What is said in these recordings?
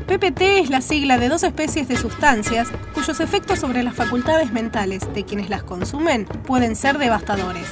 PPT es la sigla de dos especies de sustancias cuyos efectos sobre las facultades mentales de quienes las consumen pueden ser devastadores.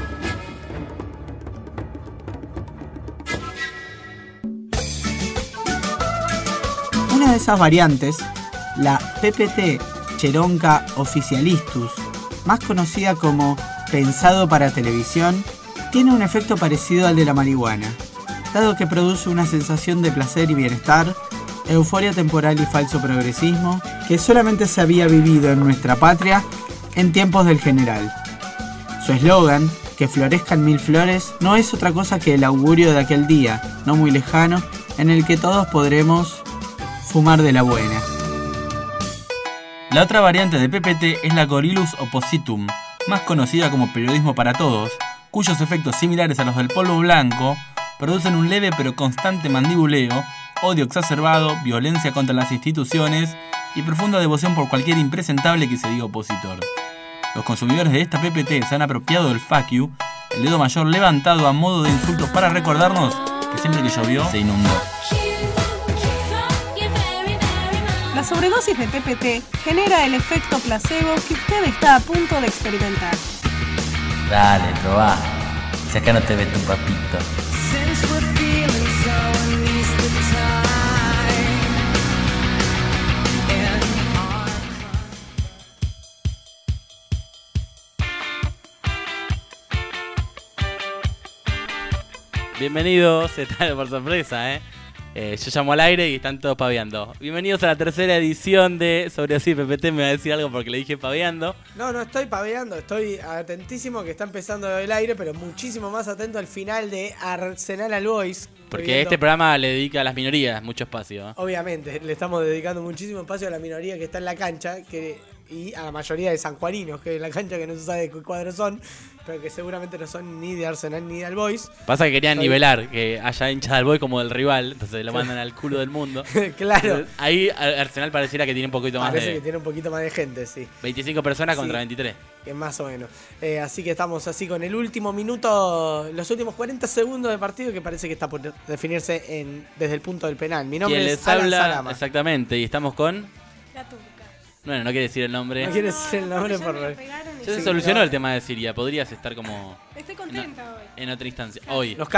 Una de esas variantes, la PPT Cheronca officialistus, más conocida como pensado para televisión, tiene un efecto parecido al de la marihuana, dado que produce una sensación de placer y bienestar, euforia temporal y falso progresismo que solamente se había vivido en nuestra patria en tiempos del general. Su eslogan, que florezcan mil flores, no es otra cosa que el augurio de aquel día, no muy lejano, en el que todos podremos fumar de la buena. La otra variante de PPT es la Gorillus oppositum, más conocida como periodismo para todos, cuyos efectos similares a los del polvo blanco producen un leve pero constante mandibuleo, odio exacerbado, violencia contra las instituciones y profunda devoción por cualquier impresentable que se diga opositor. Los consumidores de esta PPT se han apropiado del fuck you, el dedo mayor levantado a modo de insultos para recordarnos que siempre que llovió se inundó. La sobredosis de PPT genera el efecto placebo que usted está a punto de experimentar. Dale, probá. Si acá no te ves tu papito. Bienvenidos, está por sorpresa, yo llamo al aire y están todos paveando. Bienvenidos a la tercera edición de Sobredosis PPT. Me va a decir algo porque le dije paveando. No estoy paveando, estoy atentísimo que está empezando el aire, pero muchísimo más atento al final de Arsenal al Boys. Porque este programa le dedica a las minorías mucho espacio. Obviamente, le estamos dedicando muchísimo espacio a la minoría que está en la cancha y a la mayoría de sanjuaninos, que en la cancha que no se sabe de qué cuadros son, pero que seguramente no son ni de Arsenal ni de All Boys. Pasa que querían nivelar, que haya hinchas del Boys como del rival, entonces lo mandan al culo del mundo. Claro. Entonces, ahí Arsenal pareciera que tiene un poquito más Parece que tiene un poquito más de gente, sí. 25 personas contra 23. Que más o menos. Así que estamos así con el último minuto, los últimos 40 segundos de partido que parece que está por definirse desde el punto del penal. Mi nombre es Alan Salama. Exactamente, y estamos con... La turca. Bueno, no quiere decir el nombre. No quiere decir el nombre por... Ya se solucionó el tema de Siria, podrías estar como... Estoy contenta hoy. En otra instancia, hoy. Nos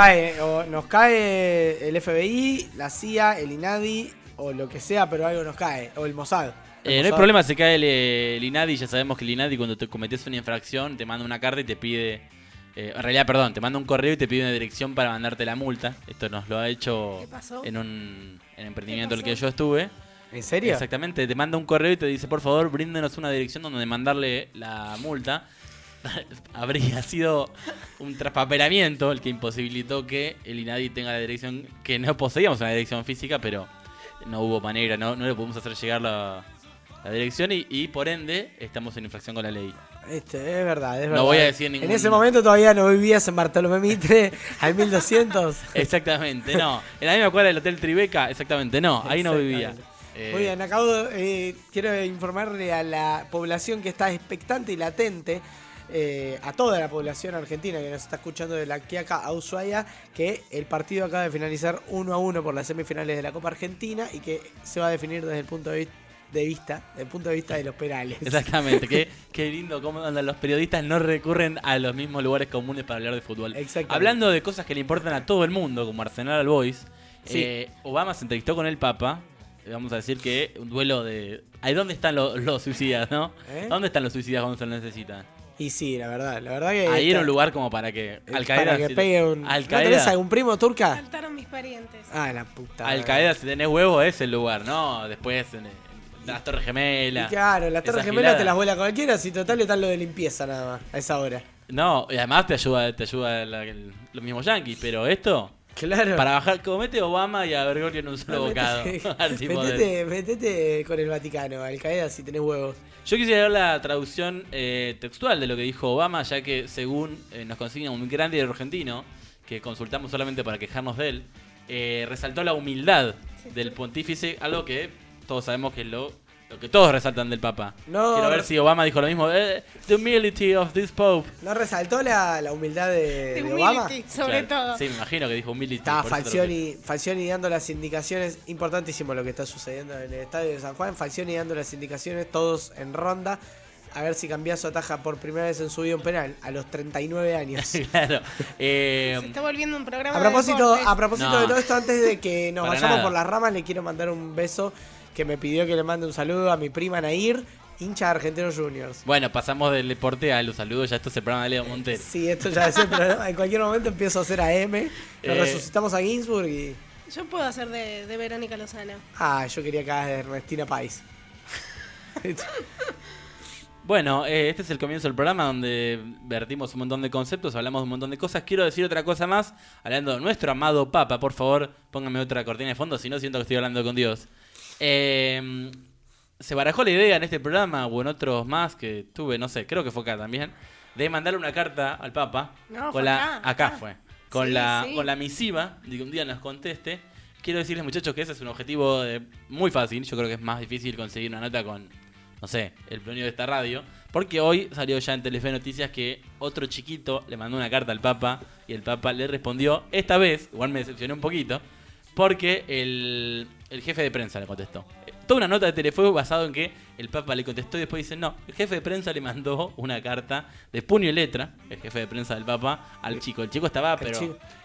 cae el FBI, la CIA, el INADI o lo que sea, pero algo nos cae. O el Mossad. No hay problema, se cae el INADI. Ya sabemos que el INADI cuando te cometes una infracción te manda una carta y te pide... en realidad, perdón, te manda un correo y te pide una dirección para mandarte la multa. Esto nos lo ha hecho en un emprendimiento en el que yo estuve. ¿En serio? Exactamente, te manda un correo y te dice, por favor, bríndenos una dirección donde mandarle la multa. Habría sido un traspapelamiento el que imposibilitó que el INADI tenga la dirección, que no poseíamos una dirección física, pero no hubo manera, no le pudimos hacer llegar la dirección y por ende estamos en infracción con la ley. Es verdad. No voy a decir ningún... En ese momento todavía no vivías en Bartolomé Mitre al 1200. Exactamente, no. En la misma cuadra del Hotel Tribeca, exactamente, no. Ahí no vivía. Muy bien, quiero informarle a la población que está expectante y latente, a toda la población argentina que nos está escuchando de La Quiaca a Ushuaia, que el partido acaba de finalizar 1-1 por las semifinales de la Copa Argentina y que se va a definir desde el punto de vista de los penales. Exactamente, qué lindo cómo andan los periodistas, no recurren a los mismos lugares comunes para hablar de fútbol. Hablando de cosas que le importan a todo el mundo, como Arsenal al Boys, sí. Obama se entrevistó con el Papa. Vamos a decir que un duelo de... ¿Ahí dónde están los suicidas, no? ¿Dónde están los suicidas cuando se los necesitan? Y sí, la verdad que... Ahí era un lugar como para que Al-Qaeda... Para que pegue un... ¿No tenés algún primo turca? Faltaron mis parientes. Ah, la puta. Al-Qaeda, si tenés huevo, es el lugar, ¿no? Después las Torres Gemelas. Y claro, las Torres Gemelas te las vuela cualquiera, si total están lo de limpieza nada más, a esa hora. No, y además te ayuda los mismos yanquis, pero esto... Claro. Para bajar, comete Obama y a Bergoglio en un solo bocado. Metete con el Vaticano, Al-Qaeda, si tenés huevos. Yo quisiera ver la traducción textual de lo que dijo Obama, ya que según nos consigna un gran líder argentino, que consultamos solamente para quejarnos de él, resaltó la humildad del pontífice, algo que todos sabemos que es lo Lo que todos resaltan del Papa. No. Quiero ver si Obama dijo lo mismo. The humility of this Pope. ¿No resaltó la humildad de Obama? humility, sobre todo. Sí, me imagino que dijo humility. Estaba por eso te lo digo. Falcioni dando las indicaciones. Importantísimo lo que está sucediendo en el estadio de San Juan. Falcioni dando las indicaciones, todos en ronda. A ver si Cambiaso ataja por primera vez en su vida un penal a los 39 años. Claro. Se está volviendo un programa A propósito No. de todo esto, antes de que nos Para vayamos nada. por las ramas, le quiero mandar un beso que me pidió que le mande un saludo a mi prima Nair, hincha de Argentinos Juniors. Bueno, pasamos del deporte a los saludos. Ya esto es el programa de Leo Montero. Sí, esto ya es el programa. En cualquier momento empiezo a hacer AM. Nos resucitamos a Ginsburg y... Yo puedo hacer de Verónica Lozano. yo quería que hagas de Ernestina Pais. Bueno, este es el comienzo del programa donde vertimos un montón de conceptos, hablamos de un montón de cosas. Quiero decir otra cosa más, hablando de nuestro amado Papa. Por favor, pónganme otra cortina de fondo, si no siento que estoy hablando con Dios. Se barajó la idea en este programa, o en otros más que tuve, no sé, creo que fue acá también, de mandarle una carta al Papa. No, con fue acá. fue. Con, Sí, la, sí. con la misiva, de que un día nos conteste. Quiero decirles, muchachos, que ese es un objetivo muy fácil. Yo creo que es más difícil conseguir una nota con, no sé, el plonio de esta radio. Porque hoy salió ya en Telefe Noticias que otro chiquito le mandó una carta al Papa y el Papa le respondió. Esta vez, igual me decepcioné un poquito, porque el jefe de prensa le contestó. Toda una nota de Telefuego basado en que el Papa le contestó y después dice no, el jefe de prensa le mandó una carta de puño y letra, el jefe de prensa del Papa, al chico. El chico estaba, pero...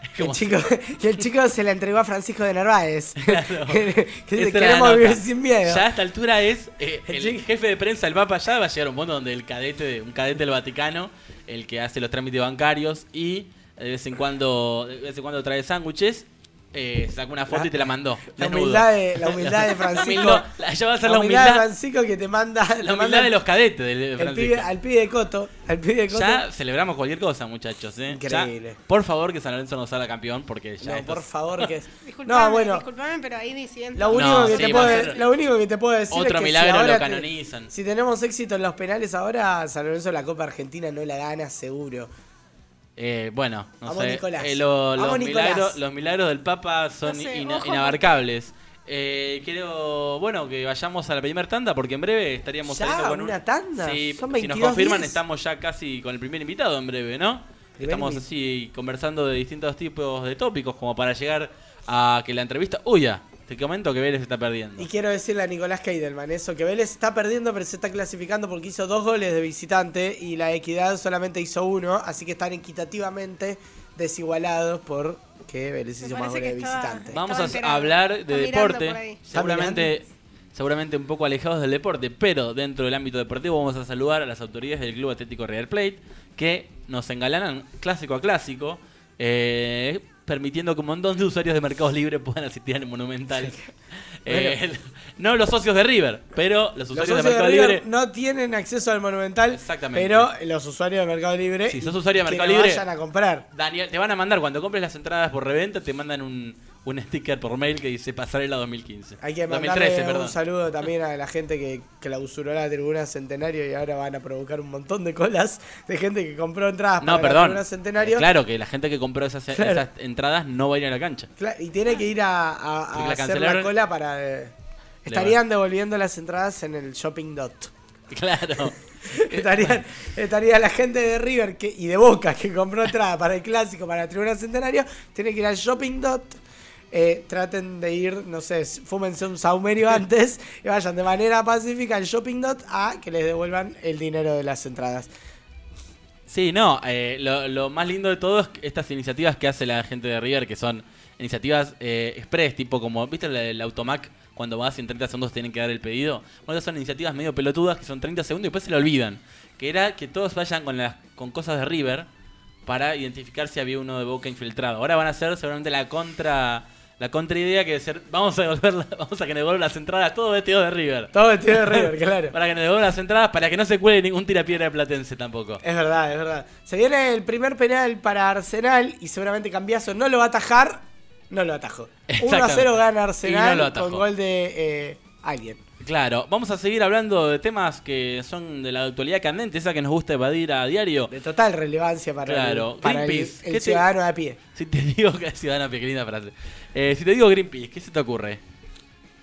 el chico se la entregó a Francisco de Narváez. Claro. Que dice, Esa era la queremos nota. vivir sin miedo. Ya a esta altura es el chico- jefe de prensa del Papa. Ya va a llegar un punto donde un cadete del Vaticano, el que hace los trámites bancarios y de vez en cuando trae sándwiches, sacó una foto y te la mandó. La desnudo. humildad de Francisco. Ya va a ser la de humildad, Francisco que te manda. la humildad de los cadetes de Francisco. Al pibe de Coto. Ya celebramos cualquier cosa, muchachos. Increíble. Ya, por favor, que San Lorenzo nos salga campeón, porque ya No, esto por es favor, que. Disculpame, No, disculpame, pero ahí diciendo. Lo único, No, que sí, te va a puedo, ser lo único que te puedo decir otro es que milagro, si ahora lo canonizan. si tenemos éxito en los penales ahora, San Lorenzo la Copa Argentina no la gana seguro. Bueno, no Vamos, sé. Nicolás. Los Vamos, Nicolás. milagros del Papa son No sé, ojo. inabarcables. Quiero, que vayamos a la primera tanda porque en breve estaríamos ¿Ya? saliendo con ¿Una tanda? Sí, Son si nos 22 confirman, días. estamos ya casi con el primer invitado en breve, ¿no? Estamos así conversando de distintos tipos de tópicos como para llegar a que la entrevista... Uy, ya, te comento que Vélez está perdiendo. Y quiero decirle a Nicolás Keidelman eso, que Vélez está perdiendo pero se está clasificando porque hizo 2 goles de visitante y la Equidad solamente hizo 1, así que están equitativamente desigualados porque Vélez Me hizo más parece goles de que estaba- visitante. Vamos Estaba a enterado. hablar de Está mirando deporte, por ahí. seguramente un poco alejados del deporte, pero dentro del ámbito deportivo vamos a saludar a las autoridades del Club Atlético River Plate que nos engalanan clásico a clásico, permitiendo que un montón de usuarios de Mercado Libre puedan asistir al Monumental. No los socios de River, pero los Los usuarios socios de Mercado River Libre. no tienen acceso al Monumental, Exactamente. pero los usuarios de Mercado Libre, Si sos usuario de que Mercado lo Libre, vayan a comprar. Daniel, te van a mandar cuando compres las entradas por reventa, te mandan un sticker por mail que dice Pasarela 2015. Hay que 2013, mandarle perdón. un saludo también a la gente que clausuró la tribuna Centenario y ahora van a provocar un montón de colas de gente que compró entradas No, para la perdón. tribuna Centenario. Claro que la gente que compró esas entradas no va a ir a la cancha. Y tiene que ir a Porque la hacer la cancelaron. cola para... estarían devolviendo las entradas en el Shopping Dot. Claro. Estaría la gente de River y de Boca que compró entrada para el Clásico, para la tribuna Centenario, tiene que ir al Shopping Dot. Traten de ir, no sé, fúmense un saumerio antes y vayan de manera pacífica al Shopping Dot a que les devuelvan el dinero de las entradas. Sí, no, lo más lindo de todo es estas iniciativas que hace la gente de River, que son iniciativas express, tipo como, ¿viste el Automac? Cuando vas y en 30 segundos tienen que dar el pedido. Bueno, son iniciativas medio pelotudas que son 30 segundos y después se lo olvidan. Que era que todos vayan con cosas de River para identificar si había uno de Boca infiltrado. Ahora van a hacer seguramente la contra idea que es ser, vamos a que nos devuelvan las entradas todos vestidos de River. Todo vestido de River, claro. Para que nos devuelvan las entradas, para que no se cuele ningún tirapiedra de Platense tampoco. Es verdad, es verdad. Se viene el primer penal para Arsenal y seguramente Cambiaso no lo va a atajar. No lo atajó. 1-0 gana Y no Arsenal lo atajó. con gol de alguien. Claro, vamos a seguir hablando de temas que son de la actualidad candente, esa que nos gusta evadir a diario. De total relevancia para Claro, para Greenpeace, el ¿qué te- ciudadano de a pie. Si te digo que ciudadana, qué linda frase. Si te digo Greenpeace, ¿qué se te ocurre?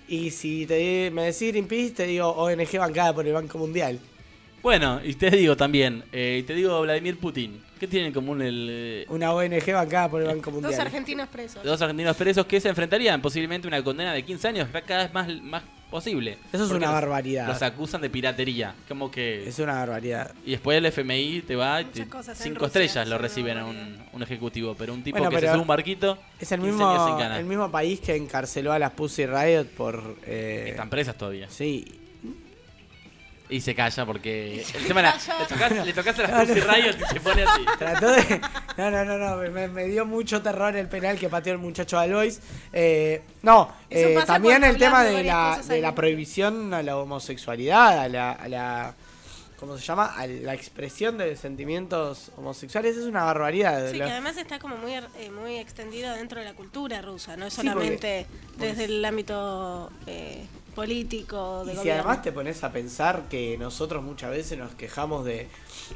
Y si me decís Greenpeace, te digo ONG bancada por el Banco Mundial. Bueno, y te digo también, te digo Vladimir Putin. ¿Qué tienen en común una ONG bancada por el Banco Mundial? Dos argentinos presos. Dos argentinos presos que se enfrentarían posiblemente a una condena de 15 años, cada vez más posible. Eso es una barbaridad. Los acusan de piratería, como que... Es una barbaridad. Y después el FMI te va, 5 estrellas lo reciben a un ejecutivo, pero un tipo que se sube un barquito... Es el mismo país que encarceló a las Pussy Riot por... Están presas todavía. Sí. Y se calla porque el tema le tocas a las Pussy Riot y se pone así. Trató de... No. Me dio mucho terror el penal que pateó el muchacho Alois. También el tema de la prohibición a la homosexualidad, a la ¿cómo se llama? A la expresión de sentimientos homosexuales es una barbaridad. Sí, que además está como muy extendido dentro de la cultura rusa, no es solamente desde el ámbito político de y gobierno. Si además te pones a pensar que nosotros muchas veces nos quejamos de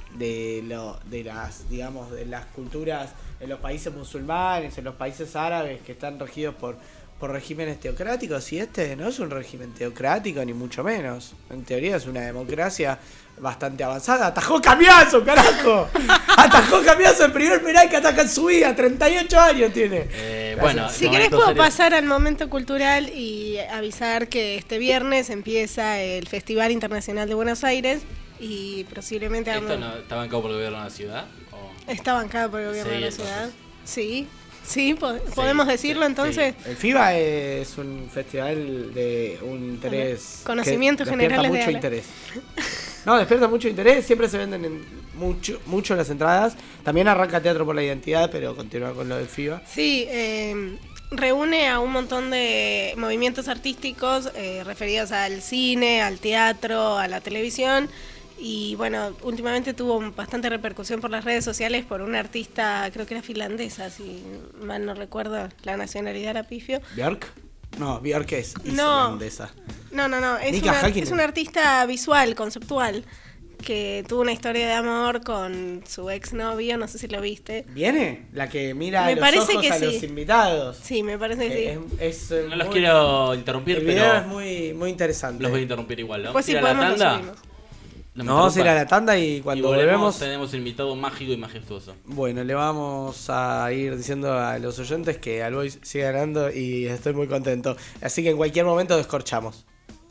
las culturas en los países musulmanes, en los países árabes que están regidos por regímenes teocráticos, y este no es un régimen teocrático ni mucho menos. En teoría es una democracia bastante avanzada. ¡Atajó Camiazo, carajo! ¡Atajó Camiazo el primer penal que ataca en su vida! 38 años tiene. Bueno, si querés puedo pasar al momento cultural y avisar que este viernes empieza el Festival Internacional de Buenos Aires y posiblemente... ¿Esto no está bancado por el gobierno de la ciudad? ¿O? Está bancado por el gobierno de la ciudad. Sí, podemos decirlo entonces. Sí. El FIBA es un festival de un interés. Conocimientos generales mucho interés. No, despierta mucho interés. Siempre se venden mucho las entradas. También arranca Teatro por la Identidad, pero continúa con lo del FIBA. Sí, reúne a un montón de movimientos artísticos referidos al cine, al teatro, a la televisión. Y bueno, últimamente tuvo bastante repercusión por las redes sociales por una artista, creo que era finlandesa, si mal no recuerdo la nacionalidad, era pifio. ¿Björk? No, Björk es islandesa. No, es una artista visual, conceptual, que tuvo una historia de amor con su exnovio, no sé si lo viste. ¿Viene? La que mira a los ojos a los invitados. Sí, me parece que sí. No los quiero interrumpir, pero... El video es muy interesante. Los voy a interrumpir igual, ¿no? Pues sí, podemos, lo subimos. Vamos a ir a la tanda y cuando volvemos tenemos invitado mágico y majestuoso. Bueno, le vamos a ir diciendo a los oyentes que Alois sigue ganando y estoy muy contento. Así que en cualquier momento descorchamos.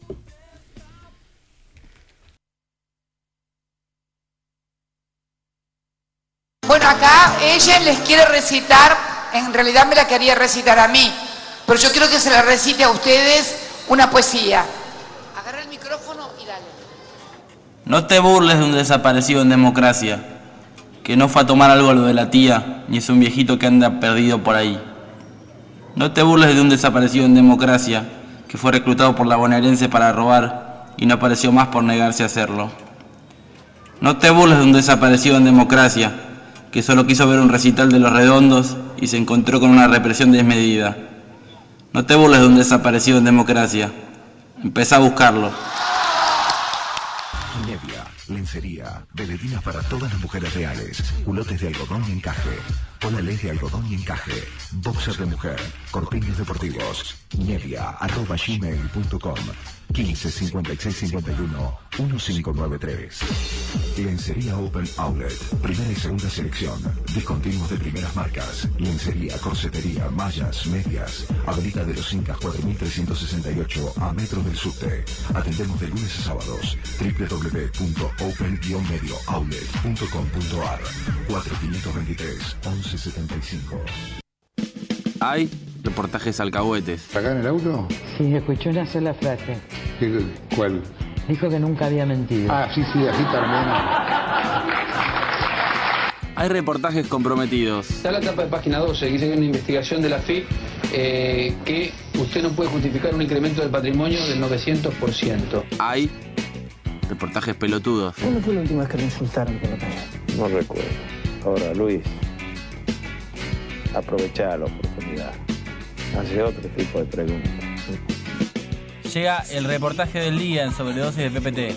Bueno, acá ella les quiere recitar, en realidad me la quería recitar a mí, pero yo quiero que se la recite a ustedes una poesía. Agarra el micrófono y dale. No te burles de un desaparecido en democracia, que no fue a tomar algo a lo de la tía, ni es un viejito que anda perdido por ahí. No te burles de un desaparecido en democracia, que fue reclutado por la bonaerense para robar y no apareció más por negarse a hacerlo. No te burles de un desaparecido en democracia, que solo quiso ver un recital de Los Redondos y se encontró con una represión desmedida. No te burles de un desaparecido en democracia. Empezá a buscarlo. Nevia, lencería, veledinas para todas las mujeres reales, culotes de algodón y encaje, polales de algodón y encaje, boxer de mujer, corpiños deportivos, nevia@gmail.com, 15 56 51 1593. Lencería Open Outlet, primera y segunda selección, discontinuos de primeras marcas, lencería, corsetería, mallas, medias, Avenida de los Incas 4368 a metros del subte. Atendemos de lunes a sábados. www.open-mediooutlet.com.ar 4523 1175. Hay reportajes alcahuetes. ¿Acá en el auto? Sí, escuché una sola frase. ¿Cuál? Dijo que nunca había mentido. Ah, sí, así termina. Hay reportajes comprometidos. Está la etapa de página 12, dice que en una investigación de la FIP que usted no puede justificar un incremento del patrimonio del 900%. Hay reportajes pelotudos. ¿Cuándo fue la última vez que le insultaron por la calle? No recuerdo. Ahora, Luis, aprovecha la oportunidad. Hace otro tipo de preguntas. Llega el reportaje del día en sobredosis de PPT.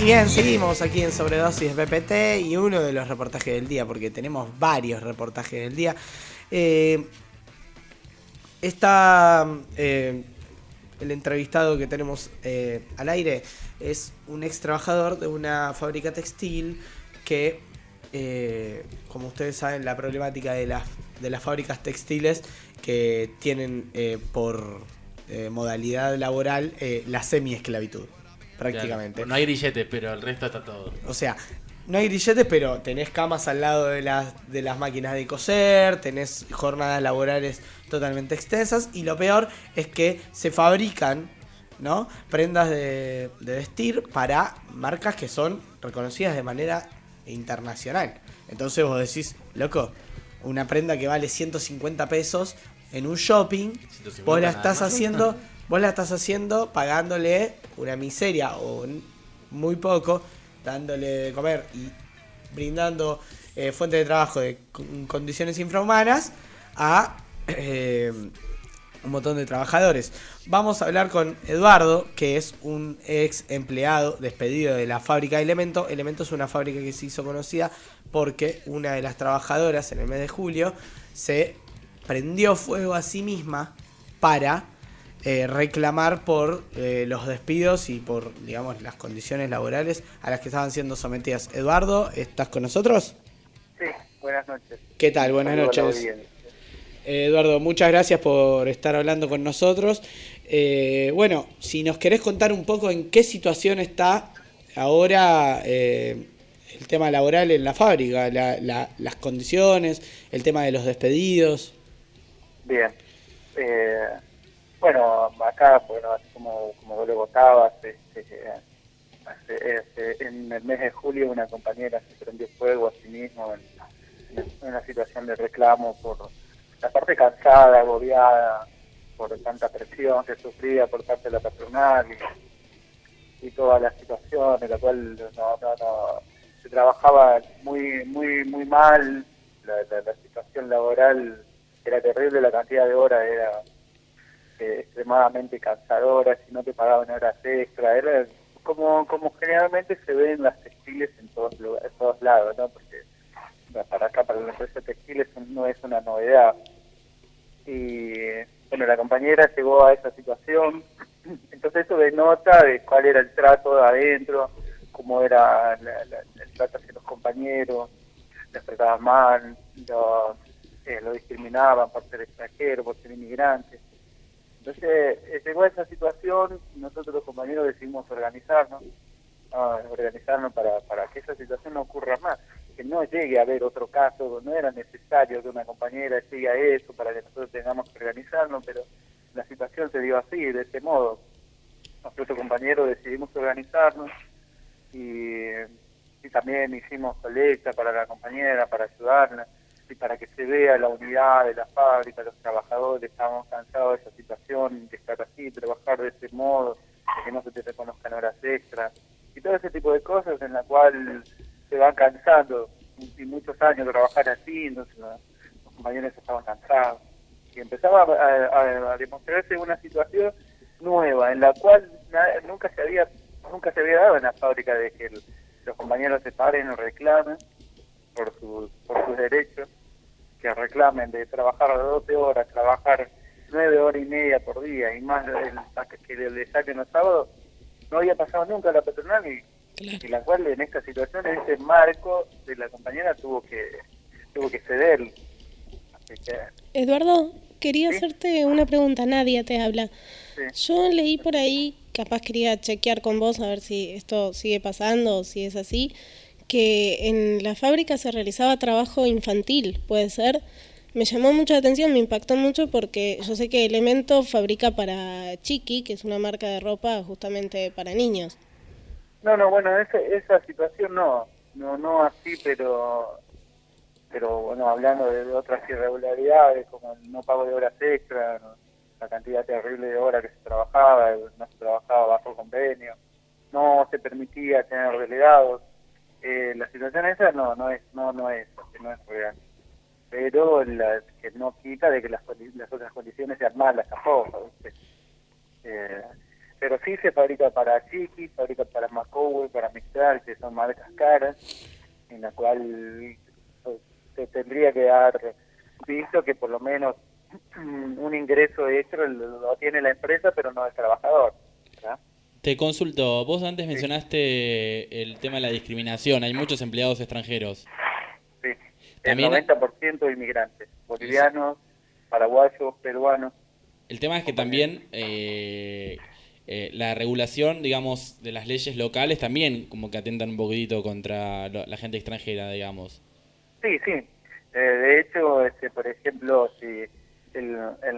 Y bien, seguimos aquí en Sobredosis de PPT y uno de los reportajes del día, porque tenemos varios reportajes del día. El entrevistado que tenemos al aire es un ex trabajador de una fábrica textil que, como ustedes saben, la problemática de las fábricas textiles que tienen por modalidad laboral la semiesclavitud. Prácticamente. Claro. No hay grilletes, pero el resto está todo. O sea, no hay grilletes, pero tenés camas al lado de las máquinas de coser, tenés jornadas laborales totalmente extensas y lo peor es que se fabrican, ¿no?, prendas de vestir para marcas que son reconocidas de manera internacional. Entonces vos decís, loco, una prenda que vale 150 pesos en un shopping, vos la estás haciendo pagándole una miseria o muy poco, dándole de comer y brindando fuente de trabajo de condiciones infrahumanas a un montón de trabajadores. Vamos a hablar con Eduardo, que es un ex empleado despedido de la fábrica de Elemento. Elemento es una fábrica que se hizo conocida porque una de las trabajadoras en el mes de julio se prendió fuego a sí misma para reclamar por los despidos y por, digamos, las condiciones laborales a las que estaban siendo sometidas. Eduardo, ¿estás con nosotros? Sí, buenas noches. ¿Qué tal? Buenas noches. Eduardo, muchas gracias por estar hablando con nosotros. Bueno, si nos querés contar un poco en qué situación está ahora el tema laboral en la fábrica, las condiciones, el tema de los despedidos. Bien. Bueno, acá, bueno, como vos lo contabas, en el mes de julio una compañera se prendió fuego a sí mismo en una situación de reclamo por la parte cansada, agobiada por tanta presión que sufría por parte de la patronal y toda la situación en la cual se trabajaba muy mal, la situación laboral era terrible, la cantidad de horas era extremadamente cansadora, si no te pagaban horas extra, era como generalmente se ve en las textiles en todos lados, ¿no? Porque para la empresa textiles no es una novedad. Y bueno, la compañera llegó a esa situación, entonces eso denota de cuál era el trato de adentro, cómo era el trato hacia los compañeros, les trataban mal, lo discriminaban por ser extranjero, por ser inmigrante. Entonces llegó a esa situación y nosotros los compañeros decidimos organizarnos para que esa situación no ocurra más, que no llegue a haber otro caso. No era necesario que una compañera llegue a eso para que nosotros tengamos que organizarnos, pero la situación se dio así, de ese modo. Nosotros compañeros decidimos organizarnos y también hicimos colecta para la compañera, para ayudarla y para que se vea la unidad de la fábrica. Los trabajadores estábamos cansados de esa situación, de estar así, trabajar de ese modo, de que no se te reconozcan horas extras y todo ese tipo de cosas en la cual se van cansando y muchos años de trabajar así. Entonces los compañeros estaban cansados y empezaba a demostrarse una situación nueva en la cual nunca se había dado en la fábrica, de que los compañeros se paren y reclamen por sus derechos, que reclamen de trabajar 12 horas, trabajar 9 horas y media por día y más que le saquen los sábados. No había pasado nunca a la patronal y la cual en esta situación, en este marco de la compañera tuvo que ceder. Así que, Eduardo, quería hacerte una pregunta. Nadia te habla. Sí. Yo leí por ahí, capaz quería chequear con vos a ver si esto sigue pasando o si es así, que en la fábrica se realizaba trabajo infantil, ¿puede ser? Me llamó mucho la atención, me impactó mucho porque yo sé que Elemento fabrica para Chiqui, que es una marca de ropa justamente para niños. No, bueno, esa situación no así, pero bueno, hablando de otras irregularidades como el no pago de horas extra, la cantidad terrible de horas que se trabajaba, no se trabajaba bajo convenio, no se permitía tener delegados. La situación esa no es real, pero que no quita de que las otras condiciones sean malas tampoco, ¿viste? pero sí se fabrica para Chiqui, fabrica para McCoy, para Mistral, que son marcas caras, en la cual se tendría que dar visto que por lo menos un ingreso extra lo tiene la empresa, pero no el trabajador, ¿verdad? Te consulto, vos antes mencionaste el tema de la discriminación, hay muchos empleados extranjeros. Sí, También el 90% de inmigrantes, bolivianos, paraguayos, peruanos. el tema es que también la regulación, digamos, de las leyes locales también como que atentan un poquitito contra la gente extranjera, digamos. Sí, sí. De hecho, por ejemplo, si en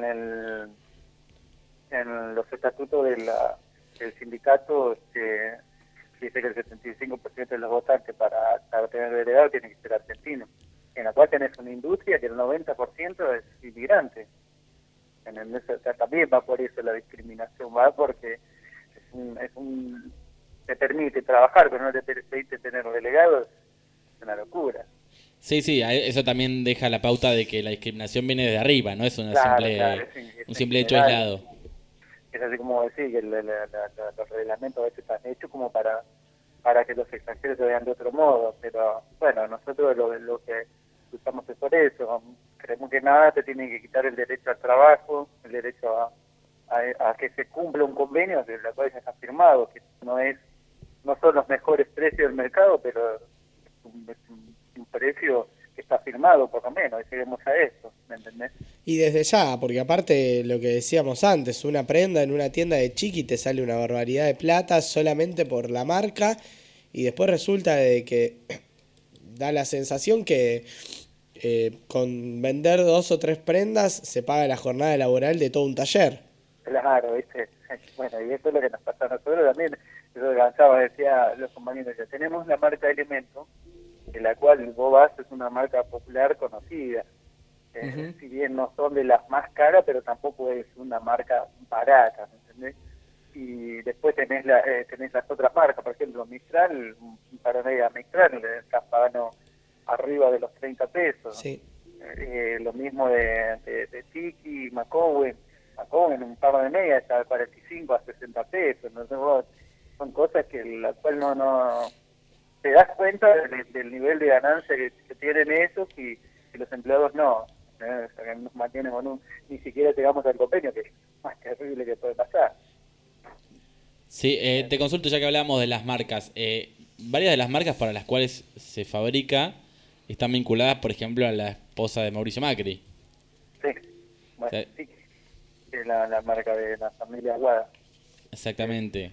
los estatutos del sindicato dice que el 75% de los votantes para tener delegado tienen que ser argentinos, en la cual tenés una industria que el 90% es inmigrante. También va por eso la discriminación, va porque te permite trabajar, pero no te permite tener delegados, es una locura. Sí, eso también deja la pauta de que la discriminación viene desde arriba, no es una un simple hecho aislado. Es así como decir que los reglamentos a veces están hechos como para que los extranjeros se vean de otro modo, pero bueno, nosotros lo que usamos es por eso. Creemos que nada te tiene que quitar el derecho al trabajo, el derecho a que se cumpla un convenio de la cual ya está firmado, que no son los mejores precios del mercado, pero es un precio que está firmado por lo menos, y seguimos a eso, ¿me entendés? Y desde ya, porque aparte lo que decíamos antes, una prenda en una tienda de Chiqui te sale una barbaridad de plata solamente por la marca, y después resulta de que da la sensación que con vender 2 o 3 prendas se paga la jornada laboral de todo un taller. Claro, ¿viste? Bueno, y eso es lo que nos pasa a nosotros también. Eso cansaba, decía los compañeros, ya tenemos la marca Elemento, en la cual vos vas, es una marca popular conocida. Si bien no son de las más caras, pero tampoco es una marca barata, ¿me entendés? Y después tenés las otras marcas, por ejemplo, Mistral, para media Mistral, estás pagando arriba de los 30 pesos. Sí. Lo mismo de Chiqui, McCowen, un par de medias está de 45 a 60 pesos. ¿No? Son cosas que la cual no te das cuenta del nivel de ganancia que tienen esos y los empleados no. O sea, que nos mantienen con ni siquiera llegamos al convenio, que es más terrible que puede pasar. Sí, te consulto ya que hablamos de las marcas. Varias de las marcas para las cuales se fabrica están vinculadas, por ejemplo, a la esposa de Mauricio Macri. Sí, bueno, sí, es la marca de la familia Aguada. Exactamente.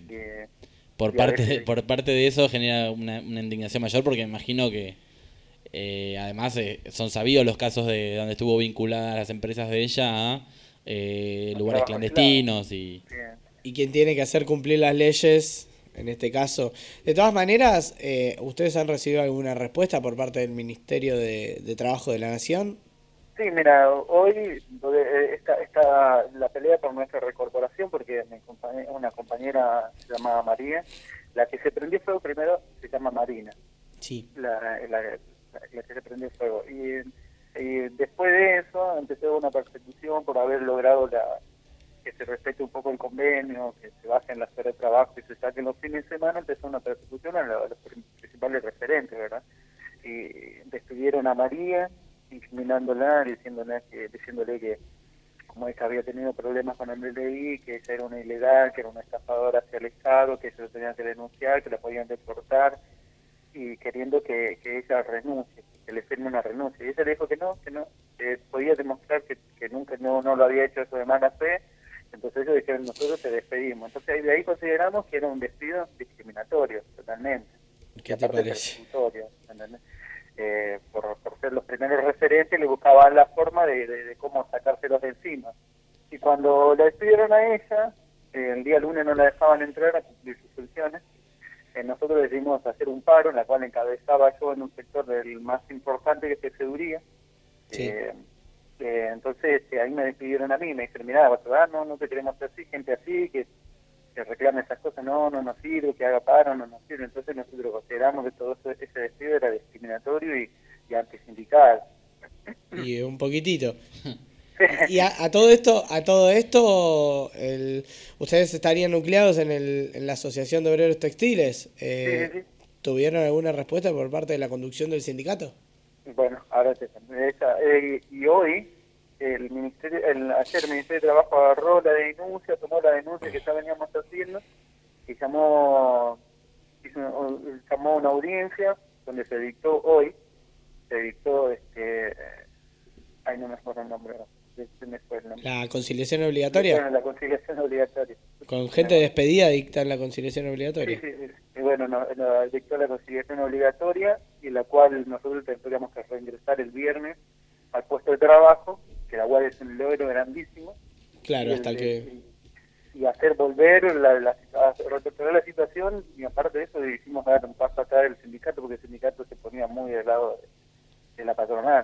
Por parte de eso genera una indignación mayor, porque me imagino que además son sabidos los casos de donde estuvo vinculadas las empresas de ella a lugares clandestinos y quien tiene que hacer cumplir las leyes en este caso. De todas maneras, ¿ustedes han recibido alguna respuesta por parte del Ministerio de Trabajo de la Nación? Sí, mira, hoy está la pelea por nuestra recorporación, porque una compañera se llamaba María, la que se prendió fuego primero se llama Marina. Sí. La que se prendió fuego. Y después de eso empezó una persecución por haber logrado que se respete un poco el convenio, que se base en las horas de trabajo y se saquen los fines de semana. Empezó una persecución a los principales referentes, ¿verdad? Y despidieron a María, incriminándola, diciéndole que como es que había tenido problemas con el DNI, que ella era una ilegal, que era una estafadora hacia el Estado, que se lo tenían que denunciar, que la podían deportar, y queriendo que ella renuncie, que le firme una renuncia. Y ella le dijo que no, que podía demostrar que nunca no lo había hecho eso de mala fe. Entonces ellos dijeron, nosotros te despedimos. Entonces de ahí consideramos que era un despido discriminatorio, totalmente. ¿Qué te parece? Por ser los primeros referentes, le buscaban la forma de cómo sacárselos de encima. Y cuando la despidieron a ella, el día lunes no la dejaban entrar a cumplir sus funciones. Nosotros decidimos hacer un paro, en la cual encabezaba yo en un sector del más importante, que es Tejeduría. Sí. Entonces ahí me despidieron a mí, me dijeron, mirá, no te queremos así, gente así, que reclame esas cosas, no nos sirve, que haga paro, no nos sirve. Entonces nosotros consideramos que todo ese despido era discriminatorio y antisindical. Y un poquitito. Y a todo esto, ustedes estarían nucleados en la Asociación de Obreros Textiles. Sí. ¿Tuvieron alguna respuesta por parte de la conducción del sindicato? Bueno, ahora y hoy ayer el Ministerio de Trabajo agarró la denuncia, tomó la denuncia que ya veníamos haciendo y llamó una audiencia donde se dictó ay, no me acuerdo el nombre. ¿La conciliación obligatoria? Bueno, la conciliación obligatoria. ¿Con gente despedida dictan la conciliación obligatoria? Sí. Y bueno, dictó la conciliación obligatoria y la cual nosotros tendríamos que reingresar el viernes al puesto de trabajo, que la cual es un logro grandísimo. Claro, hasta que... Y hacer volver a retornar la situación, y aparte de eso hicimos dar un paso atrás del sindicato, porque el sindicato se ponía muy del lado de la patronal.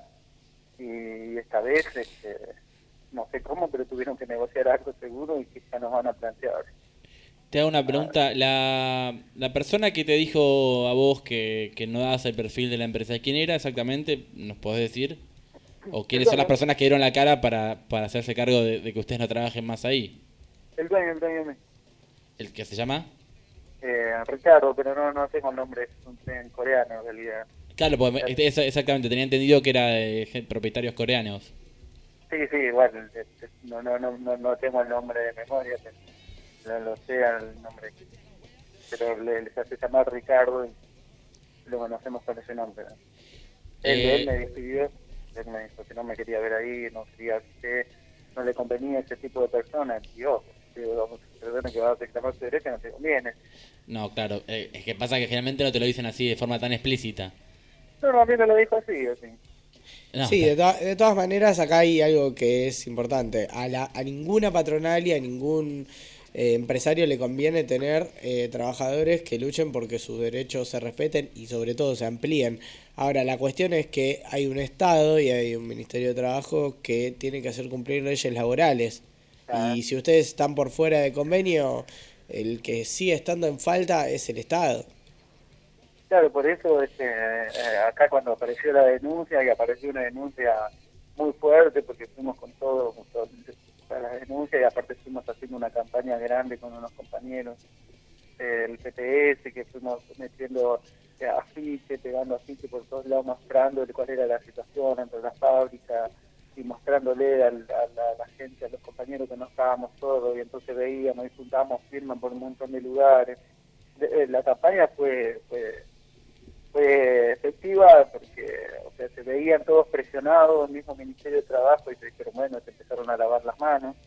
Y esta vez, no sé cómo, pero tuvieron que negociar algo seguro y que ya nos van a plantear. Te hago una pregunta. La persona que te dijo a vos que no dabas el perfil de la empresa, ¿quién era exactamente? ¿Nos podés decir? ¿O quiénes son las personas que dieron la cara para hacerse cargo de que ustedes no trabajen más ahí? El dueño. ¿El que se llama? Ricardo, pero no tengo el nombre, es en coreano en realidad. Claro, pues, exactamente, tenía entendido que era de propietarios coreanos. Sí, igual, no tengo el nombre de memoria, lo sé el nombre, pero se hace llamar Ricardo y lo conocemos con ese nombre. Él me despidió, él me dijo que no me quería ver ahí, no le convenía ese tipo de personas, y yo, perdón, que vas a reclamar tu derecho, no te conviene. No, claro, es que pasa que generalmente no te lo dicen así de forma tan explícita. No, a mí me lo dijo así. No, sí, de todas maneras acá hay algo que es importante. A ninguna patronal y a ningún empresario le conviene tener trabajadores que luchen porque sus derechos se respeten y sobre todo se amplíen. Ahora, la cuestión es que hay un Estado y hay un Ministerio de Trabajo que tiene que hacer cumplir leyes laborales. Y si ustedes están por fuera de convenio, el que sigue estando en falta es el Estado. Claro, por eso acá cuando apareció la denuncia, y apareció una denuncia muy fuerte, porque fuimos con todo para la denuncia, y aparte fuimos haciendo una campaña grande con unos compañeros del PTS, que fuimos metiendo afiches, pegando afiches por todos lados, mostrando cuál era la situación entre las fábricas, y mostrándole a la gente, a los compañeros que no estábamos solos, y entonces veíamos y juntábamos firmas por un montón de lugares. La campaña fue efectiva porque se veían todos presionados, el mismo Ministerio de Trabajo, y se dijeron, bueno, se empezaron a lavar las manos,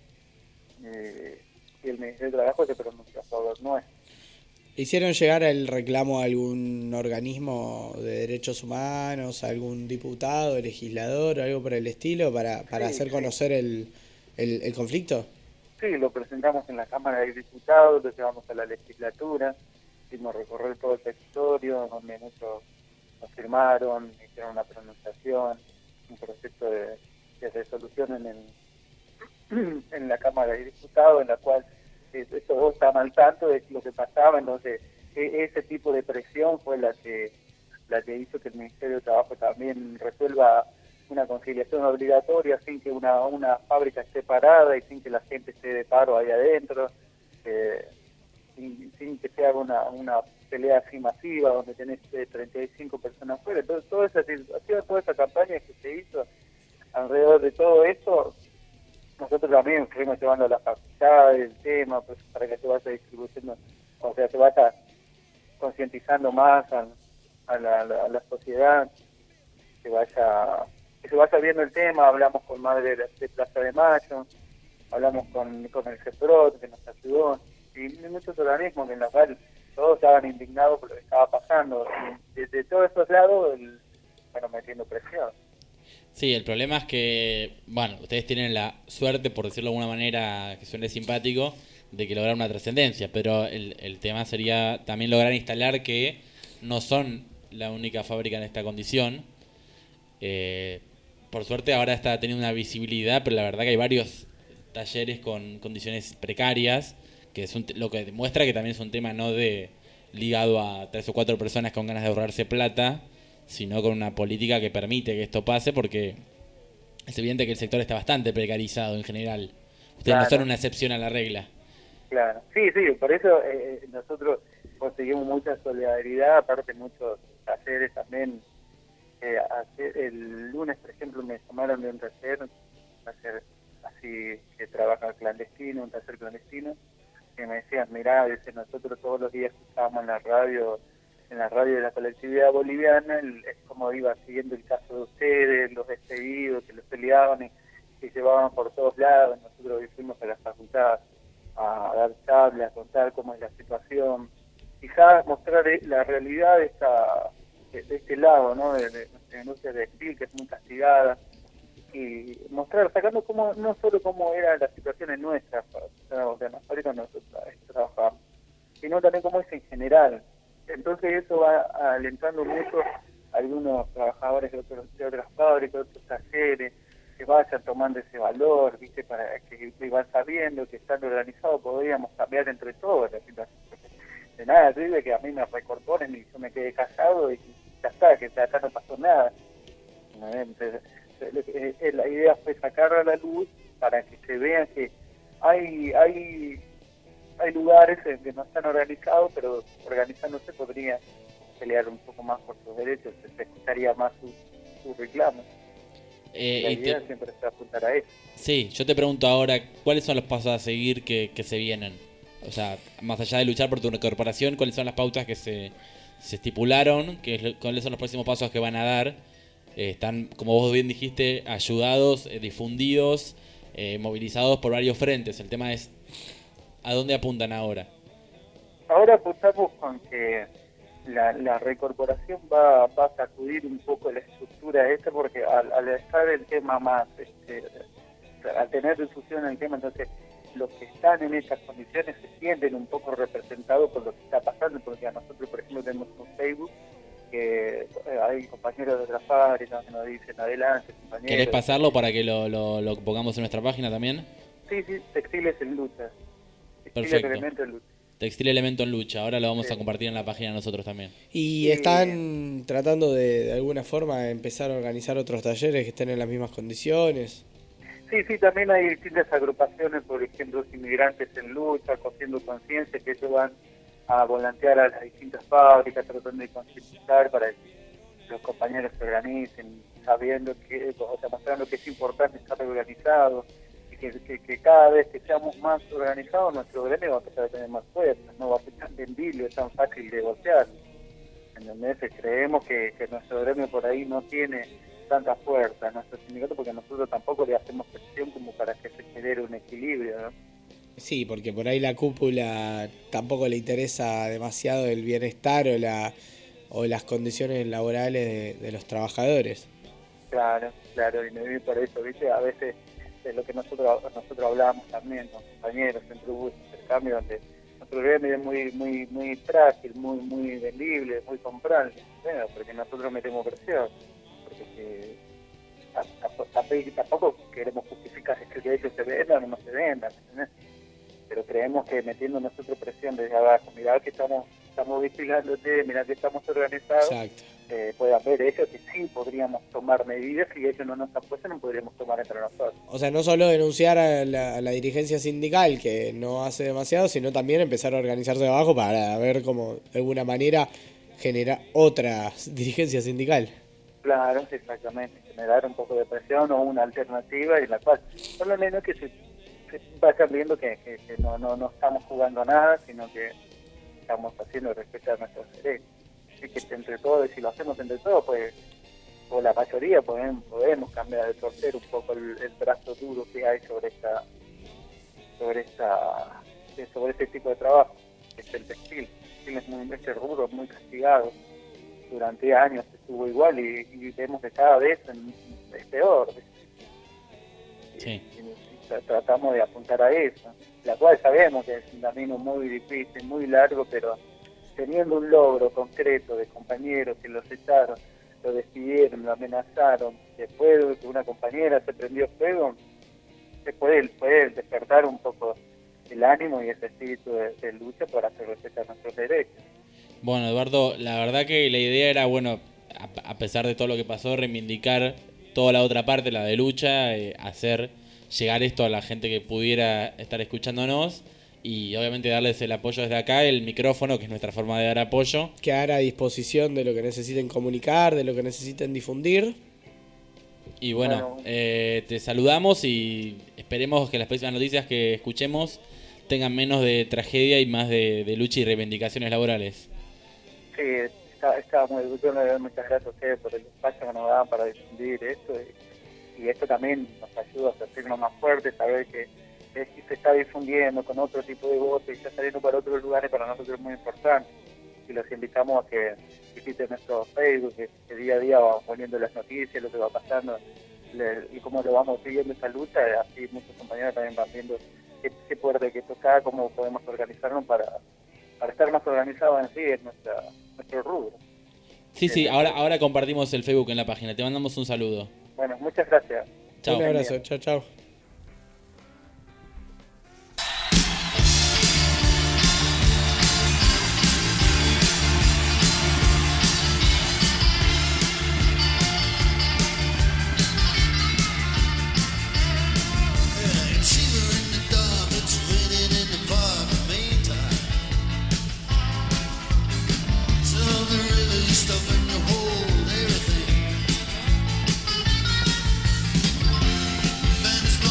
y el Ministerio de Trabajo se pronunció a favor nuestro. ¿Hicieron llegar el reclamo a algún organismo de derechos humanos, a algún diputado, legislador, algo por el estilo, para hacer conocer el conflicto? Sí, lo presentamos en la Cámara de Diputados, lo llevamos a la legislatura, hicimos recorrer todo el territorio, donde muchos nos firmaron, hicieron una pronunciación, un proceso de resolución en la Cámara de Diputados, en la cual todos estaban al tanto de lo que pasaba. Entonces ese tipo de presión fue la que hizo que el Ministerio de Trabajo también resuelva una conciliación obligatoria sin que una fábrica esté parada y sin que la gente esté de paro ahí adentro, sin que se haga una pelea así masiva donde tenés 35 personas fuera. Entonces toda esa situación, toda esa campaña que se hizo alrededor de todo esto, nosotros también fuimos llevando a la facultad el tema, pues, para que se vaya distribuyendo, o sea, se vaya concientizando más a la sociedad, que se vaya viendo el tema. Hablamos con Madre de Plaza de Mayo, hablamos con el CEPROT, que nos ayudó, y muchos organismos en los cuales todos estaban indignados por lo que estaba pasando. Y desde todos esos lados, metiendo presión. Sí, el problema es que, ustedes tienen la suerte, por decirlo de alguna manera, que suene simpático, de que lograron una trascendencia, pero el tema sería también lograr instalar que no son la única fábrica en esta condición. Por suerte ahora está teniendo una visibilidad, pero la verdad que hay varios talleres con condiciones precarias, que es lo que demuestra que también es un tema no ligado a 3 o 4 personas con ganas de ahorrarse plata, sino con una política que permite que esto pase, porque es evidente que el sector está bastante precarizado en general. Ustedes no Claro. son una excepción a la regla. Claro, sí, por eso nosotros conseguimos mucha solidaridad, aparte muchos talleres también. El lunes, por ejemplo, me llamaron de un taller así que trabaja clandestino, un taller clandestino, que me decían, mirá, dice, nosotros todos los días escuchábamos en la radio de la colectividad boliviana, es como iba siguiendo el caso de ustedes, los despedidos, que los peleaban y que llevaban por todos lados. Nosotros fuimos a la facultad a dar charlas, a contar cómo es la situación, quizás mostrar la realidad de este lado, ¿no? De la industria textil, que es muy castigada, y mostrar, sacando no solo cómo eran las situaciones nuestras, de las fábricas nosotros trabajamos, sino también cómo es en general. Entonces eso va alentando mucho a algunos trabajadores de otras fábricas, de otros talleres, que vayan tomando ese valor, ¿viste? Para que van sabiendo que están organizados, podríamos cambiar entre todos la situación. De nada sirve que a mí me recorporen y yo me quede callado y ya está, que acá no pasó nada. Entonces, la idea fue sacarla a la luz para que se vean que hay lugares en que no están organizados, pero organizándose podría pelear un poco más por sus derechos, se escucharía más sus reclamos. La idea siempre es apuntar a eso. Sí, yo te pregunto ahora, ¿cuáles son los pasos a seguir que se vienen? O sea, más allá de luchar por tu incorporación, ¿cuáles son las pautas que se estipularon? ¿Cuáles son los próximos pasos que van a dar? Están, como vos bien dijiste, ayudados, difundidos, movilizados por varios frentes. El tema es, ¿a dónde apuntan ahora? Ahora apuntamos con que la reincorporación va a sacudir un poco la estructura esta, porque al estar el tema más, al tener difusión en el tema, entonces los que están en esas condiciones se sienten un poco representados por lo que está pasando, porque a nosotros, por ejemplo, tenemos un Facebook que hay compañeros de otras fábricas que nos dicen adelante, compañeros. ¿Querés pasarlo para que lo pongamos en nuestra página también? Sí, Textiles en Lucha. Perfecto. Elemento en Lucha. Textil Elemento en Lucha, ahora lo vamos a compartir en la página nosotros también. ¿Y están tratando de alguna forma empezar a organizar otros talleres que estén en las mismas condiciones? Sí, también hay distintas agrupaciones, por ejemplo, los inmigrantes en lucha, Cosiendo Conciencia, que ellos van a volantear a las distintas fábricas, tratando de concientizar para que los compañeros se organicen, sabiendo mostrando que es importante estar organizados, y que cada vez que seamos más organizados, nuestro gremio va a empezar a tener más fuerza, no va a ser tan vendible, tan fácil de golpear. ¿Entendés? Creemos que nuestro gremio por ahí no tiene tanta fuerza, nuestro sindicato, porque nosotros tampoco le hacemos presión como para que se genere un equilibrio, ¿no? Sí, porque por ahí la cúpula tampoco le interesa demasiado el bienestar o las condiciones laborales de los trabajadores. Claro, y por eso, ¿viste? A veces de lo que nosotros hablábamos también con compañeros, entre un intercambio donde nuestro gremio es muy frágil, muy vendible, muy comprable, bueno, porque nosotros metemos presión, porque tampoco queremos justificar que ellos se vendan o no se vendan, ¿entendés? Pero creemos que metiendo nosotros presión desde abajo, mirá que estamos vigilándote, mirá que estamos organizados, puedan ver ellos que sí podríamos tomar medidas, y ellos no nos apuestan, no podríamos tomar entre nosotros. O sea, no solo denunciar a la dirigencia sindical, que no hace demasiado, sino también empezar a organizarse de abajo para ver cómo de alguna manera genera otra dirigencia sindical. Claro, exactamente, generar un poco de presión o una alternativa en la cual, por lo menos que se vayan viendo que no estamos jugando a nada, sino que estamos haciendo respetar nuestros derechos. Así que entre todos, si lo hacemos entre todos, pues, o la mayoría podemos cambiar de torcer un poco el brazo duro que hay sobre este tipo de trabajo, que es el textil. El textil es rubro, muy castigado. Durante años estuvo igual y vemos que cada vez es peor. Sí. Y tratamos de apuntar a eso, la cual sabemos que es un camino muy difícil, muy largo, pero teniendo un logro concreto de compañeros que los echaron, lo despidieron, lo amenazaron, después de que una compañera se prendió fuego, se puede despertar un poco el ánimo y ese espíritu de lucha para hacer respetar nuestros derechos. Bueno, Eduardo, la verdad que la idea era, bueno, a pesar de todo lo que pasó, reivindicar toda la otra parte, la de lucha, hacer llegar esto a la gente que pudiera estar escuchándonos y obviamente darles el apoyo desde acá, el micrófono, que es nuestra forma de dar apoyo. Quedar a disposición de lo que necesiten comunicar, de lo que necesiten difundir. Y bueno, te saludamos y esperemos que las próximas noticias que escuchemos tengan menos de tragedia y más de lucha y reivindicaciones laborales. Sí, está muy bueno. Muchas gracias a ustedes por el espacio que nos dan para difundir esto. Y esto también nos ayuda a sentirnos más fuertes, saber que se está difundiendo con otro tipo de voces y está saliendo para otros lugares, para nosotros es muy importante. Y los invitamos a que visiten nuestro Facebook, que día a día vamos poniendo las noticias, lo que va pasando y cómo lo vamos siguiendo esta lucha. Así muchos compañeros también van viendo qué puerta que tocar, cómo podemos organizarnos para estar más organizados en sí, es nuestro rubro. Sí, ahora compartimos el Facebook en la página. Te mandamos un saludo. Bueno, muchas gracias. Chao. Un abrazo, chao. Spanish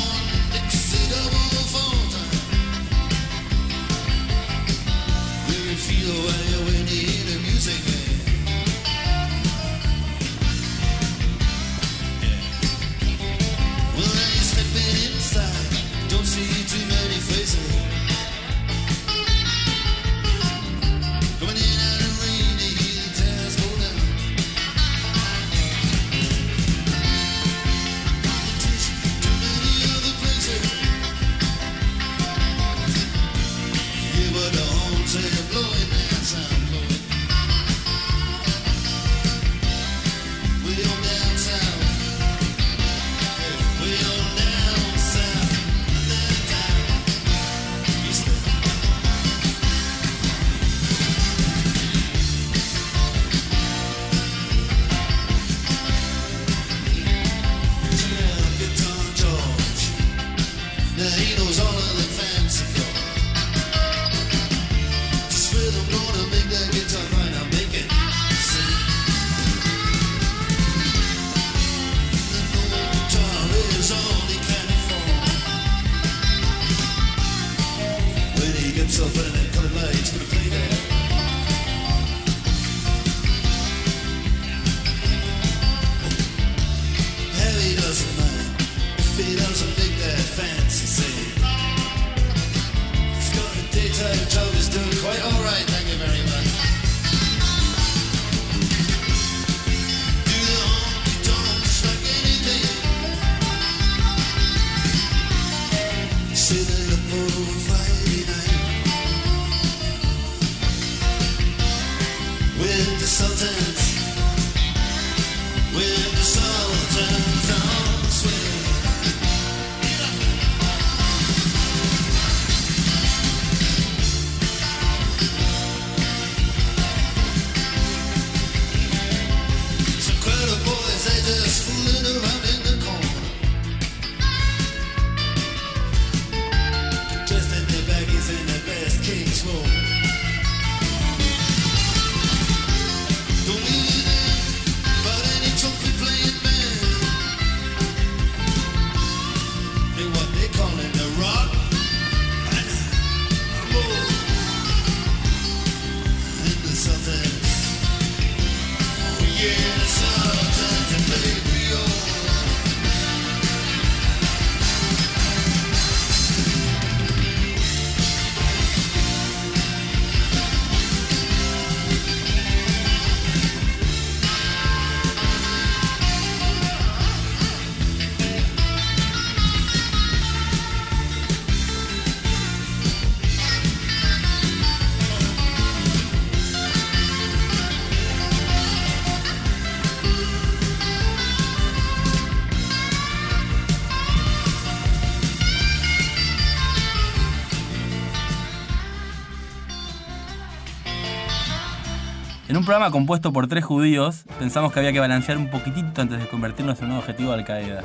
En un programa compuesto por 3 judíos, pensamos que había que balancear un poquitito antes de convertirnos en un nuevo objetivo de Al-Qaeda.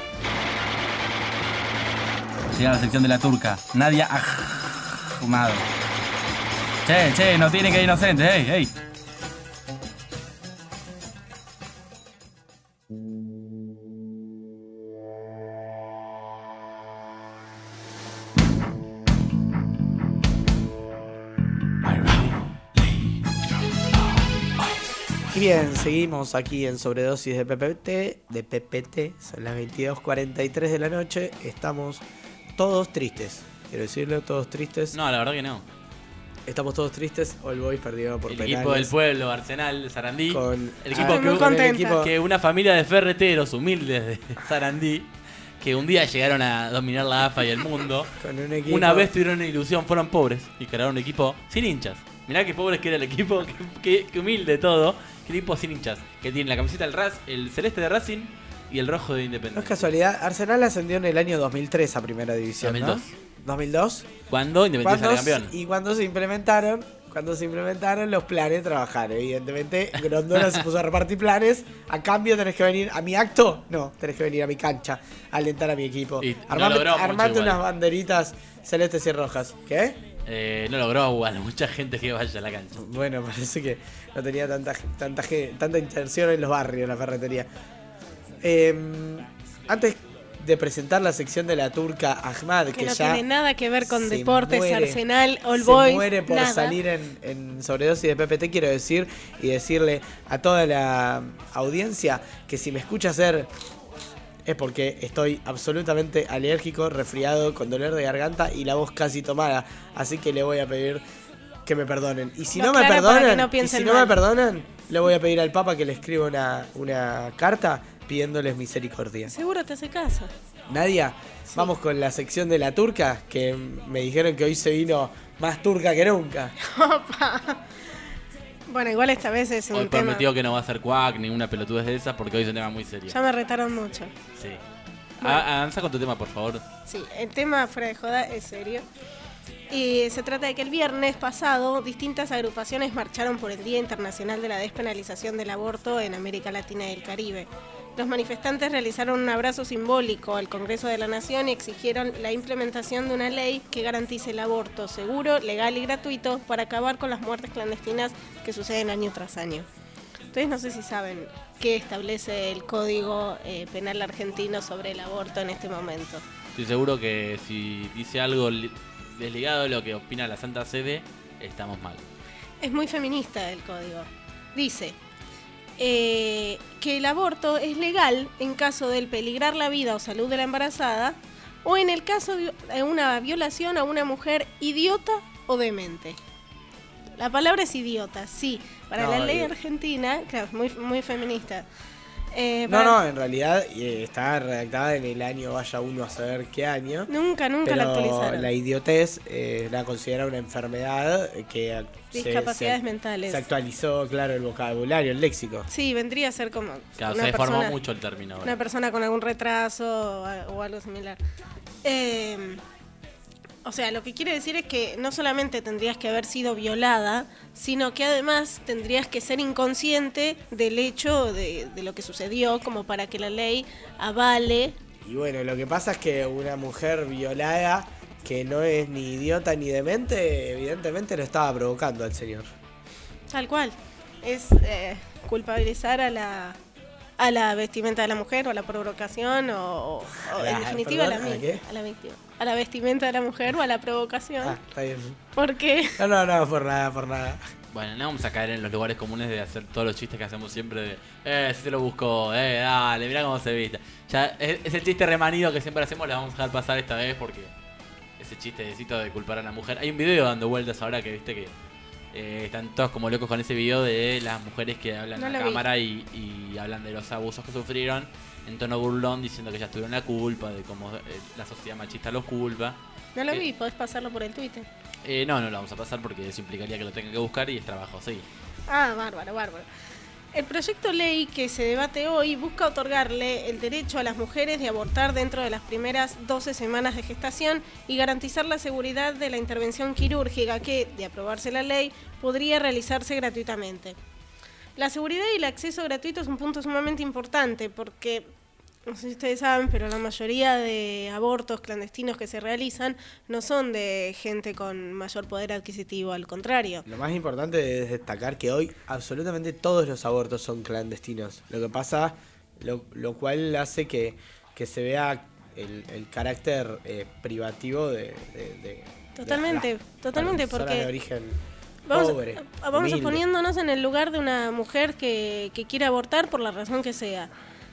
Llega la sección de la turca. Nadia Ahmad. Che, no tienen que ir inocentes, ey. Y bien, seguimos aquí en Sobredosis de PPT, son las 22:43 de la noche, estamos todos tristes, quiero decirlo, todos tristes. No, la verdad que no. Estamos todos tristes, All Boys perdió por penales. El equipo del pueblo, Arsenal, Sarandí. El equipo que una familia de ferreteros humildes de Sarandí, que un día llegaron a dominar la AFA y el mundo, con un equipo... una vez tuvieron una ilusión, fueron pobres y crearon un equipo sin hinchas. Mirá qué pobres que era el equipo, qué humilde todo. Qué equipo sin hinchas, que tiene la camiseta el celeste de Racing y el rojo de Independiente. No es casualidad, Arsenal ascendió en el año 2003 a Primera División, 2002. ¿no? ¿2002? Cuando Independiente salió campeón. Y cuando se implementaron los planes de trabajar. Evidentemente, Grondona se puso a repartir planes. A cambio tenés que venir a mi acto. No, tenés que venir a mi cancha a alentar a mi equipo. Armate unas banderitas celestes y rojas. ¿Qué? No logró igual, mucha gente que vaya a la cancha. Bueno, parece que no tenía tanta intención en los barrios, la ferretería. Antes de presentar la sección de la turca Ahmad, que no ya tiene nada que ver con deportes, Arsenal, All Boys, Boys, se muere por nada. salir en Sobredosis de PPT, quiero decir, y decirle a toda la audiencia que si me escucha hacer es porque estoy absolutamente alérgico, resfriado, con dolor de garganta y la voz casi tomada. Así que le voy a pedir que me perdonen. Y si no me perdonan, le voy a pedir al Papa que le escriba una carta pidiéndoles misericordia. Seguro te hace caso. Nadia, sí. Vamos con la sección de la turca, que me dijeron que hoy se vino más turca que nunca. Bueno, igual esta vez es un hoy tema... prometió que no va a ser cuac ni una pelotudez de esas porque hoy es un tema muy serio. Ya me retaron mucho. Sí. Bueno. Avanza con tu tema, por favor. Sí, el tema fuera de joda es serio. Y se trata de que el viernes pasado distintas agrupaciones marcharon por el Día Internacional de la Despenalización del Aborto en América Latina y el Caribe. Los manifestantes realizaron un abrazo simbólico al Congreso de la Nación y exigieron la implementación de una ley que garantice el aborto seguro, legal y gratuito para acabar con las muertes clandestinas que suceden año tras año. Ustedes no sé si saben qué establece el Código Penal argentino sobre el aborto en este momento. Estoy seguro que si dice algo desligado de lo que opina la Santa Sede, estamos mal. Es muy feminista el código. Dice que el aborto es legal en caso de peligrar la vida o salud de la embarazada o en el caso de una violación a una mujer idiota o demente. La palabra es idiota, sí. Para la ley argentina, claro, muy feminista. En realidad está redactada en el año, vaya uno a saber qué año. Nunca la actualizaron. La idiotez la considera una enfermedad que discapacidades mentales. Se actualizó, claro, el vocabulario, el léxico. Sí, vendría a ser como claro, se deformó mucho el término. Una persona con algún retraso o algo similar. O sea, lo que quiere decir es que no solamente tendrías que haber sido violada, sino que además tendrías que ser inconsciente del hecho de lo que sucedió, como para que la ley avale. Y bueno, lo que pasa es que una mujer violada, que no es ni idiota ni demente, evidentemente lo estaba provocando al señor. Tal cual. Es culpabilizar a la vestimenta de la mujer o a la provocación o en definitiva ¿a la víctima. A la vestimenta de la mujer o a la provocación. Ah, está bien. ¿Por qué? No, por nada. Bueno, no vamos a caer en los lugares comunes de hacer todos los chistes que hacemos siempre de si se lo buscó, dale, mirá cómo se viste. Ya, ese chiste remanido que siempre hacemos lo vamos a dejar pasar esta vez porque ese chistecito de culpar a la mujer. Hay un video dando vueltas ahora que viste que están todos como locos con ese video de las mujeres que hablan a la cámara y hablan de los abusos que sufrieron en tono burlón, diciendo que ellas tuvieron la culpa, de cómo la sociedad machista los culpa. No lo vi, podés pasarlo por el Twitter. No lo vamos a pasar porque eso implicaría que lo tenga que buscar y es trabajo, sí. Ah, bárbaro. El proyecto ley que se debate hoy busca otorgarle el derecho a las mujeres de abortar dentro de las primeras 12 semanas de gestación y garantizar la seguridad de la intervención quirúrgica que, de aprobarse la ley, podría realizarse gratuitamente. La seguridad y el acceso gratuito es un punto sumamente importante porque, no sé si ustedes saben, pero la mayoría de abortos clandestinos que se realizan no son de gente con mayor poder adquisitivo, al contrario. Lo más importante es destacar que hoy absolutamente todos los abortos son clandestinos. Lo que pasa, lo cual hace que se vea el carácter privativo de Totalmente, personas porque de origen pobre, vamos humilde. poniéndonos en el lugar de una mujer que quiere abortar por la razón que sea.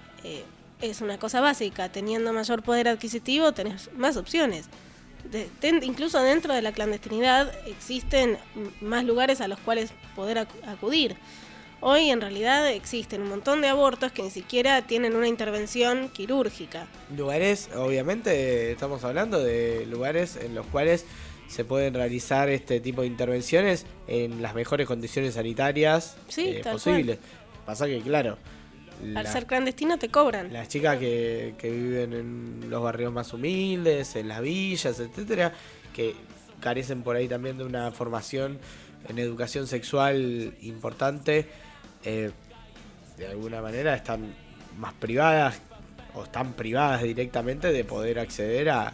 Es una cosa básica, teniendo mayor poder adquisitivo tenés más opciones. Incluso dentro de la clandestinidad existen más lugares a los cuales poder acudir. Hoy en realidad existen un montón de abortos que ni siquiera tienen una intervención quirúrgica. Lugares, obviamente estamos hablando de lugares en los cuales se pueden realizar este tipo de intervenciones en las mejores condiciones sanitarias posibles. Pasa que, claro, al ser clandestino te cobran. Las chicas que viven en los barrios más humildes, en las villas, etcétera, que carecen por ahí también de una formación en educación sexual importante, de alguna manera están más privadas o están privadas directamente de poder acceder a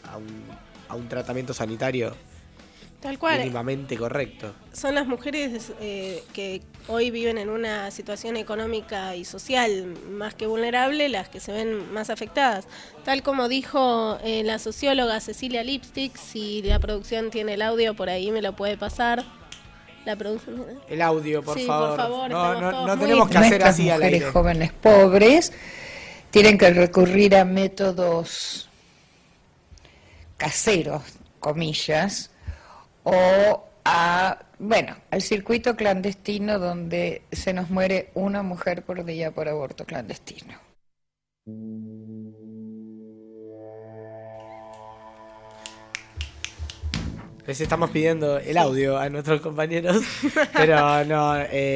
un tratamiento sanitario tal cual, mínimamente correcto. Son las mujeres que hoy viven en una situación económica y social más que vulnerable las que se ven más afectadas. Tal como dijo la socióloga Cecilia Lipstick, si la producción tiene el audio por ahí me lo puede pasar. La producción. El audio, por favor. Por favor, no tenemos que hacer así al aire. Nuestras mujeres jóvenes pobres tienen que recurrir a métodos caseros, comillas, o al circuito clandestino donde se nos muere una mujer por día por aborto clandestino. Les estamos pidiendo el audio a nuestros compañeros, pero no,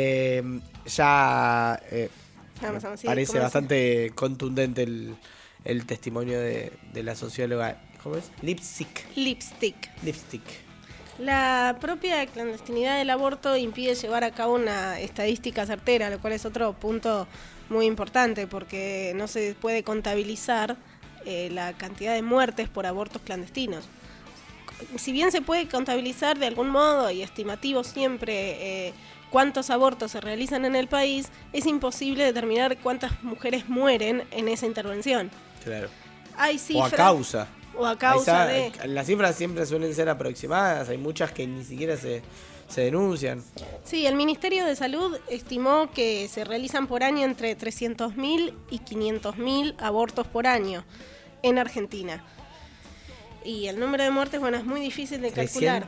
parece bastante contundente el testimonio de la socióloga. ¿Cómo es? Lipstick. Lipstick. La propia clandestinidad del aborto impide llevar a cabo una estadística certera, lo cual es otro punto muy importante porque no se puede contabilizar la cantidad de muertes por abortos clandestinos. Si bien se puede contabilizar de algún modo y estimativo siempre cuántos abortos se realizan en el país, es imposible determinar cuántas mujeres mueren en esa intervención. Claro. Hay cifras, o a causa de... Las cifras siempre suelen ser aproximadas, hay muchas que ni siquiera se denuncian. Sí, el Ministerio de Salud estimó que se realizan por año entre 300.000 y 500.000 abortos por año en Argentina. Y el número de muertes, es muy difícil de calcular.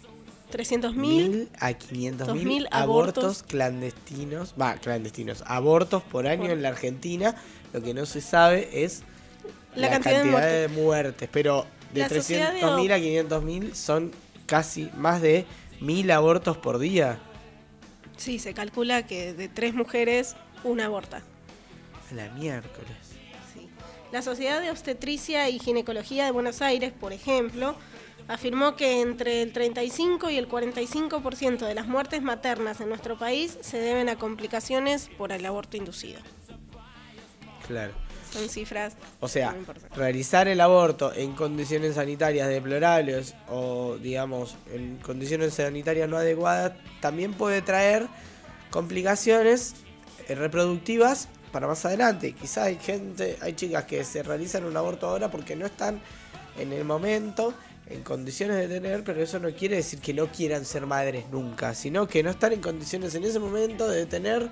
300.000 a 500.000 abortos clandestinos. Abortos por año en la Argentina. Lo que no se sabe es la cantidad de muertes. Pero de 300.000 a 500.000 son casi más de 1.000 abortos por día. Sí, se calcula que de 3 mujeres, una aborta. A la miércoles. La Sociedad de Obstetricia y Ginecología de Buenos Aires, por ejemplo, afirmó que entre el 35 y el 45% de las muertes maternas en nuestro país se deben a complicaciones por el aborto inducido. Claro. Son cifras. O sea, realizar el aborto en condiciones sanitarias deplorables o, digamos, en condiciones sanitarias no adecuadas también puede traer complicaciones reproductivas para más adelante. Quizás hay chicas que se realizan un aborto ahora porque no están en el momento en condiciones de tener, pero eso no quiere decir que no quieran ser madres nunca, sino que no están en condiciones en ese momento de tener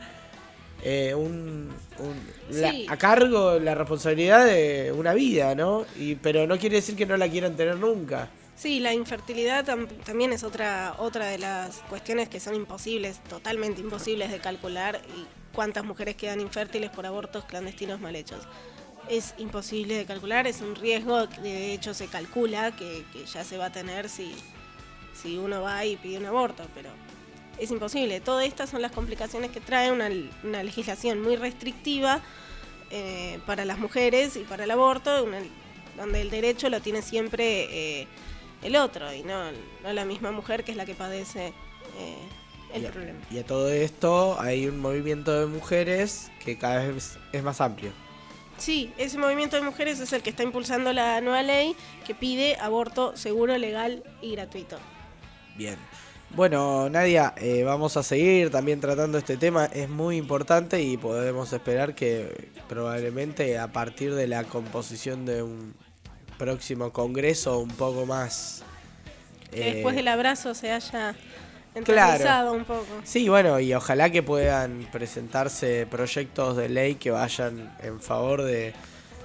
a cargo la responsabilidad de una vida, ¿no? Pero no quiere decir que no la quieran tener nunca. Sí, la infertilidad también es otra de las cuestiones que son totalmente imposibles de calcular, y cuántas mujeres quedan infértiles por abortos clandestinos mal hechos. Es imposible de calcular, es un riesgo, de hecho se calcula que ya se va a tener si uno va y pide un aborto, pero es imposible. Todas estas son las complicaciones que trae una legislación muy restrictiva para las mujeres y para el aborto, donde el derecho lo tiene siempre el otro y no la misma mujer que es la que padece el problema. Y a todo esto hay un movimiento de mujeres que cada vez es más amplio. Sí, ese movimiento de mujeres es el que está impulsando la nueva ley que pide aborto seguro, legal y gratuito. Bien. Bueno, Nadia, vamos a seguir también tratando este tema. Es muy importante y podemos esperar que probablemente a partir de la composición de un próximo congreso un poco más... Que después del abrazo se haya enterrizado un poco. Sí, bueno, y ojalá que puedan presentarse proyectos de ley que vayan en favor de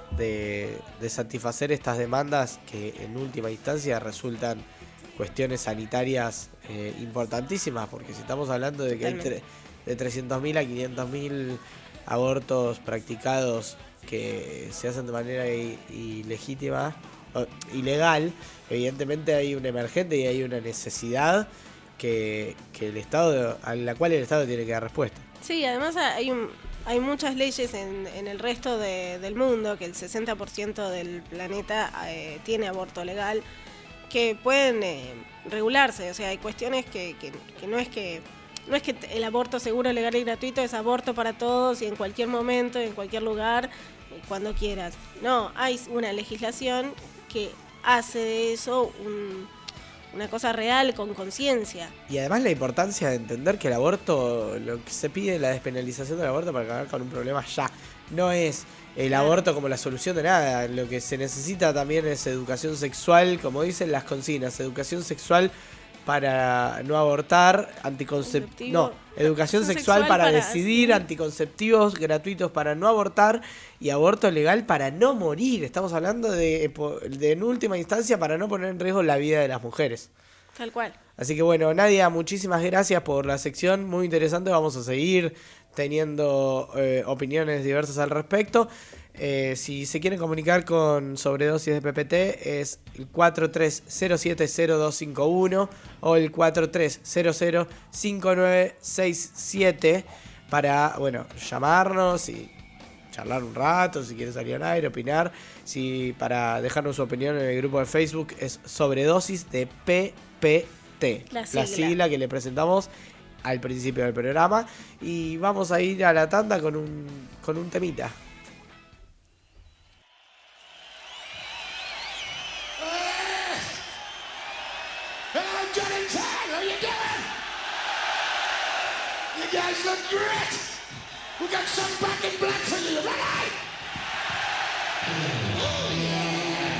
satisfacer estas demandas que en última instancia resultan cuestiones sanitarias importantísimas, porque si estamos hablando de que hay de 300.000 a 500.000 abortos practicados que se hacen de manera ilegítima, ilegal, evidentemente hay un emergente y hay una necesidad que el Estado, a la cual el Estado tiene que dar respuesta. Sí, además hay muchas leyes en el resto del mundo, que el 60% del planeta tiene aborto legal, que pueden regularse. O sea, hay cuestiones que no es que el aborto seguro, legal y gratuito es aborto para todos y en cualquier momento, en cualquier lugar, cuando quieras. No, hay una legislación que hace de eso una cosa real, con conciencia. Y además la importancia de entender que el aborto, lo que se pide, la despenalización del aborto para acabar con un problema ya, no es el aborto como la solución de nada. Lo que se necesita también es educación sexual, como dicen las consignas, educación sexual para no abortar, educación sexual para decidir, anticonceptivos gratuitos para no abortar y aborto legal para no morir. Estamos hablando de en última instancia para no poner en riesgo la vida de las mujeres. Tal cual. Así que bueno, Nadia, muchísimas gracias por la sección, muy interesante. Vamos a seguir teniendo opiniones diversas al respecto. Si se quieren comunicar con Sobredosis de PPT es el 43070251 o el 43005967 para, bueno, llamarnos y charlar un rato, si quieren salir al aire, opinar, para dejarnos su opinión en el grupo de Facebook es Sobredosis de PPT, la sigla que le presentamos al principio del programa. Y vamos a ir a la tanda con un temita. You guys look great. We got some back in black for you, ready? Oh, yeah.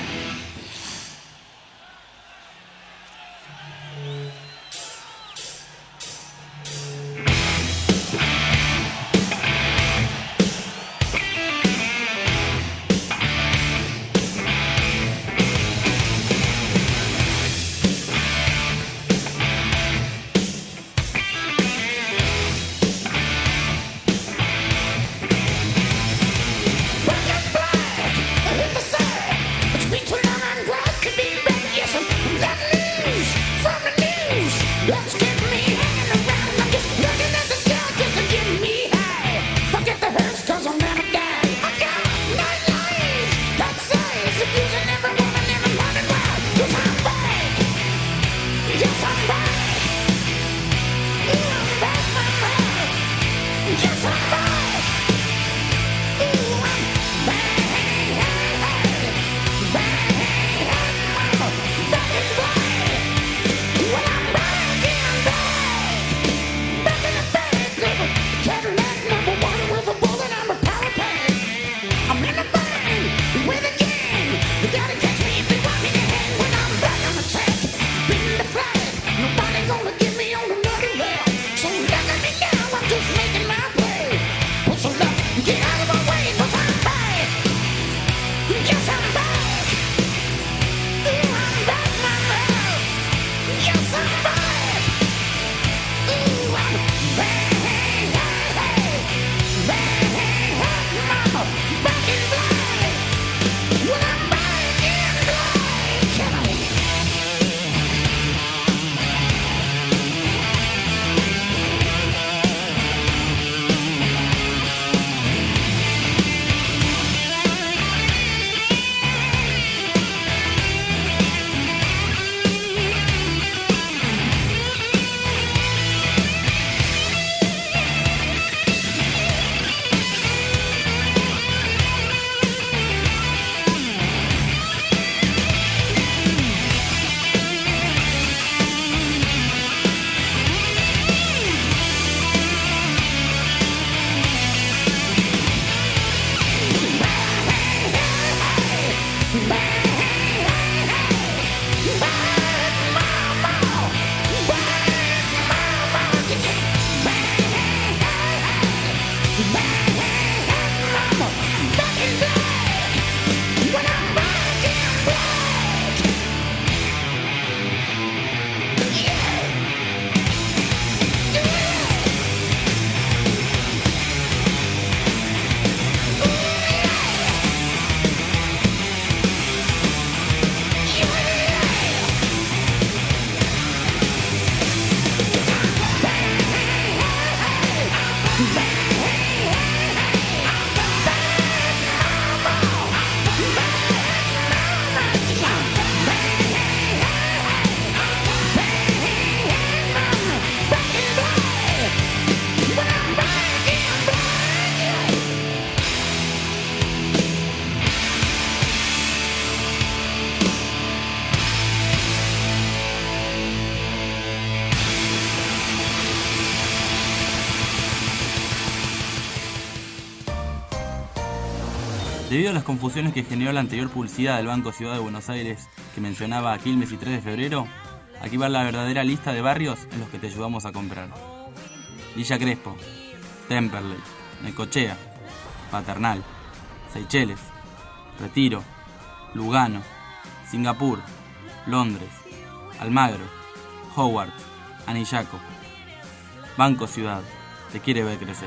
Debido a las confusiones que generó la anterior publicidad del Banco Ciudad de Buenos Aires que mencionaba a Quilmes y 3 de febrero, aquí va la verdadera lista de barrios en los que te ayudamos a comprar. Villa Crespo, Temperley, Necochea, Paternal, Seychelles, Retiro, Lugano, Singapur, Londres, Almagro, Howard, Anillaco. Banco Ciudad, te quiere ver crecer.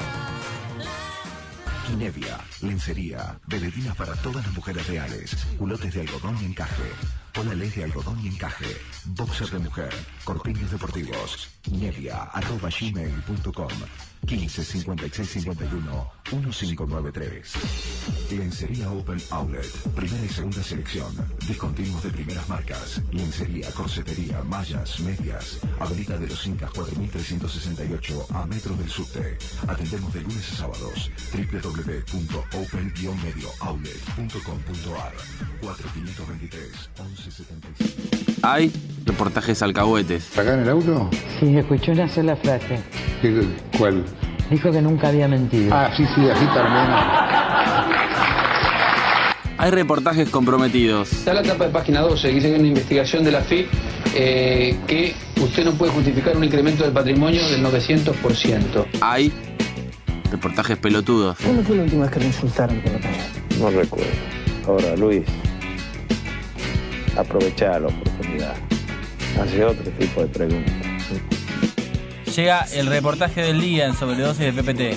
Nevia, lencería, velerinas para todas las mujeres reales, culotes de algodón y encaje, polales de algodón y encaje, boxer de mujer, corpiños deportivos. Nevia@gmail.com 15 56 51 1593. Lencería Open Outlet, primera y segunda selección, discontinuos de primeras marcas, lencería, corsetería, mallas, medias, Avenida de los Incas 4368 a metros del subte. Atendemos de lunes a sábados. www.open-mediooutlet.com.ar 4523 1175. Hay reportajes alcahuetes. ¿Acá en el auto? Sí, escuché una sola frase. ¿Cuál? Dijo que nunca había mentido. Ah, sí, así termina. Hay reportajes comprometidos. Está la tapa de página 12, que dice que hay una investigación de la FIP que usted no puede justificar un incremento del patrimonio del 900%. Hay reportajes pelotudos. ¿Cuándo fue la última vez que le insultaron por la calle? No recuerdo. Ahora, Luis, aprovechá la oportunidad. Hace otro tipo de preguntas. Llega el reportaje del día en Sobredosis de PPT.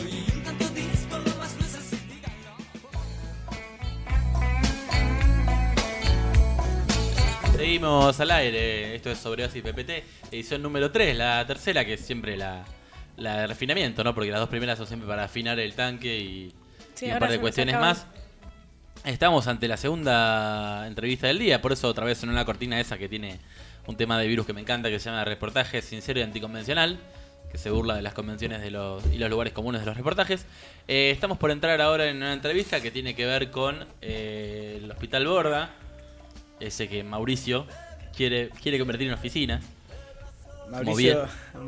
Seguimos al aire, esto es Sobredosis PPT, edición número 3, la tercera, que es siempre la de refinamiento, ¿no? Porque las dos primeras son siempre para afinar el tanque y un par de cuestiones más. Estamos ante la segunda entrevista del día, por eso otra vez sonó la cortina esa que tiene un tema de virus que me encanta, que se llama Reportaje Sincero y Anticonvencional, que se burla de las convenciones y los lugares comunes de los reportajes. Estamos por entrar ahora en una entrevista que tiene que ver con el Hospital Borda, ese que Mauricio quiere convertir en oficina. Mauricio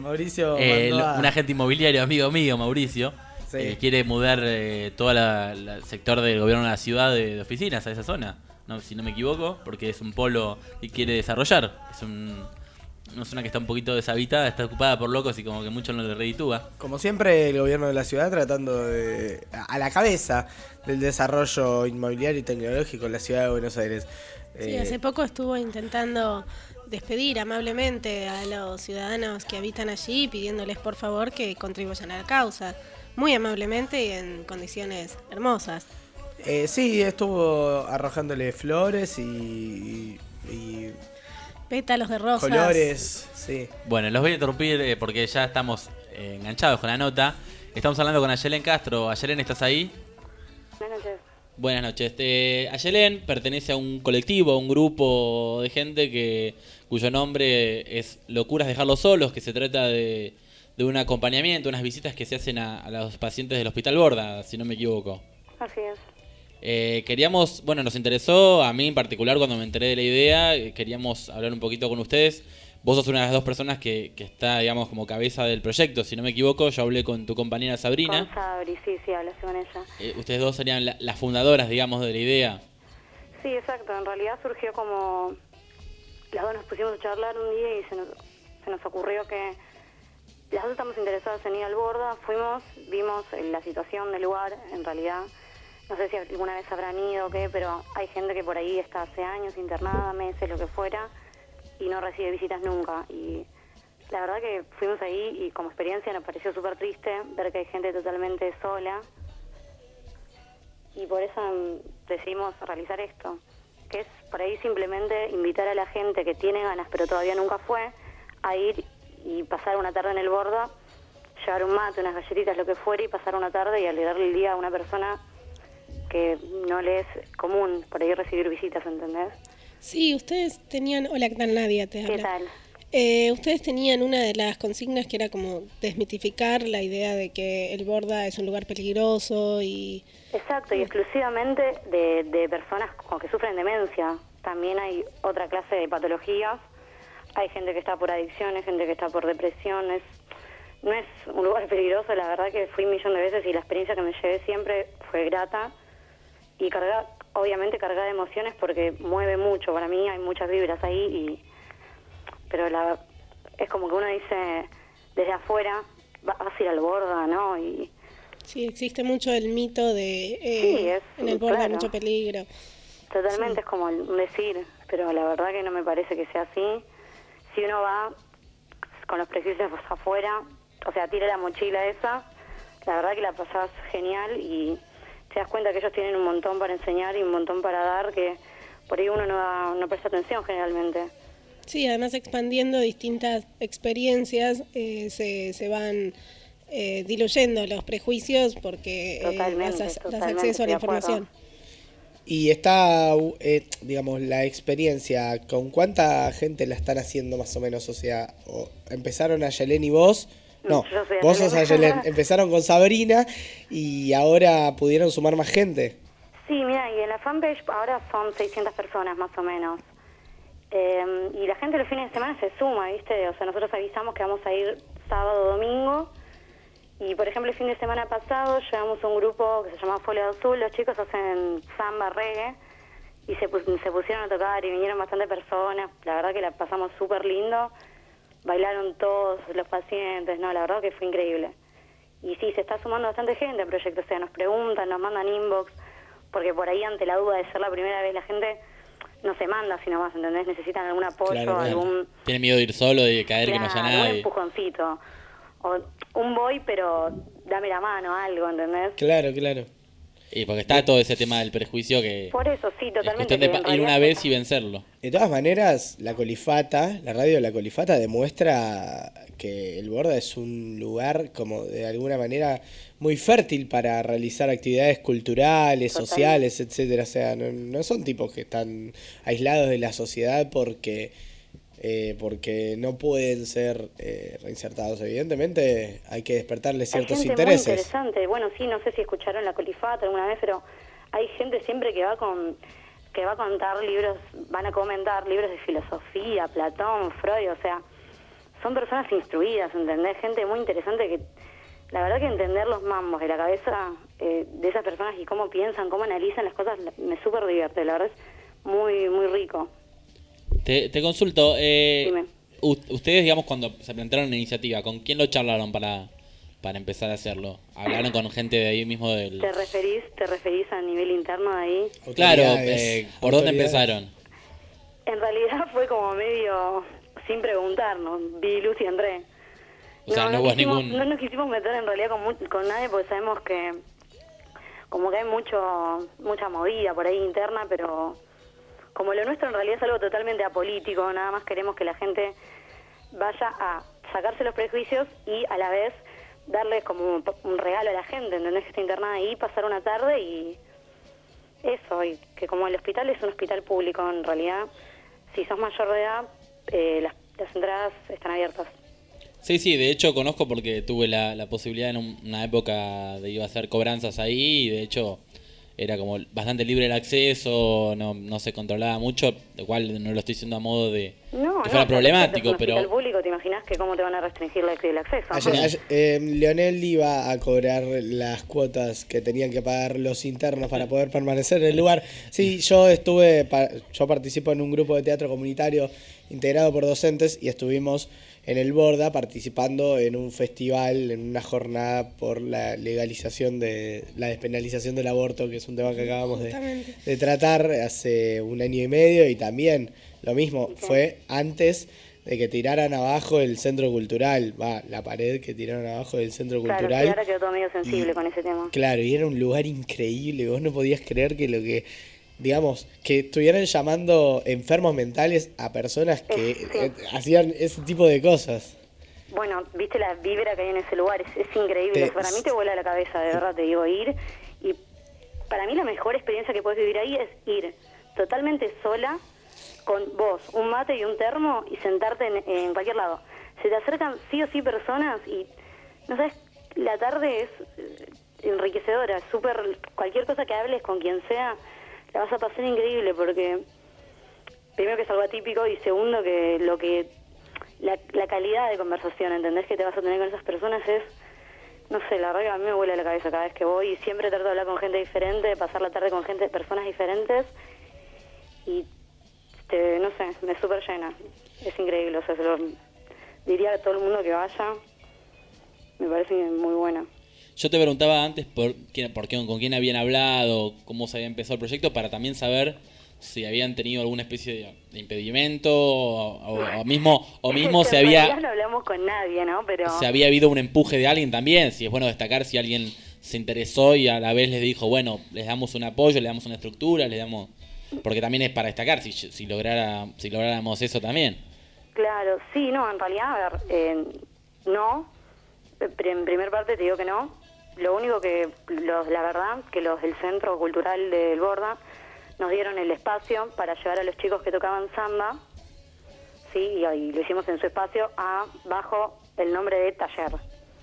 un agente inmobiliario, amigo mío, Mauricio, sí. Quiere mudar todo el sector del gobierno de la ciudad de oficinas a esa zona, no, si no me equivoco, porque es un polo y quiere desarrollar. Es una zona que está un poquito deshabitada, está ocupada por locos y como que mucho no le reditúa. Como siempre, el gobierno de la ciudad tratando de a la cabeza del desarrollo inmobiliario y tecnológico en la ciudad de Buenos Aires. Sí, hace poco estuvo intentando despedir amablemente a los ciudadanos que habitan allí, pidiéndoles por favor que contribuyan a la causa, muy amablemente y en condiciones hermosas. Sí, estuvo arrojándole flores y pétalos de rosas. Colores, sí. Bueno, los voy a interrumpir porque ya estamos enganchados con la nota. Estamos hablando con Ayelen Castro. Ayelen, ¿estás ahí? Buenas noches. Buenas noches. Ayelen pertenece a un colectivo, a un grupo de gente cuyo nombre es Locuras Dejarlos Solos, que se trata de un acompañamiento, unas visitas que se hacen a los pacientes del Hospital Borda, si no me equivoco. Así es. Nos interesó, a mí en particular cuando me enteré de la idea, queríamos hablar un poquito con ustedes. Vos sos una de las dos personas que está, digamos, como cabeza del proyecto, si no me equivoco. Yo hablé con tu compañera Sabrina. Con Sabri, sí, hablaste con ella. Ustedes dos serían las fundadoras, digamos, de la idea. Sí, exacto. En realidad surgió como... Las dos nos pusimos a charlar un día y se nos ocurrió que las dos estamos interesadas en ir al Borda. Fuimos, vimos la situación del lugar, en realidad... No sé si alguna vez habrán ido o qué, pero hay gente que por ahí está hace años internada, meses, lo que fuera, y no recibe visitas nunca. Y la verdad que fuimos ahí y como experiencia nos pareció súper triste ver que hay gente totalmente sola. Y por eso decidimos realizar esto, que es por ahí simplemente invitar a la gente que tiene ganas pero todavía nunca fue, a ir y pasar una tarde en el Borda, llevar un mate, unas galletitas, lo que fuera, y pasar una tarde y alegrarle el día a una persona que no le es común por ahí recibir visitas, ¿entendés? Sí, ustedes tenían... Hola, ¿qué tal? Nadia te habla. ¿Qué tal? Ustedes tenían una de las consignas que era como desmitificar la idea de que el Borda es un lugar peligroso y... Exacto, y exclusivamente de personas que sufren demencia. También hay otra clase de patologías. Hay gente que está por adicciones, gente que está por depresiones. No es un lugar peligroso, la verdad que fui un millón de veces y la experiencia que me llevé siempre fue grata. y obviamente cargada de emociones porque mueve mucho, para mí hay muchas vibras ahí, pero es como que uno dice desde afuera, vas a ir al Borda, ¿no? Sí, existe mucho el mito de en el Borda hay mucho peligro. Totalmente, es como un decir, pero la verdad que no me parece que sea así. Si uno va con los prejuicios afuera, o sea, tira la mochila esa, la verdad que la pasás genial y te das cuenta que ellos tienen un montón para enseñar y un montón para dar, que por ahí uno no presta atención generalmente. Sí, además expandiendo distintas experiencias se van diluyendo los prejuicios porque das acceso a la información. Y está, digamos, la experiencia, ¿con cuánta gente la están haciendo más o menos? O sea, empezaron Ayelén y vos. No, vos sos Ayelén. Empezaron con Sabrina y ahora pudieron sumar más gente. Sí, mira, y en la fanpage ahora son 600 personas más o menos. Y la gente los fines de semana se suma, ¿viste? O sea, nosotros avisamos que vamos a ir sábado, domingo. Y, por ejemplo, el fin de semana pasado llevamos un grupo que se llama Folio Azul. Los chicos hacen samba, reggae. Y se pusieron a tocar y vinieron bastante personas. La verdad que la pasamos súper lindo. Bailaron todos los pacientes, ¿no? La verdad que fue increíble. Y sí, se está sumando bastante gente al proyecto. O sea, nos preguntan, nos mandan inbox. Porque por ahí, ante la duda de ser la primera vez, la gente no se manda sino más, ¿entendés? Necesitan algún apoyo, algún... Tiene miedo de ir solo, de caer, que no haya nadie. Un empujoncito. O un voy, pero dame la mano, algo, ¿entendés? Claro. Y porque está todo ese tema del prejuicio que... Por eso, sí, totalmente. Es cuestión de ir una vez y vencerlo. De todas maneras, la radio de La Colifata demuestra que el Borda es un lugar como de alguna manera muy fértil para realizar actividades culturales, sociales, etcétera. O sea, no son tipos que están aislados de la sociedad porque no pueden ser reinsertados. Evidentemente hay que despertarles ciertos intereses. Muy interesante. Bueno, sí, no sé si escucharon La Colifata alguna vez, pero hay gente siempre que va a contar libros, van a comentar libros de filosofía, Platón, Freud, o sea, son personas instruidas, ¿entendés? Gente muy interesante que la verdad que entender los mambos de la cabeza de esas personas y cómo piensan, cómo analizan las cosas, me súper divierte, la verdad es muy, muy rico. Te consulto, ustedes, digamos, cuando se plantearon la iniciativa, ¿con quién lo charlaron para empezar a hacerlo? ¿Hablaron con gente de ahí mismo del...? ¿Te referís a nivel interno de ahí? Claro, ¿por dónde empezaron? En realidad fue como medio sin preguntarnos, vi luz y entré. O sea, no hubo ningún... No nos quisimos meter en realidad con nadie porque sabemos que como que hay mucha movida por ahí interna, pero... Como lo nuestro en realidad es algo totalmente apolítico, nada más queremos que la gente vaya a sacarse los prejuicios y a la vez darles como un regalo a la gente, ¿entendés? Que está internada ahí, pasar una tarde y eso, y que como el hospital es un hospital público en realidad, si sos mayor de edad, las entradas están abiertas. Sí, de hecho conozco porque tuve la posibilidad en una época de ir a hacer cobranzas ahí y de hecho... Era como bastante libre el acceso, no se controlaba mucho, lo cual no lo estoy diciendo a modo de que fuera problemático, es un pero... hospital público, ¿te imaginas que cómo te van a restringir el acceso? Leonel iba a cobrar las cuotas que tenían que pagar los internos para poder permanecer en el lugar. Sí, yo participo en un grupo de teatro comunitario integrado por docentes y estuvimos en el Borda participando en un festival, en una jornada por la legalización la despenalización del aborto, que es un tema que acabamos de tratar hace un año y medio, y también lo mismo, fue antes de que tiraran abajo el centro cultural, la pared que tiraron abajo del centro cultural. Claro, ahora quedó todo medio sensible con ese tema. Claro, y era un lugar increíble, vos no podías creer que digamos, que estuvieran llamando enfermos mentales a personas que hacían ese tipo de cosas. Bueno, viste la vibra que hay en ese lugar, es increíble. Para mí te vuela la cabeza, de verdad, te digo, ir. Y para mí la mejor experiencia que puedes vivir ahí es ir totalmente sola, con vos, un mate y un termo, y sentarte en cualquier lado. Se te acercan sí o sí personas y, no sabes, la tarde es enriquecedora, cualquier cosa que hables con quien sea, la vas a pasar increíble porque primero que es algo atípico y segundo que la calidad de conversación, ¿entendés? Que te vas a tener con esas personas es no sé, la verdad que a mí me vuela la cabeza cada vez que voy y siempre trato de hablar con gente diferente, de pasar la tarde con personas diferentes y no sé, me súper llena. Es increíble, o sea, se lo diría a todo el mundo que vaya. Me parece muy buena. Yo te preguntaba antes con quién habían hablado, cómo se había empezado el proyecto, para también saber si habían tenido alguna especie de impedimento o mismo se en había... realidad no hablamos con nadie, ¿no? Pero... Si había habido un empuje de alguien también, si es bueno destacar si alguien se interesó y a la vez les dijo, bueno, les damos un apoyo, les damos una estructura, les damos... Porque también es para destacar si lográramos eso también. Claro, sí, no, en realidad, a ver, no. En primer parte te digo que no. Lo único que, la verdad, que los del Centro Cultural del Borda nos dieron el espacio para llevar a los chicos que tocaban samba, sí, y lo hicimos en su espacio bajo el nombre de taller.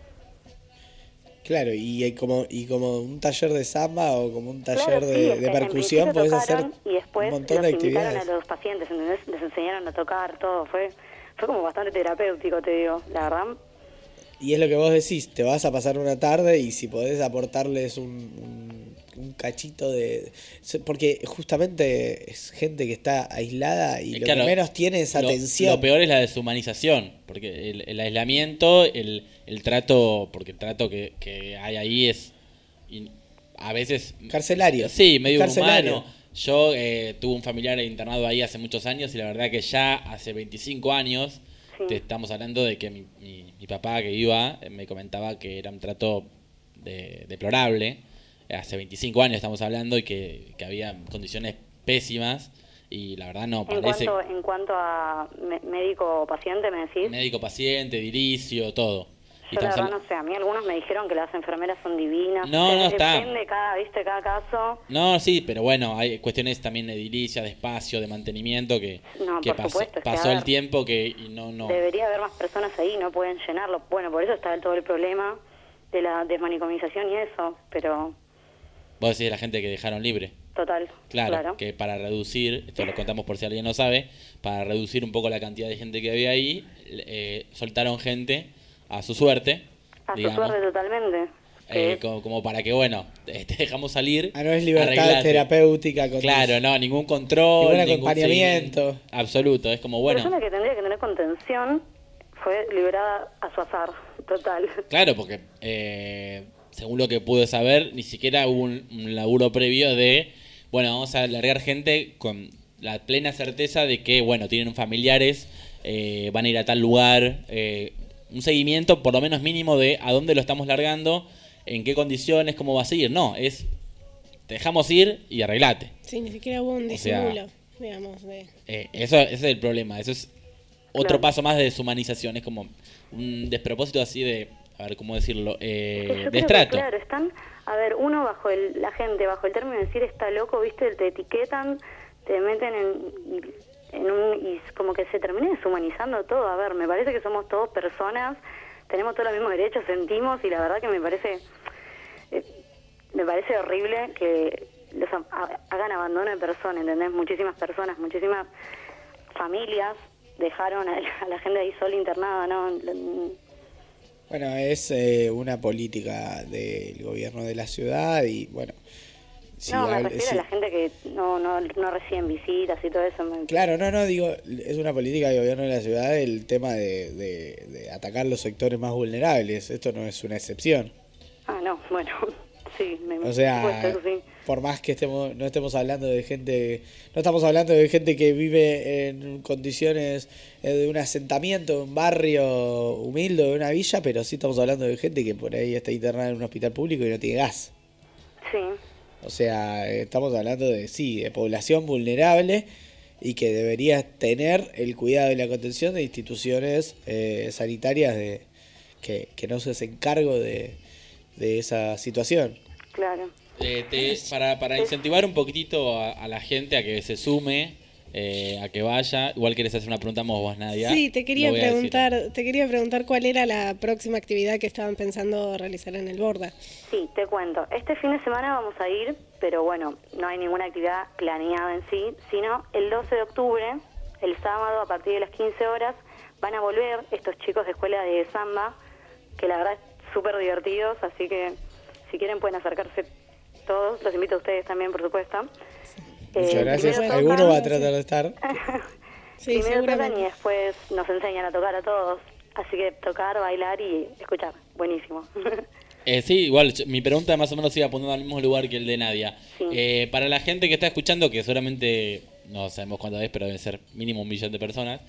Claro, y como un taller de samba o como un taller de percusión podés hacer y después un montón de actividades. Invitaron a los pacientes, ¿entendés? Les enseñaron a tocar, todo. Fue como bastante terapéutico, te digo, la verdad. Y es lo que vos decís, te vas a pasar una tarde y si podés aportarles un cachito de... Porque justamente es gente que está aislada y lo que menos tiene es atención. Lo peor es la deshumanización, porque el aislamiento, el trato, porque el trato que hay ahí es a veces... Carcelario. Sí, medio inhumano. Yo tuve un familiar internado ahí hace muchos años y la verdad que ya hace 25 años... Te estamos hablando de que mi papá que iba me comentaba que era un trato deplorable. Hace 25 años estamos hablando y que había condiciones pésimas y la verdad no parece... En cuanto a médico-paciente, ¿me decís? Médico-paciente, edilicio, todo. Yo la verdad no sé, a mí algunos me dijeron que las enfermeras son divinas. No está. Depende cada caso. No, sí, pero bueno, hay cuestiones también de edilicia, de espacio, de mantenimiento que pasó el tiempo y no... Debería haber más personas ahí, no pueden llenarlo. Bueno, por eso está todo el problema de la desmanicomización y eso, pero... Vos decís de la gente que dejaron libre. Total. Claro, que para reducir, esto lo contamos por si alguien no sabe, para reducir un poco la cantidad de gente que había ahí, soltaron gente... a su suerte, digamos, su suerte totalmente. Como para que, bueno, te dejamos salir. No es libertad terapéutica. Claro, no, ningún control. Ningún acompañamiento. Absoluto, es como, bueno. La persona que tendría que tener contención fue liberada a su azar, total. Claro, porque según lo que pude saber, ni siquiera hubo un laburo previo de, bueno, vamos a largar gente con la plena certeza de que, bueno, tienen familiares, van a ir a tal lugar, un seguimiento por lo menos mínimo de a dónde lo estamos largando, en qué condiciones, cómo va a seguir. No, te dejamos ir y arreglate. Sí, ni siquiera hubo un disimulo, digamos. Eso es el problema, eso es otro paso más de deshumanización, es como un despropósito así de, a ver, ¿cómo decirlo? De estrato. Claro, están, a ver, uno la gente bajo el término de decir está loco, viste, te etiquetan, te meten y como que se termina deshumanizando todo. A ver, me parece que somos todos personas, tenemos todos los mismos derechos, sentimos, y la verdad que me parece horrible que hagan abandono de personas, ¿entendés? Muchísimas personas, muchísimas familias dejaron a la gente ahí sola internada, ¿no? Bueno, es una política del gobierno de la ciudad y bueno... me refiero a la gente que no reciben visitas y todo eso. Claro, digo, es una política del gobierno de la ciudad el tema de atacar los sectores más vulnerables. Esto no es una excepción. No, bueno, sí. O sea, sí. Por más que no estemos hablando de gente, no estamos hablando de gente que vive en condiciones de un asentamiento, un barrio humilde, de una villa, pero sí estamos hablando de gente que por ahí está internada en un hospital público y no tiene gas. Sí. O sea, estamos hablando de población vulnerable y que debería tener el cuidado y la contención de instituciones sanitarias que no se hacen cargo de esa situación. Claro. Para incentivar un poquitito a la gente a que se sume, a que vaya, igual querés hacer una pregunta vos, Nadia. Sí, te quería preguntar cuál era la próxima actividad que estaban pensando realizar en el Borda. Sí, te cuento. Este fin de semana vamos a ir, pero bueno, no hay ninguna actividad planeada en sí, sino el 12 de octubre, el sábado, a partir de las 15 horas, van a volver estos chicos de escuela de samba, que la verdad súper divertidos, así que si quieren pueden acercarse todos, los invito a ustedes también, por supuesto. Muchas gracias. Primero Alguno tocan, va a tratar de estar. Sí, primero tocan seguramente. y después nos enseñan a tocar a todos. Así que tocar, bailar y escuchar. Buenísimo. Sí, igual, mi pregunta más o menos iba poniendo al mismo lugar que el de Nadia. Sí. Para la gente que está escuchando, que seguramente no sabemos cuántas es, pero deben ser mínimo 1 millón de personas,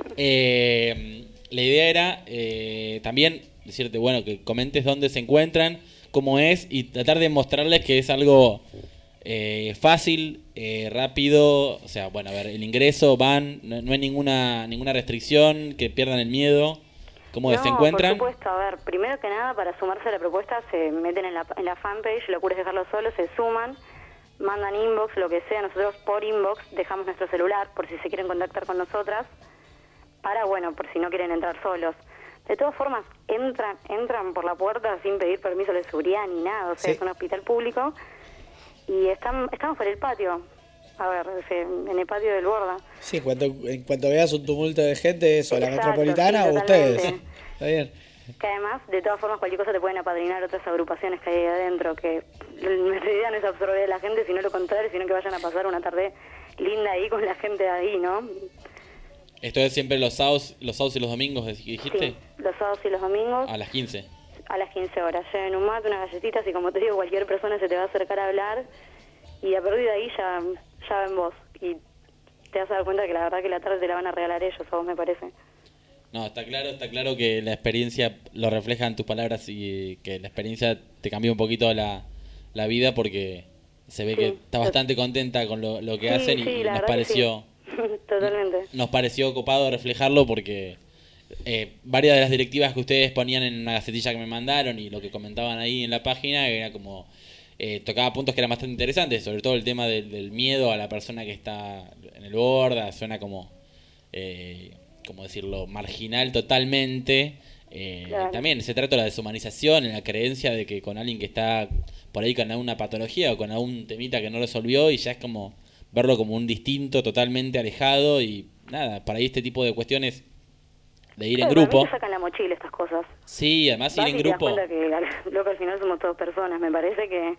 la idea era también decirte, bueno, que comentes dónde se encuentran, cómo es, y tratar de mostrarles que es algo fácil, rápido. O sea, bueno, a ver, el ingreso, van, no hay ninguna restricción, que pierdan el miedo. ¿Cómo se encuentran? Por supuesto, a ver, primero que nada, para sumarse a la propuesta, se meten en la fanpage, Locura es dejarlo solo, se suman, mandan inbox, lo que sea, nosotros por inbox dejamos nuestro celular, por si se quieren contactar con nosotras, para, bueno, por si no quieren entrar solos. De todas formas, entran por la puerta sin pedir permiso de seguridad ni nada, o sea, es un hospital público, y estamos por el patio, a ver, en el patio del Borda. Sí, en cuanto veas un tumulto de gente, eso, la Exacto, metropolitana sí, o ustedes. totalmente. Está bien. Que además, de todas formas, cualquier cosa te pueden apadrinar otras agrupaciones que hay ahí adentro, que nuestra idea no es absorber a la gente, sino lo contrario, sino que vayan a pasar una tarde linda ahí con la gente de ahí, ¿no? Esto es siempre los sábados y los domingos, dijiste. Sí, los sábados y los domingos. A las 15. A las 15 horas. Lleven un mate, unas galletitas y como te digo, cualquier persona se te va a acercar a hablar y a partir de ahí ya ven vos. Y te vas a dar cuenta que la verdad que la tarde te la van a regalar ellos, a vos me parece. No, está claro que la experiencia lo refleja en tus palabras y que la experiencia te cambió un poquito la vida porque se ve que está bastante contenta con lo que hacen y nos pareció... Totalmente. Nos pareció copado reflejarlo porque varias de las directivas que ustedes ponían en una gacetilla que me mandaron y lo que comentaban ahí en la página era como... tocaba puntos que eran bastante interesantes, sobre todo el tema del miedo a la persona que está en el borda, suena como, ¿cómo decirlo?, marginal totalmente. Claro. También se trata de la deshumanización, en la creencia de que con alguien que está por ahí con alguna patología o con algún temita que no resolvió y ya es como verlo como un distinto totalmente alejado y nada, para ahí este tipo de cuestiones de ir en grupo. Para mí te sacan la mochila estas cosas. Sí, además ir en grupo. Te das cuenta que loco, al final somos todas personas, me parece que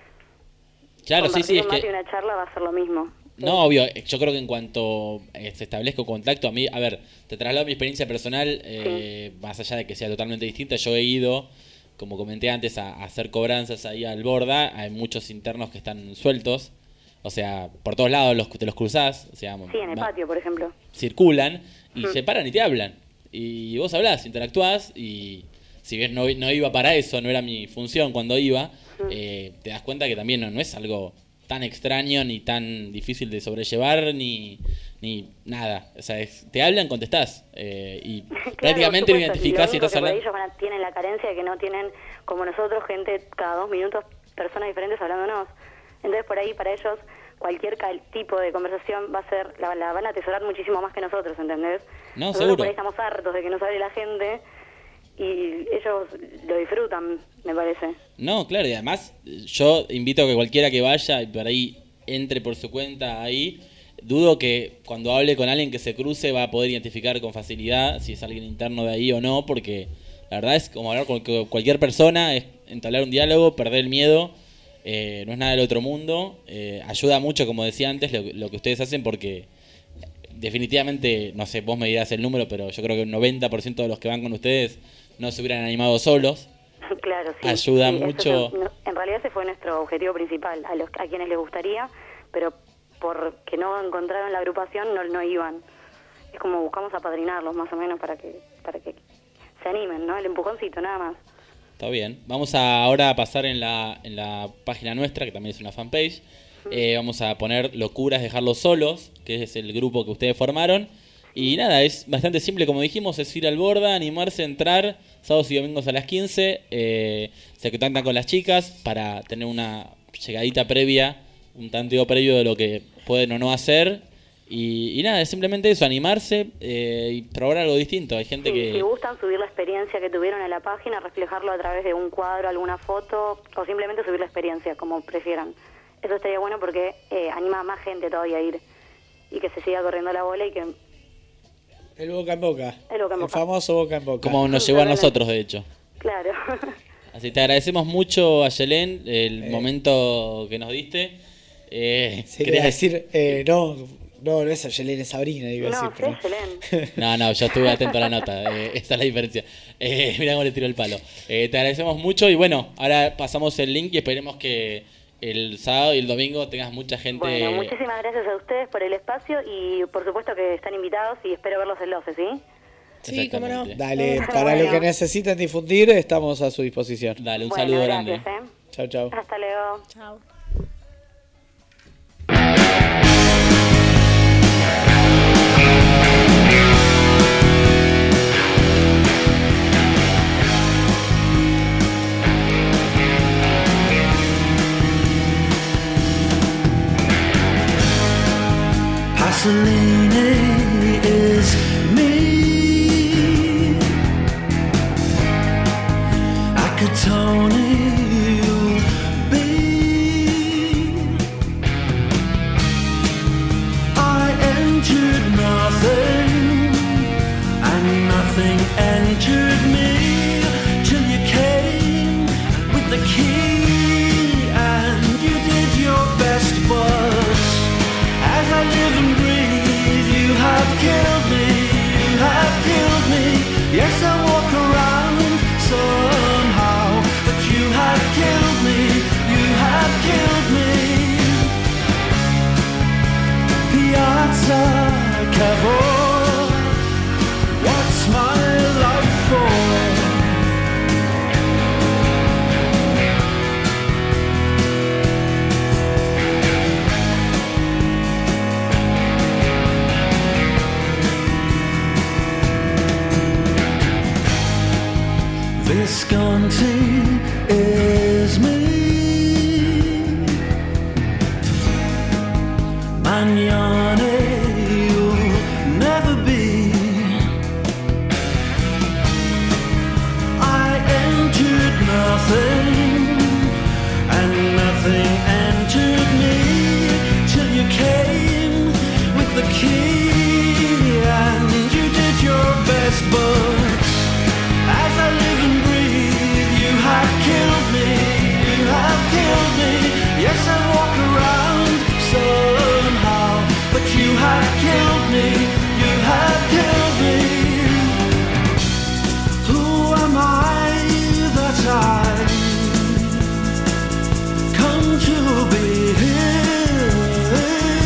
claro, sí, es que que una charla va a ser lo mismo. no, obvio, yo creo que en cuanto se establezca un contacto, a mí, a ver, te traslado mi experiencia personal, más allá de que sea totalmente distinta, yo he ido, como comenté antes, a hacer cobranzas ahí al Borda, hay muchos internos que están sueltos, o sea, por todos lados te los cruzás, o sea, sí, en el patio, por ejemplo. Circulan y se paran y te hablan, y vos hablás, interactuás, y si bien no iba para eso, no era mi función cuando iba, te das cuenta que también no es algo tan extraño ni tan difícil de sobrellevar ni nada, o sea, te hablan, contestás y claro, prácticamente lo por supuesto, identificás si y lo único estás que por ahí hablando. ellos tienen la carencia de que no tienen, como nosotros, gente cada 2 minutos, personas diferentes hablándonos. Entonces por ahí para ellos cualquier tipo de conversación va a ser, la van a atesorar muchísimo más que nosotros, ¿entendés? No, nosotros seguro. por ahí estamos hartos de que nos hable la gente y ellos lo disfrutan, me parece. No, claro, y además yo invito a que cualquiera que vaya y por ahí entre por su cuenta ahí, dudo que cuando hable con alguien que se cruce va a poder identificar con facilidad si es alguien interno de ahí o no, porque la verdad es como hablar con cualquier persona, es entablar un diálogo, perder el miedo, no es nada del otro mundo, ayuda mucho, como decía antes, lo que ustedes hacen porque definitivamente, no sé, vos me dirás el número, pero yo creo que el 90% de los que van con ustedes no se hubieran animado solos. Claro, sí. Ayuda sí, mucho. En realidad ese fue nuestro objetivo principal, a quienes les gustaría, pero porque no encontraron la agrupación no iban. Es como buscamos apadrinarlos más o menos para que se animen, ¿no? El empujoncito, nada más. Está bien. Vamos ahora a pasar en la página nuestra, que también es una fanpage. Vamos a poner Locuras Dejarlos Solos, que es el grupo que ustedes formaron. Y nada, es bastante simple, como dijimos, es ir al Borda, animarse a entrar, sábados y domingos a las 15. Se contactan con las chicas para tener una llegadita previa, un tanteo previo de lo que pueden o no hacer. Y nada, es simplemente eso, animarse y probar algo distinto. Hay gente que... Si gustan subir la experiencia que tuvieron en la página, reflejarlo a través de un cuadro, alguna foto, o simplemente subir la experiencia, como prefieran. Eso estaría bueno porque anima a más gente todavía a ir y que se siga corriendo la bola y que... El boca en boca. El boca en boca. El famoso boca en boca. Como nos llevó a nosotros, de hecho. Claro. Así te agradecemos mucho, Ayelén, el momento que nos diste. Sí, quería decir, no es Ayelén, es Sabrina, iba a decir. No, sí, Ayelén. No, yo estuve atento a la nota, esa es la diferencia. Mirá cómo le tiró el palo. Te agradecemos mucho y bueno, ahora pasamos el link y esperemos que el sábado y el domingo tengas mucha gente. Bueno, muchísimas gracias a ustedes por el espacio y por supuesto que están invitados y espero verlos el 12, ¿sí? Sí, cómo no. Dale, para lo que necesiten difundir, estamos a su disposición. Dale, un saludo gracias, grande. Chau, chau. Hasta luego. Chao. Pasolini is me. Acatoni you'll be. I entered nothing, and nothing entered me, till you came with the key, and you did your best, but as I live and breathe, you have killed me, you have killed me. Yes, I walk around somehow, but you have killed me, you have killed me. Piazza Cavour, what's my life for? Visconti is me. Magnani you'll never be. I entered nothing, and nothing entered me, till you came with the key, and you did your best, but as I live and breathe, you have killed me, you have killed me. Yes, I walk around somehow, but you have killed me, you have killed me. Who am I that I come to be here?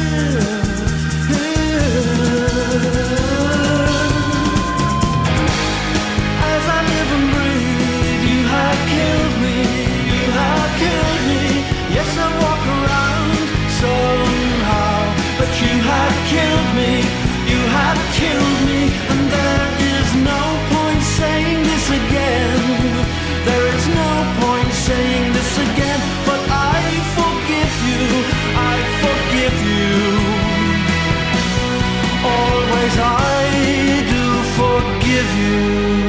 As I live and breathe, you have killed me, you have killed me. Yes, I walk around somehow, but you have killed me, you have killed me. And there is no point saying this again, there is no point saying this again, but I forgive you, I forgive you. Always I do forgive you.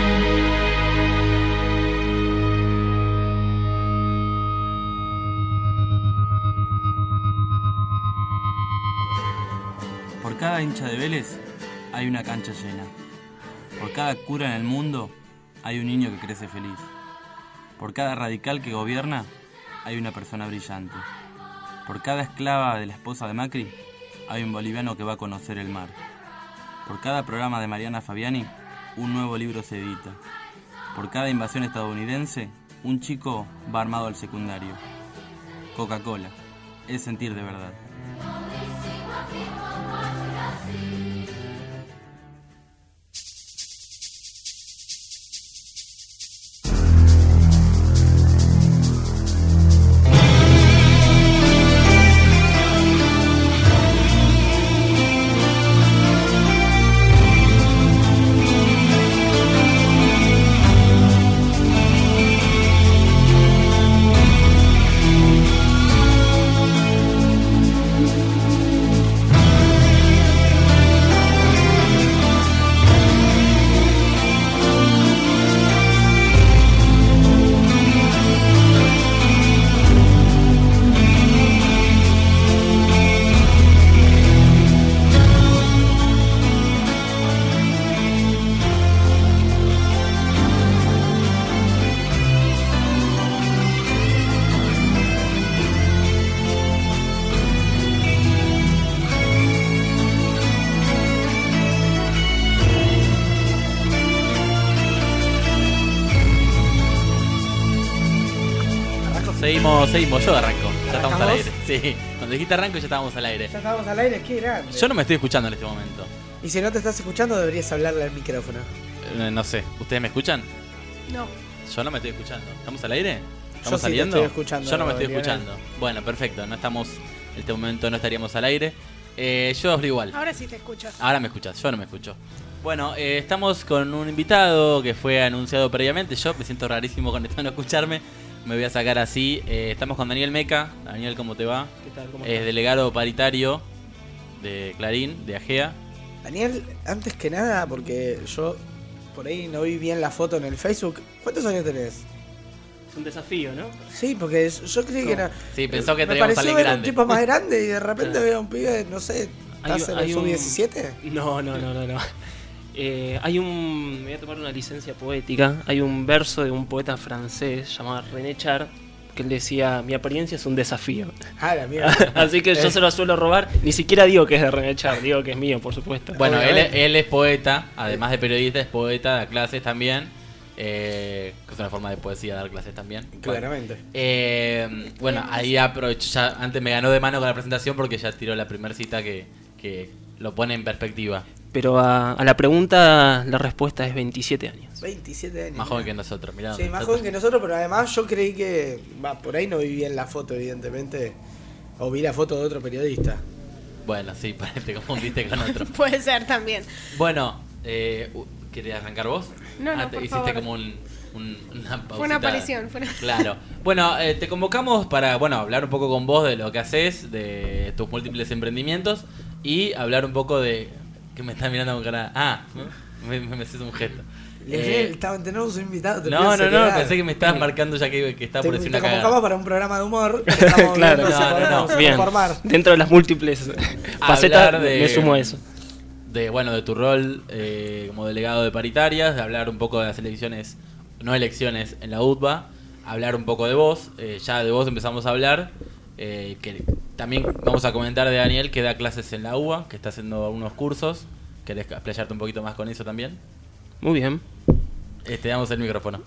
Por cada hincha de Vélez hay una cancha llena. Por cada cura en el mundo hay un niño que crece feliz. Por cada radical que gobierna hay una persona brillante. Por cada esclava de la esposa de Macri hay un boliviano que va a conocer el mar. Por cada programa de Mariana Fabiani un nuevo libro se edita. Por cada invasión estadounidense un chico va armado al secundario. Coca-Cola es sentir de verdad. Seguimos, yo arranco. Ya estamos al ¿Arrancamos? aire. Sí, cuando dijiste arranco ya estábamos al aire. Ya estábamos al aire, qué grande. Yo no me estoy escuchando en este momento. Y si no te estás escuchando, deberías hablarle al micrófono. No sé, ¿ustedes me escuchan? No. Yo no me estoy escuchando. ¿Estamos al aire? Yo ¿Estamos sí te saliendo? estoy escuchando, Yo no me estoy Lionel. escuchando. Bueno, perfecto. No estamos. En este momento no estaríamos al aire. Yo hablo igual. Ahora sí te escucho. Ahora me escuchas, yo no me escucho. Bueno, estamos con un invitado que fue anunciado previamente. Yo me siento rarísimo con esto de no escucharme. Me voy a sacar así. Estamos con Daniel Meca. Daniel, ¿cómo te va? ¿Qué tal? ¿Cómo Es estás? delegado paritario de Clarín, de AGEA. Daniel, antes que nada, porque yo por ahí no vi bien la foto en el Facebook. ¿Cuántos años tenés? Es un desafío, ¿no? Sí, porque yo creí que era. Sí, pensó que me teníamos pareció alguien ver un grande. tipo más grande y de repente veo a un pibe, no sé, ¿estás en el sub-17? No. Me voy a tomar una licencia poética. Hay un verso de un poeta francés llamado René Char que él decía: mi apariencia es un desafío. Ah, la mierda. Así que yo se lo suelo robar. Ni siquiera digo que es de René Char, digo que es mío, por supuesto. Bueno, él es poeta, además de periodista, es poeta, da clases también. Que es una forma de poesía dar clases también. Claramente. Bueno, ahí aprovecho. Ya antes me ganó de mano con la presentación porque ya tiró la primera cita que lo pone en perspectiva. Pero a la pregunta, la respuesta es 27 años. 27 años. Más joven que nosotros, mirá. Sí, más joven que nosotros, pero además yo creí que. Por ahí no vi bien la foto, evidentemente. O vi la foto de otro periodista. Bueno, sí, te confundiste con otro. Puede ser también. Bueno, ¿querés arrancar vos? No, te por hiciste favor. como una pausita. Fue una aparición. Claro. Bueno, te convocamos para hablar un poco con vos de lo que haces, de tus múltiples emprendimientos y hablar un poco de... que me estás mirando con cara... Ah, me haces un gesto. Tenemos un invitado. No, pensé que me estabas marcando ya que estaba por decir una Te cagada. convocamos para un programa de humor. Estamos Claro, viendo si podemos bien. informar. Dentro de las múltiples facetas, Hablar de- me sumo a eso. De tu rol como delegado de paritarias, de hablar un poco de las elecciones, no elecciones en la UTBA, hablar un poco de vos, ya de vos empezamos a hablar, que también vamos a comentar de Daniel que da clases en la UBA, que está haciendo unos cursos, ¿querés explayarte un poquito más con eso también? Muy bien. Te damos el micrófono.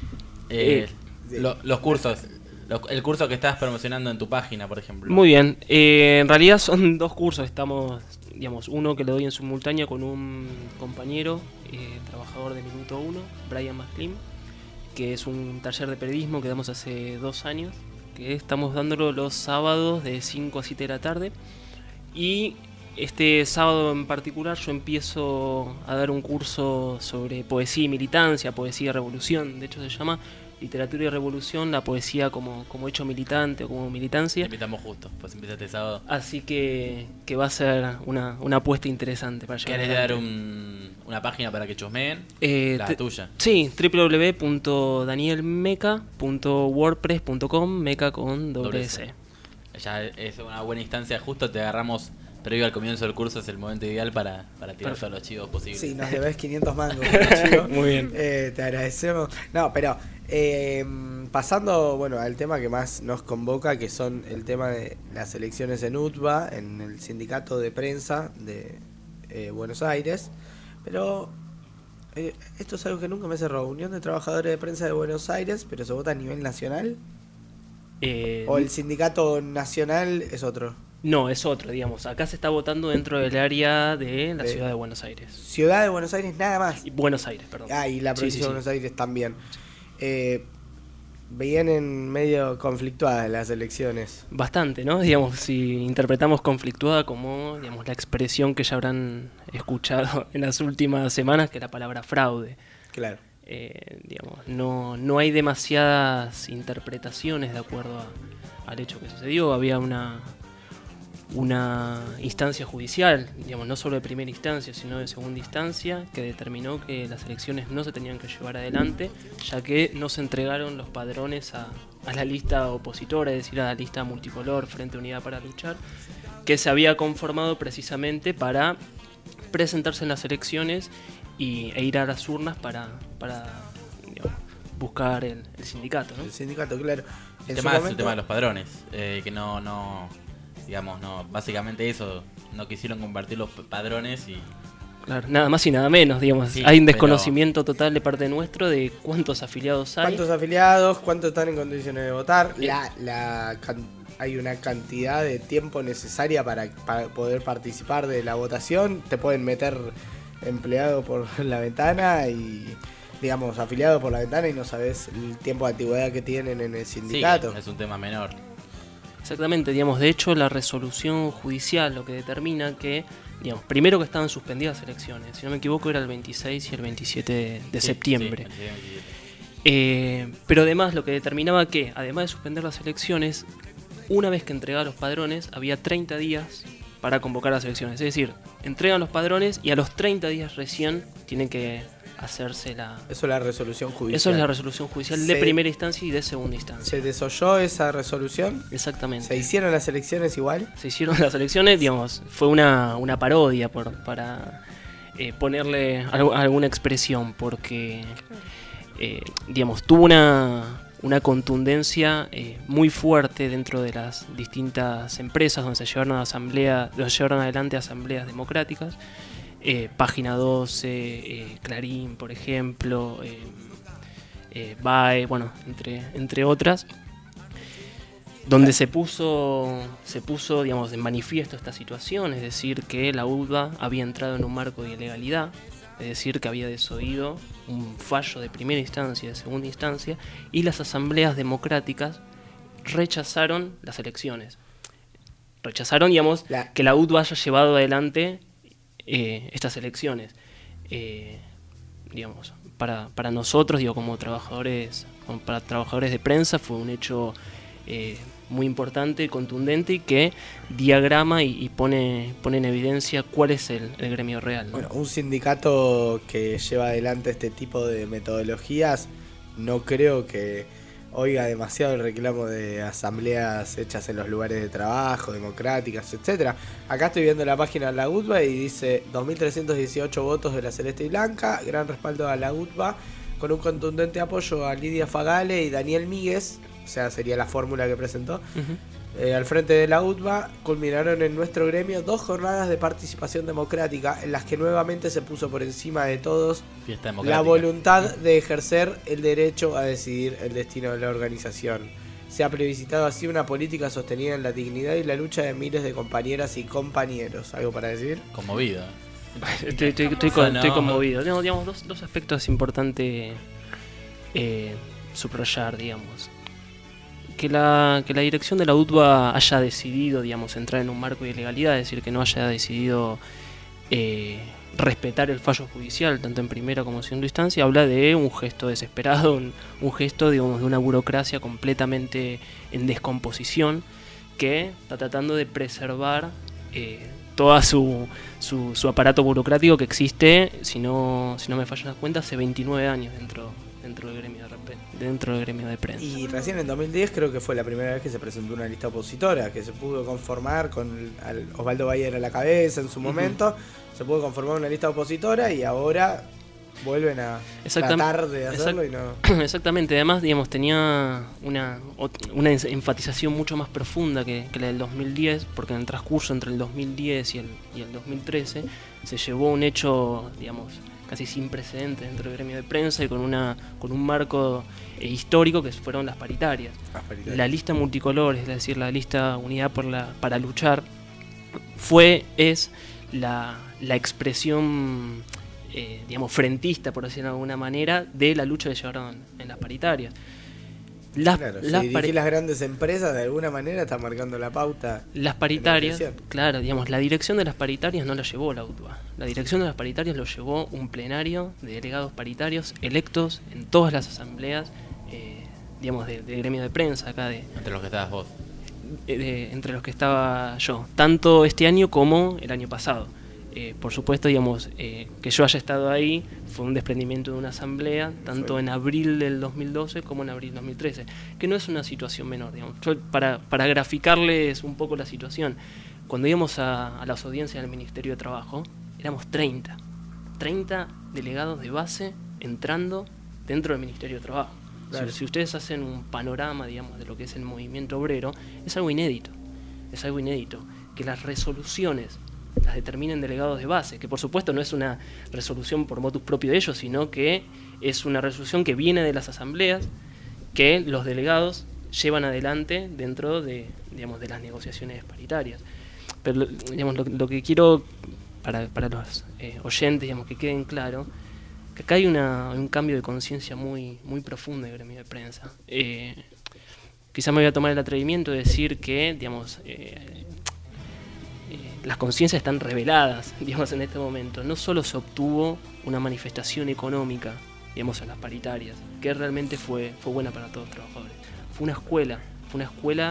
Los cursos, el curso que estás promocionando en tu página, por ejemplo. Muy bien. En realidad son dos cursos. Estamos, uno que lo doy en simultáneo con un compañero, trabajador de Minuto 1, Brian Maslim, que es un taller de periodismo que damos hace 2 años, que estamos dándolo los sábados de 5 a 7 de la tarde. Y este sábado en particular yo empiezo a dar un curso sobre poesía y militancia, poesía y revolución, de hecho se llama Literatura y Revolución, la poesía como hecho militante o como militancia. Te invitamos justo, pues empieza este sábado. Así que va a ser una apuesta interesante para llevar ¿Querés adelante. dar una página para que chusmeen? La tuya. Sí, www.danielmeca.wordpress.com, meca con doble S. Ya es una buena instancia, justo te agarramos previo al comienzo del curso, es el momento ideal para tirar todos los chivos posibles. Sí, nos debes 500 mangos. Muy bien. Te agradecemos. No, pero pasando al tema que más nos convoca, que son el tema de las elecciones en UTBA, en el sindicato de prensa de Buenos Aires. Pero esto es algo que nunca me cerró. Unión de Trabajadores de Prensa de Buenos Aires, pero se vota a nivel nacional. ¿O el sindicato nacional es otro? No, es otro, Acá se está votando dentro del área de la ciudad de Buenos Aires. Ciudad de Buenos Aires nada más. Buenos Aires, perdón. Ah, y la provincia de Buenos Aires también. Vienen medio conflictuadas las elecciones. Bastante, ¿no? Si interpretamos conflictuada como, la expresión que ya habrán escuchado en las últimas semanas, que es la palabra fraude. Claro. No hay demasiadas interpretaciones de acuerdo al hecho que sucedió. Había una instancia judicial, no solo de primera instancia, sino de segunda instancia, que determinó que las elecciones no se tenían que llevar adelante, ya que no se entregaron los padrones a la lista opositora, es decir, a la lista multicolor Frente Unidad para Luchar, que se había conformado precisamente para presentarse en las elecciones e ir a las urnas para buscar el sindicato, ¿no? El sindicato, claro. El tema de los padrones, que no, básicamente eso, no quisieron compartir los padrones y Claro, nada más y nada menos, digamos. Sí, hay un desconocimiento total de parte nuestro de cuántos afiliados hay. ¿Cuántos afiliados? ¿Cuántos están en condiciones de votar? Hay una cantidad de tiempo necesaria para poder participar de la votación. Te pueden meter empleado por la ventana y, digamos, afiliado por la ventana y no sabes el tiempo de antigüedad que tienen en el sindicato. Sí, es un tema menor. Exactamente, digamos, de hecho la resolución judicial lo que determina que, digamos, primero que estaban suspendidas las elecciones, si no me equivoco era el 26 y el 27 de septiembre. Pero además lo que determinaba que, además de suspender las elecciones, una vez que entregaba los padrones, había 30 días para convocar las elecciones. Es decir, entregan los padrones y a los 30 días recién tienen que hacerse la... Eso es la resolución judicial. Eso es la resolución judicial de primera instancia y de segunda instancia. ¿Se desoyó esa resolución? Exactamente. ¿Se hicieron las elecciones igual? Se hicieron las elecciones, digamos, fue una parodia para ponerle alguna expresión, porque, digamos, tuvo una contundencia muy fuerte dentro de las distintas empresas donde se llevaron adelante asambleas democráticas. Página 12, Clarín, por ejemplo, BAE, bueno, entre otras, donde se puso, digamos, en manifiesto esta situación, es decir, que la UTBA había entrado en un marco de ilegalidad, es decir, que había desoído un fallo de primera instancia y de segunda instancia, y las asambleas democráticas rechazaron las elecciones. Rechazaron, digamos, que la UTBA haya llevado adelante estas elecciones. Digamos, para nosotros, digo, como trabajadores de prensa, fue un hecho muy importante, contundente, y que diagrama y pone en evidencia cuál es el gremio real, ¿no? Bueno, un sindicato que lleva adelante este tipo de metodologías no creo que oiga demasiado el reclamo de asambleas hechas en los lugares de trabajo, democráticas, etcétera. Acá estoy viendo la página de la UTBA y dice 2.318 votos de la Celeste y Blanca, gran respaldo a la UTBA, con un contundente apoyo a Lidia Fagale y Daniel Míguez, o sea, sería la fórmula que presentó. Al frente de la UTBA culminaron en nuestro gremio 2 jornadas de participación democrática en las que nuevamente se puso por encima de todos la voluntad de ejercer el derecho a decidir el destino de la organización. Se ha plebiscitado así una política sostenida en la dignidad y la lucha de miles de compañeras y compañeros. ¿Algo para decir? Conmovido. Estoy conmovido. Digamos, dos aspectos importantes subrayar, digamos. Que la dirección de la UTBA haya decidido, digamos, entrar en un marco de ilegalidad, es decir, que no haya decidido respetar el fallo judicial, tanto en primera como en segunda instancia, habla de un gesto desesperado, un gesto, digamos, de una burocracia completamente en descomposición, que está tratando de preservar todo su aparato burocrático que existe, si no me fallan las cuentas, hace 29 años dentro del gremio de prensa. Y recién en 2010 creo que fue la primera vez que se presentó una lista opositora, que se pudo conformar con Osvaldo Bayer a la cabeza en su momento, se pudo conformar una lista opositora y ahora vuelven a tratar de hacerlo y no... Exactamente, además, digamos, tenía una enfatización mucho más profunda que la del 2010, porque en el transcurso entre el 2010 y el 2013 se llevó un hecho, digamos, casi sin precedentes dentro del gremio de prensa y con un marco histórico que fueron las paritarias. La lista multicolor, es decir, la lista Unidad para Luchar, es la expresión, digamos, frentista, por decirlo de alguna manera, de la lucha que llevaron en las paritarias. Las grandes empresas de alguna manera están marcando la pauta. Las paritarias, claro, digamos, la dirección de las paritarias no la llevó la UTBA. La dirección de las paritarias lo llevó un plenario de delegados paritarios electos en todas las asambleas, digamos, de gremio de prensa acá. Entre los que estabas vos. Entre los que estaba yo, tanto este año como el año pasado. Por supuesto, digamos, que yo haya estado ahí fue un desprendimiento de una asamblea, tanto en abril del 2012 como en abril del 2013, que no es una situación menor, digamos. Yo, para graficarles un poco la situación, cuando íbamos a las audiencias del Ministerio de Trabajo, éramos 30 delegados de base entrando dentro del Ministerio de Trabajo. Claro. Si ustedes hacen un panorama, digamos, de lo que es el movimiento obrero, es algo inédito, que las resoluciones las determinen delegados de base, que por supuesto no es una resolución por motus propio de ellos, sino que es una resolución que viene de las asambleas, que los delegados llevan adelante dentro de, digamos, de las negociaciones paritarias. Pero digamos, lo que quiero para los oyentes, digamos, que queden claro, que acá hay un cambio de conciencia muy profundo en el gremio de prensa. Quizá me voy a tomar el atrevimiento de decir que, digamos, las conciencias están reveladas, digamos, en este momento. No solo se obtuvo una manifestación económica, digamos, en las paritarias, que realmente fue buena para todos los trabajadores. Fue una escuela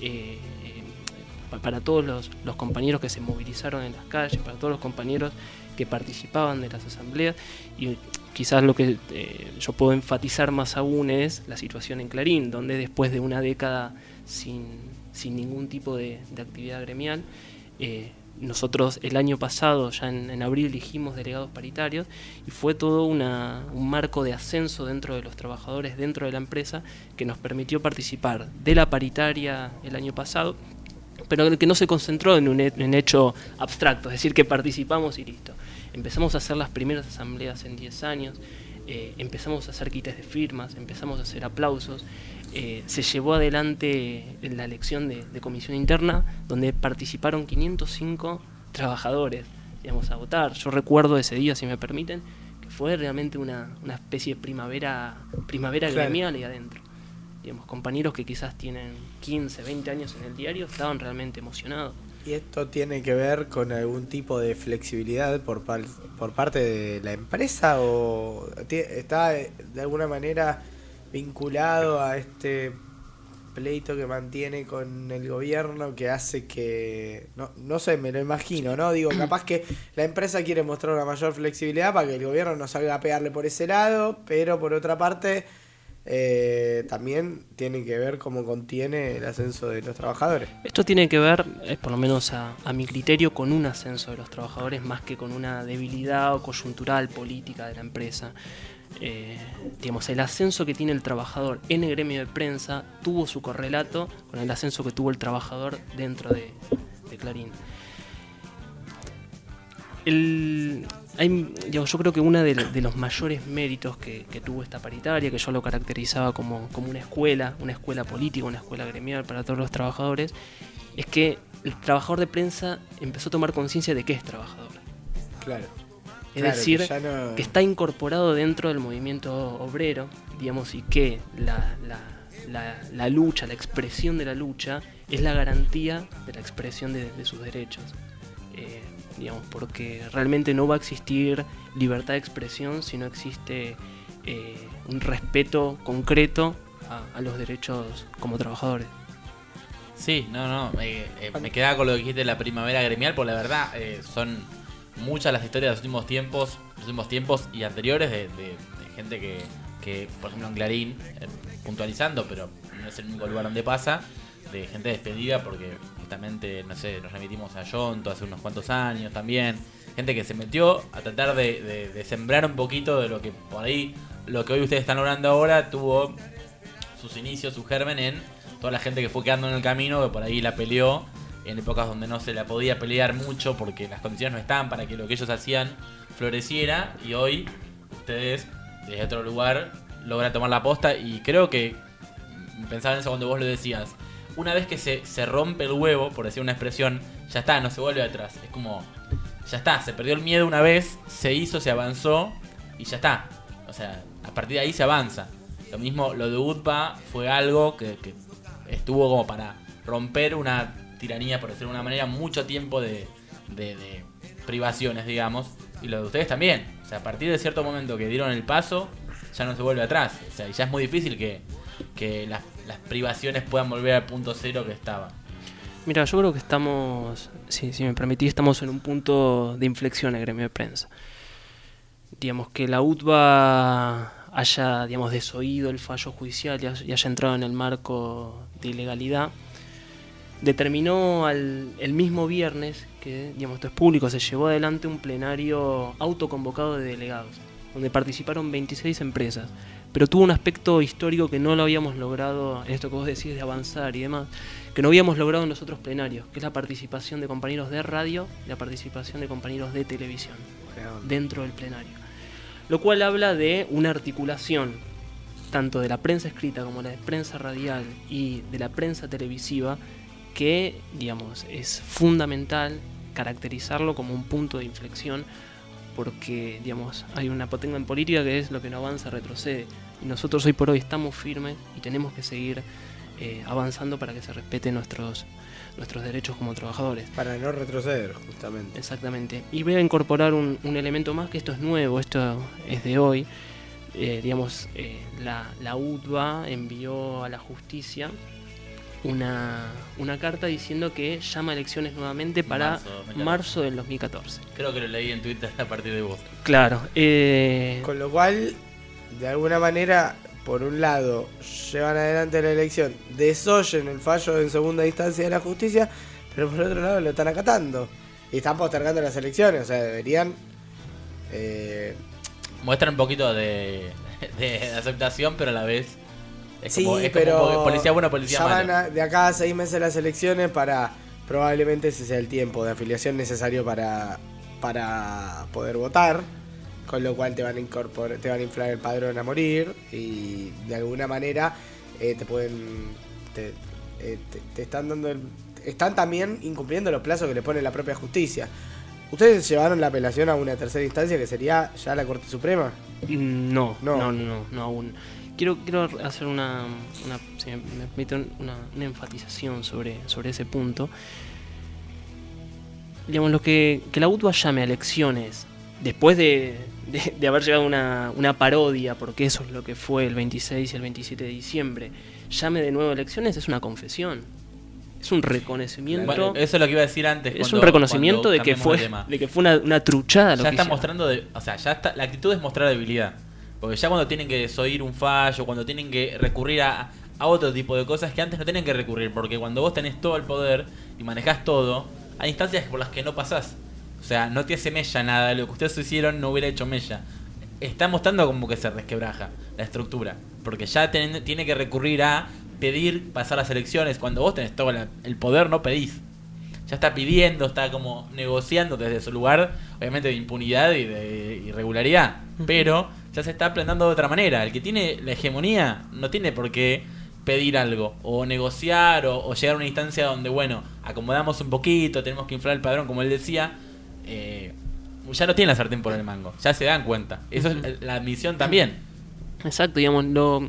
para todos los compañeros que se movilizaron en las calles, para todos los compañeros que participaban de las asambleas, y quizás lo que yo puedo enfatizar más aún es la situación en Clarín, donde después de una década sin ningún tipo de actividad gremial, nosotros el año pasado, ya en abril, elegimos delegados paritarios y fue todo un marco de ascenso dentro de los trabajadores, dentro de la empresa, que nos permitió participar de la paritaria el año pasado, pero que no se concentró en un hecho abstracto, es decir, que participamos y listo. Empezamos a hacer las primeras asambleas en 10 años, empezamos a hacer quites de firmas, empezamos a hacer aplausos, se llevó adelante la elección de comisión interna, donde participaron 505 trabajadores, digamos, a votar. Yo recuerdo ese día, si me permiten, que fue realmente una especie de primavera claro, gremial ahí adentro. Digamos, compañeros que quizás tienen 15, 20 años en el diario estaban realmente emocionados. ¿Y esto tiene que ver con algún tipo de flexibilidad por parte de la empresa o está de alguna manera vinculado a este pleito que mantiene con el gobierno que hace que, no sé, me lo imagino, ¿no? Digo, capaz que la empresa quiere mostrar una mayor flexibilidad para que el gobierno no salga a pegarle por ese lado, pero por otra parte también tiene que ver cómo contiene el ascenso de los trabajadores. Esto tiene que ver, por lo menos a mi criterio, con un ascenso de los trabajadores más que con una debilidad o coyuntural política de la empresa. Digamos, el ascenso que tiene el trabajador en el gremio de prensa tuvo su correlato con el ascenso que tuvo el trabajador dentro de Clarín. Yo creo que uno de los mayores méritos que tuvo esta paritaria, que yo lo caracterizaba como una escuela política, una escuela gremial para todos los trabajadores, es que el trabajador de prensa empezó a tomar conciencia de que es trabajador. Claro. Es decir, que está incorporado dentro del movimiento obrero, digamos, y que la lucha, la expresión de la lucha, es la garantía de la expresión de sus derechos. Digamos, porque realmente no va a existir libertad de expresión si no existe un respeto concreto a los derechos como trabajadores. Sí, me quedaba con lo que dijiste de la primavera gremial, porque la verdad son muchas las historias de los últimos tiempos y anteriores de gente que, por ejemplo en Clarín, puntualizando, pero no es el único lugar donde pasa, de gente despedida porque justamente, no sé, nos remitimos a Yonto hace unos cuantos años también, gente que se metió a tratar de sembrar un poquito de lo que por ahí, lo que hoy ustedes están logrando ahora, tuvo sus inicios, su germen en toda la gente que fue quedando en el camino, que por ahí la peleó en épocas donde no se la podía pelear mucho porque las condiciones no estaban para que lo que ellos hacían floreciera, y hoy ustedes desde otro lugar logran tomar la posta. Y creo que pensaba en eso cuando vos lo decías, una vez que se rompe el huevo, por decir una expresión, ya está, no se vuelve atrás, es como, ya está, se perdió el miedo una vez, se hizo, se avanzó y ya está, o sea, a partir de ahí se avanza. Lo mismo, lo de UTPA fue algo que estuvo como para romper una tiranía, por decirlo de una manera, mucho tiempo de privaciones, digamos, y lo de ustedes también. O sea, a partir de cierto momento que dieron el paso, ya no se vuelve atrás. O sea, ya es muy difícil que las privaciones puedan volver al punto cero que estaba. Mira, yo creo que estamos, si me permitís, estamos en un punto de inflexión en el gremio de prensa. Digamos, que la UTBA haya, digamos, desoído el fallo judicial y haya entrado en el marco de ilegalidad, determinó el mismo viernes, que, digamos, esto es público, se llevó adelante un plenario autoconvocado de delegados, donde participaron 26 empresas, pero tuvo un aspecto histórico que no lo habíamos logrado, esto que vos decís de avanzar y demás, que no habíamos logrado en los otros plenarios, que es la participación de compañeros de radio y la participación de compañeros de televisión dentro del plenario. Lo cual habla de una articulación tanto de la prensa escrita como de la prensa radial y de la prensa televisiva que, digamos, es fundamental caracterizarlo como un punto de inflexión porque, digamos, hay una potencia en política que es lo que no avanza retrocede y nosotros hoy por hoy estamos firmes y tenemos que seguir avanzando para que se respeten nuestros derechos como trabajadores. Para no retroceder, justamente. Exactamente. Y voy a incorporar un elemento más, que esto es nuevo, esto es de hoy. La UTBA envió a la justicia una carta diciendo que llama a elecciones nuevamente para marzo del 2014. Creo que lo leí en Twitter a partir de vos. Claro. Con lo cual, de alguna manera, por un lado, llevan adelante la elección, desoyen el fallo en segunda instancia de la justicia, pero por otro lado lo están acatando. Y están postergando las elecciones, o sea, deberían... Muestran un poquito de aceptación, pero a la vez... Es sí, como pero policía bueno, policía malo. Llaman de acá a 6 meses las elecciones para... Probablemente ese sea el tiempo de afiliación necesario para poder votar. Con lo cual te van a incorporar, te van a inflar el padrón a morir y de alguna manera te están dando están también incumpliendo los plazos que le pone la propia justicia. ¿Ustedes llevaron la apelación a una tercera instancia que sería ya la Corte Suprema? No aún. Quiero hacer si me permiten, una enfatización sobre ese punto. Digamos, que la UTBA llame a elecciones después de haber llegado una parodia, porque eso es lo que fue el 26 y el 27 de diciembre, llame de nuevo a elecciones, es una confesión. Es un reconocimiento. Bueno, eso es lo que iba a decir antes. Es un reconocimiento de que fue una truchada. Ya está mostrando, la actitud es mostrar debilidad. Porque ya cuando tienen que desoír un fallo, cuando tienen que recurrir a otro tipo de cosas que antes no tienen que recurrir, porque cuando vos tenés todo el poder y manejás todo, hay instancias por las que no pasás. O sea, no te hace mella nada, lo que ustedes hicieron no hubiera hecho mella. Está mostrando como que se resquebraja la estructura, porque ya tiene que recurrir a pedir pasar las elecciones. Cuando vos tenés todo el poder, no pedís. Ya está pidiendo, está como negociando desde su lugar, obviamente de impunidad y de irregularidad, pero ya se está planteando de otra manera. El que tiene la hegemonía no tiene por qué pedir algo, o negociar, o llegar a una instancia donde, bueno, acomodamos un poquito, tenemos que inflar el padrón, como él decía. Ya no tienen la sartén por el mango, ya se dan cuenta. Eso es la admisión también. Exacto, digamos,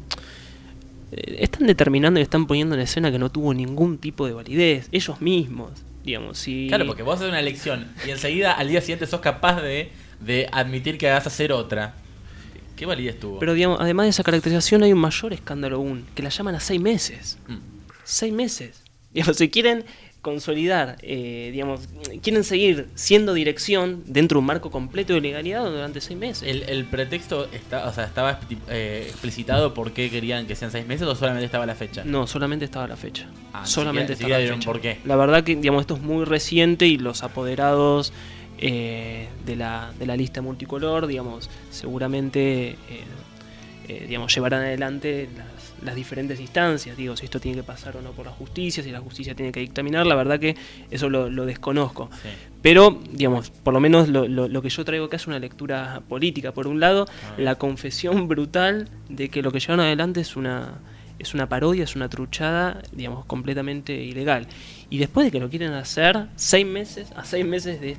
están determinando y están poniendo en escena que no tuvo ningún tipo de validez, ellos mismos, digamos. Claro, porque vos haces una elección y enseguida al día siguiente sos capaz de admitir que vas a hacer otra. ¿Qué validez tuvo? Pero, digamos, además de esa caracterización hay un mayor escándalo aún, que la llaman a 6 meses. 6 meses. Digamos, si quieren consolidar, quieren seguir siendo dirección dentro de un marco completo de legalidad durante 6 meses. ¿El pretexto estaba explicitado por qué querían que sean 6 meses o solamente estaba la fecha? No, solamente estaba la fecha. Solamente estaba la fecha. ¿Por qué? La verdad que, digamos, esto es muy reciente y los apoderados de la lista multicolor, digamos, seguramente llevarán adelante las diferentes instancias, digo, si esto tiene que pasar o no por la justicia, si la justicia tiene que dictaminar, la verdad que eso lo desconozco. Sí. Pero, digamos, por lo menos lo que yo traigo acá es una lectura política. Por un lado, la confesión brutal de que lo que llevan adelante es una parodia, es una truchada, digamos, completamente ilegal. Y después de que lo quieren hacer a 6 meses de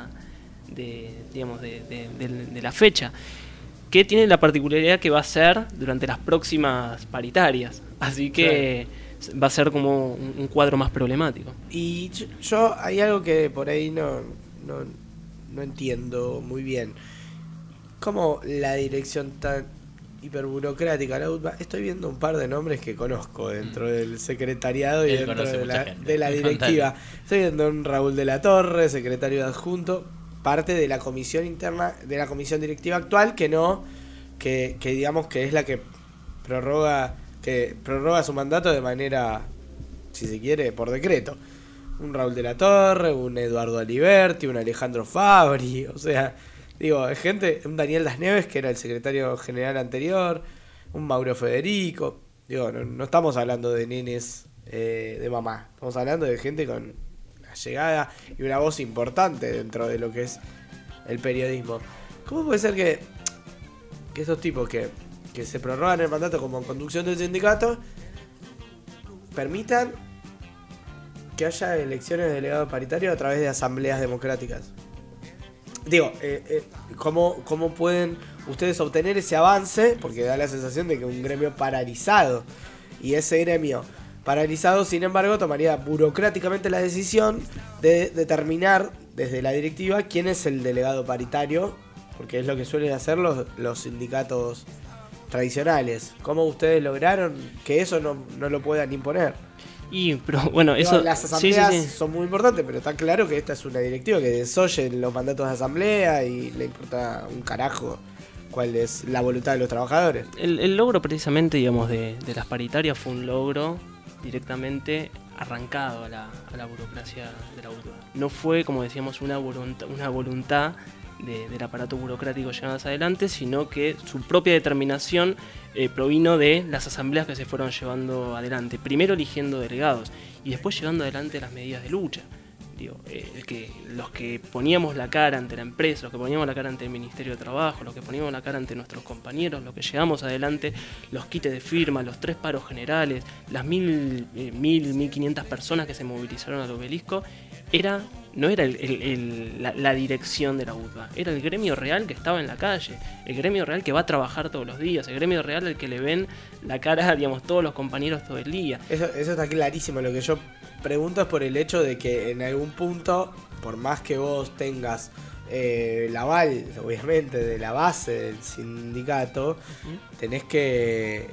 de la fecha, que tiene la particularidad que va a ser durante las próximas paritarias. Así que va a ser como un cuadro más problemático. Y yo hay algo que por ahí no entiendo muy bien. ¿Cómo la dirección tan hiperburocrática, la UTBA? Estoy viendo un par de nombres que conozco dentro del secretariado y dentro de la directiva. Estoy viendo un Raúl de la Torre, secretario de adjunto, parte de la comisión interna, de la comisión directiva actual, que digamos que es la que prorroga su mandato de manera, si se quiere, por decreto. Un Raúl de la Torre, un Eduardo Aliberti, un Alejandro Fabri, o sea, digo, gente, un Daniel Das Neves, que era el secretario general anterior, un Mauro Federico. Digo, no estamos hablando de nenes de mamá, estamos hablando de gente con la llegada y una voz importante dentro de lo que es el periodismo. ¿Cómo puede ser que esos tipos que se prorrogan el mandato como conducción del sindicato permitan que haya elecciones de delegado paritario a través de asambleas democráticas? Digo, ¿cómo pueden ustedes obtener ese avance? Porque da la sensación de que un gremio paralizado, y ese gremio paralizado, sin embargo, tomaría burocráticamente la decisión de determinar desde la directiva quién es el delegado paritario, porque es lo que suelen hacer los sindicatos tradicionales. ¿Cómo ustedes lograron que eso no lo puedan imponer? Pero bueno, eso... Las asambleas son muy importantes, pero está claro que esta es una directiva que desoye los mandatos de asamblea y le importa un carajo cuál es la voluntad de los trabajadores. El logro precisamente, digamos, de las paritarias fue un logro directamente arrancado a la burocracia de la UTBA. No fue, como decíamos, una voluntad del aparato burocrático llevadas adelante, sino que su propia determinación provino de las asambleas que se fueron llevando adelante, primero eligiendo delegados y después llevando adelante las medidas de lucha. Digo, los que poníamos la cara ante la empresa, los que poníamos la cara ante el Ministerio de Trabajo, los que poníamos la cara ante nuestros compañeros, los que llevamos adelante los kits de firma, los 3 paros generales, las 1.500 personas que se movilizaron al obelisco, no era la dirección de la UTBA, era el gremio real que estaba en la calle, el gremio real que va a trabajar todos los días, el gremio real al que le ven la cara, digamos, todos los compañeros todo el día. Eso está clarísimo. Lo que yo pregunto es por el hecho de que en algún punto, por más que vos tengas el aval, obviamente, de la base del sindicato, tenés que...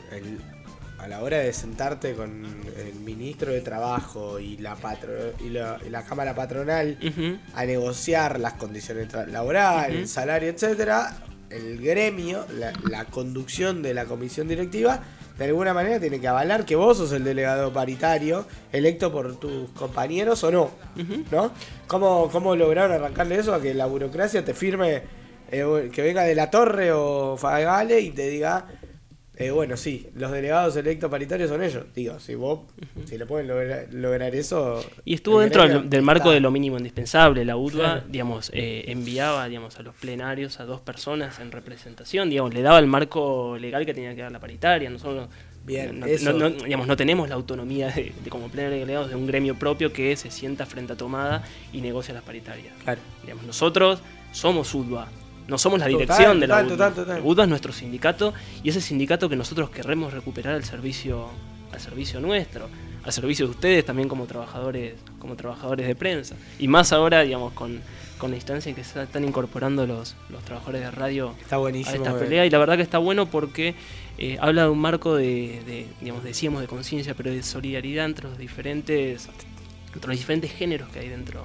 a la hora de sentarte con el ministro de Trabajo y la Cámara Patronal a negociar las condiciones laborales, el salario, etcétera, el gremio, la conducción de la comisión directiva, de alguna manera tiene que avalar que vos sos el delegado paritario electo por tus compañeros o no, ¿no? ¿Cómo lograron arrancarle eso a que la burocracia te firme, que venga de la Torre o Fagale y te diga... bueno, sí, los delegados electos paritarios son ellos. Digo, si le pueden lograr eso... Y estuvo dentro del marco de lo mínimo indispensable. La UTBA, claro, digamos, enviaba, digamos, a los plenarios a 2 personas en representación, digamos, le daba el marco legal que tenía que dar la paritaria. Nosotros no tenemos la autonomía de como plenario de delegados de un gremio propio que se sienta frente a tomada y negocia las paritarias. Claro. Digamos, nosotros somos UTBA. No somos la dirección de la UTBA. La UTBA es nuestro sindicato y ese sindicato que nosotros queremos recuperar al servicio nuestro, al servicio de ustedes también como trabajadores de prensa. Y más ahora, digamos, con la instancia en que se están incorporando los trabajadores de radio a esta pelea. Y la verdad que está bueno porque habla de un marco digamos, decíamos de conciencia, pero de solidaridad entre los diferentes géneros que hay dentro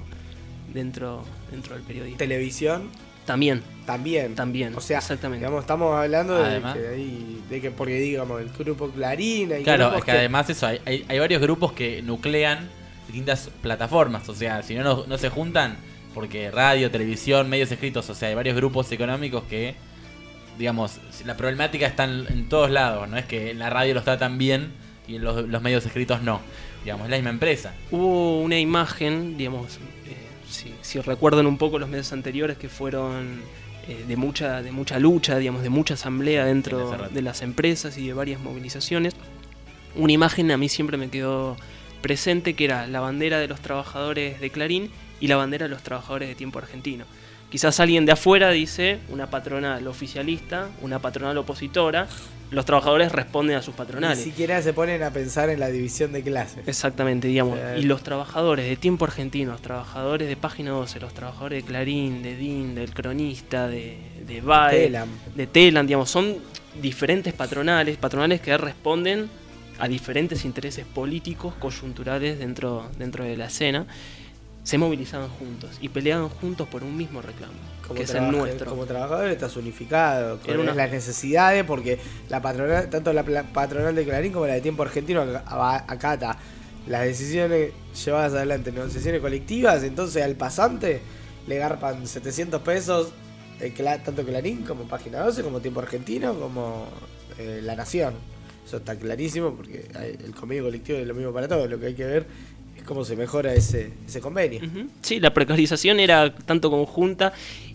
del periodismo. ¿Televisión? También. O sea, exactamente. Digamos, estamos hablando porque digamos, el grupo Clarín... Claro, es que además eso, hay varios grupos que nuclean distintas plataformas. O sea, si no se juntan, porque radio, televisión, medios escritos, o sea, hay varios grupos económicos que, digamos, la problemática está en todos lados. No es que en la radio los tratan bien y en los medios escritos no. Digamos, es la misma empresa. Hubo una imagen, digamos... Si recuerdan un poco los meses anteriores que fueron de mucha lucha, digamos, de mucha asamblea dentro de las empresas y de varias movilizaciones, una imagen a mí siempre me quedó presente que era la bandera de los trabajadores de Clarín y la bandera de los trabajadores de Tiempo Argentino. Quizás alguien de afuera dice una patronal oficialista, una patronal opositora, los trabajadores responden a sus patronales. Ni siquiera se ponen a pensar en la división de clases. Exactamente, digamos. Y los trabajadores de Tiempo Argentino, los trabajadores de Página 12, los trabajadores de Clarín, de DIN, del Cronista, de BAE, de Telam, digamos, son diferentes patronales que responden a diferentes intereses políticos coyunturales dentro de la escena. Se movilizaban juntos y peleaban juntos por un mismo reclamo, que es el nuestro. Como trabajador estás unificado con las necesidades, porque la patronal, tanto la patronal de Clarín como la de Tiempo Argentino acata las decisiones llevadas adelante, negociaciones colectivas. Entonces al pasante le garpan 700 pesos, tanto Clarín como Página 12, como Tiempo Argentino, como La Nación. Eso está clarísimo porque el convenio colectivo es lo mismo para todos. Lo que hay que ver es cómo se mejora ese convenio. Sí, la precarización era tanto conjunta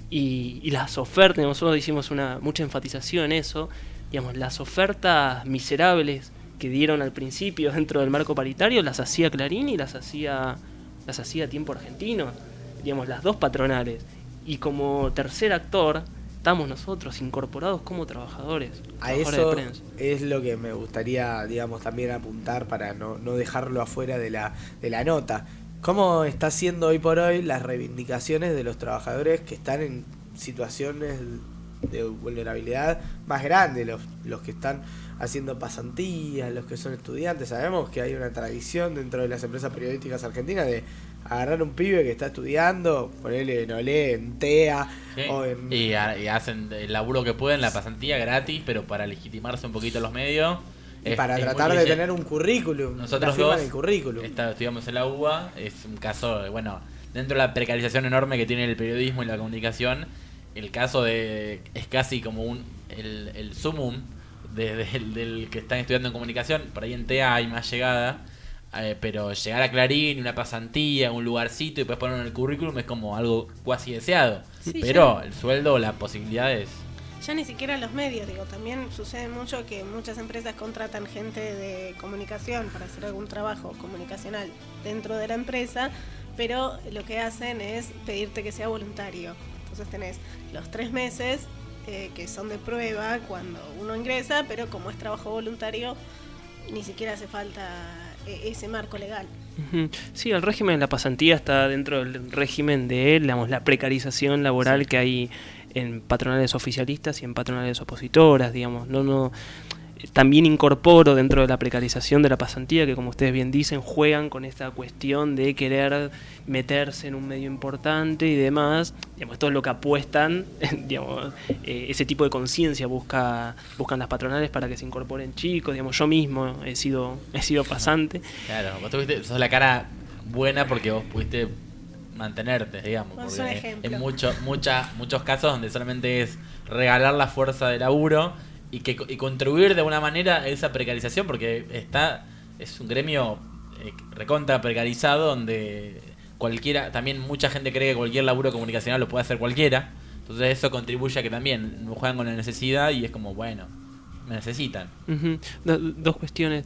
y las ofertas, nosotros hicimos mucha enfatización en eso, digamos, las ofertas miserables que dieron al principio dentro del marco paritario las hacía Clarín y las hacía Tiempo Argentino, digamos, las dos patronales. Y como tercer actor estamos nosotros incorporados como trabajadores eso de prensa. Es lo que me gustaría, digamos, también apuntar para no dejarlo afuera de la nota. ¿Cómo está siendo hoy por hoy las reivindicaciones de los trabajadores que están en situaciones de vulnerabilidad más grandes, los que están haciendo pasantías, los que son estudiantes? Sabemos que hay una tradición dentro de las empresas periodísticas argentinas de agarrar un pibe que está estudiando, ponerle en Olé, en TEA, sí, o en... y hacen el laburo que pueden, la pasantía gratis, pero para legitimarse un poquito los medios. Y para tratar de tener un currículum. Nosotros dos estudiamos en la UBA, es un caso, bueno, dentro de la precarización enorme que tiene el periodismo y la comunicación, el caso es casi como el sumum del que están estudiando en comunicación. Por ahí en TEA hay más llegada, pero llegar a Clarín, una pasantía, un lugarcito y después ponerlo en el currículum es como algo cuasi deseado. Sí, pero el sueldo, las posibilidades... Ya ni siquiera los medios, también sucede mucho que muchas empresas contratan gente de comunicación para hacer algún trabajo comunicacional dentro de la empresa, pero lo que hacen es pedirte que sea voluntario. Entonces tenés los 3 meses que son de prueba cuando uno ingresa, pero como es trabajo voluntario, ni siquiera hace falta ese marco legal. Sí, el régimen de la pasantía está dentro del régimen de, digamos, la precarización laboral que hay en patronales oficialistas y en patronales opositoras, digamos. También incorporo dentro de la precarización de la pasantía, que como ustedes bien dicen, juegan con esta cuestión de querer meterse en un medio importante y demás. Digamos, esto es lo que apuestan, digamos, ese tipo de conciencia buscan las patronales para que se incorporen chicos. Digamos, yo mismo he sido pasante. Claro, vos sos la cara buena porque vos pudiste mantenerte, digamos, porque en muchos casos donde solamente es regalar la fuerza de laburo y contribuir de alguna manera a esa precarización, porque es un gremio recontra precarizado donde también mucha gente cree que cualquier laburo comunicacional lo puede hacer cualquiera, entonces eso contribuye a que también juegan con la necesidad y es como, bueno, me necesitan. Dos cuestiones.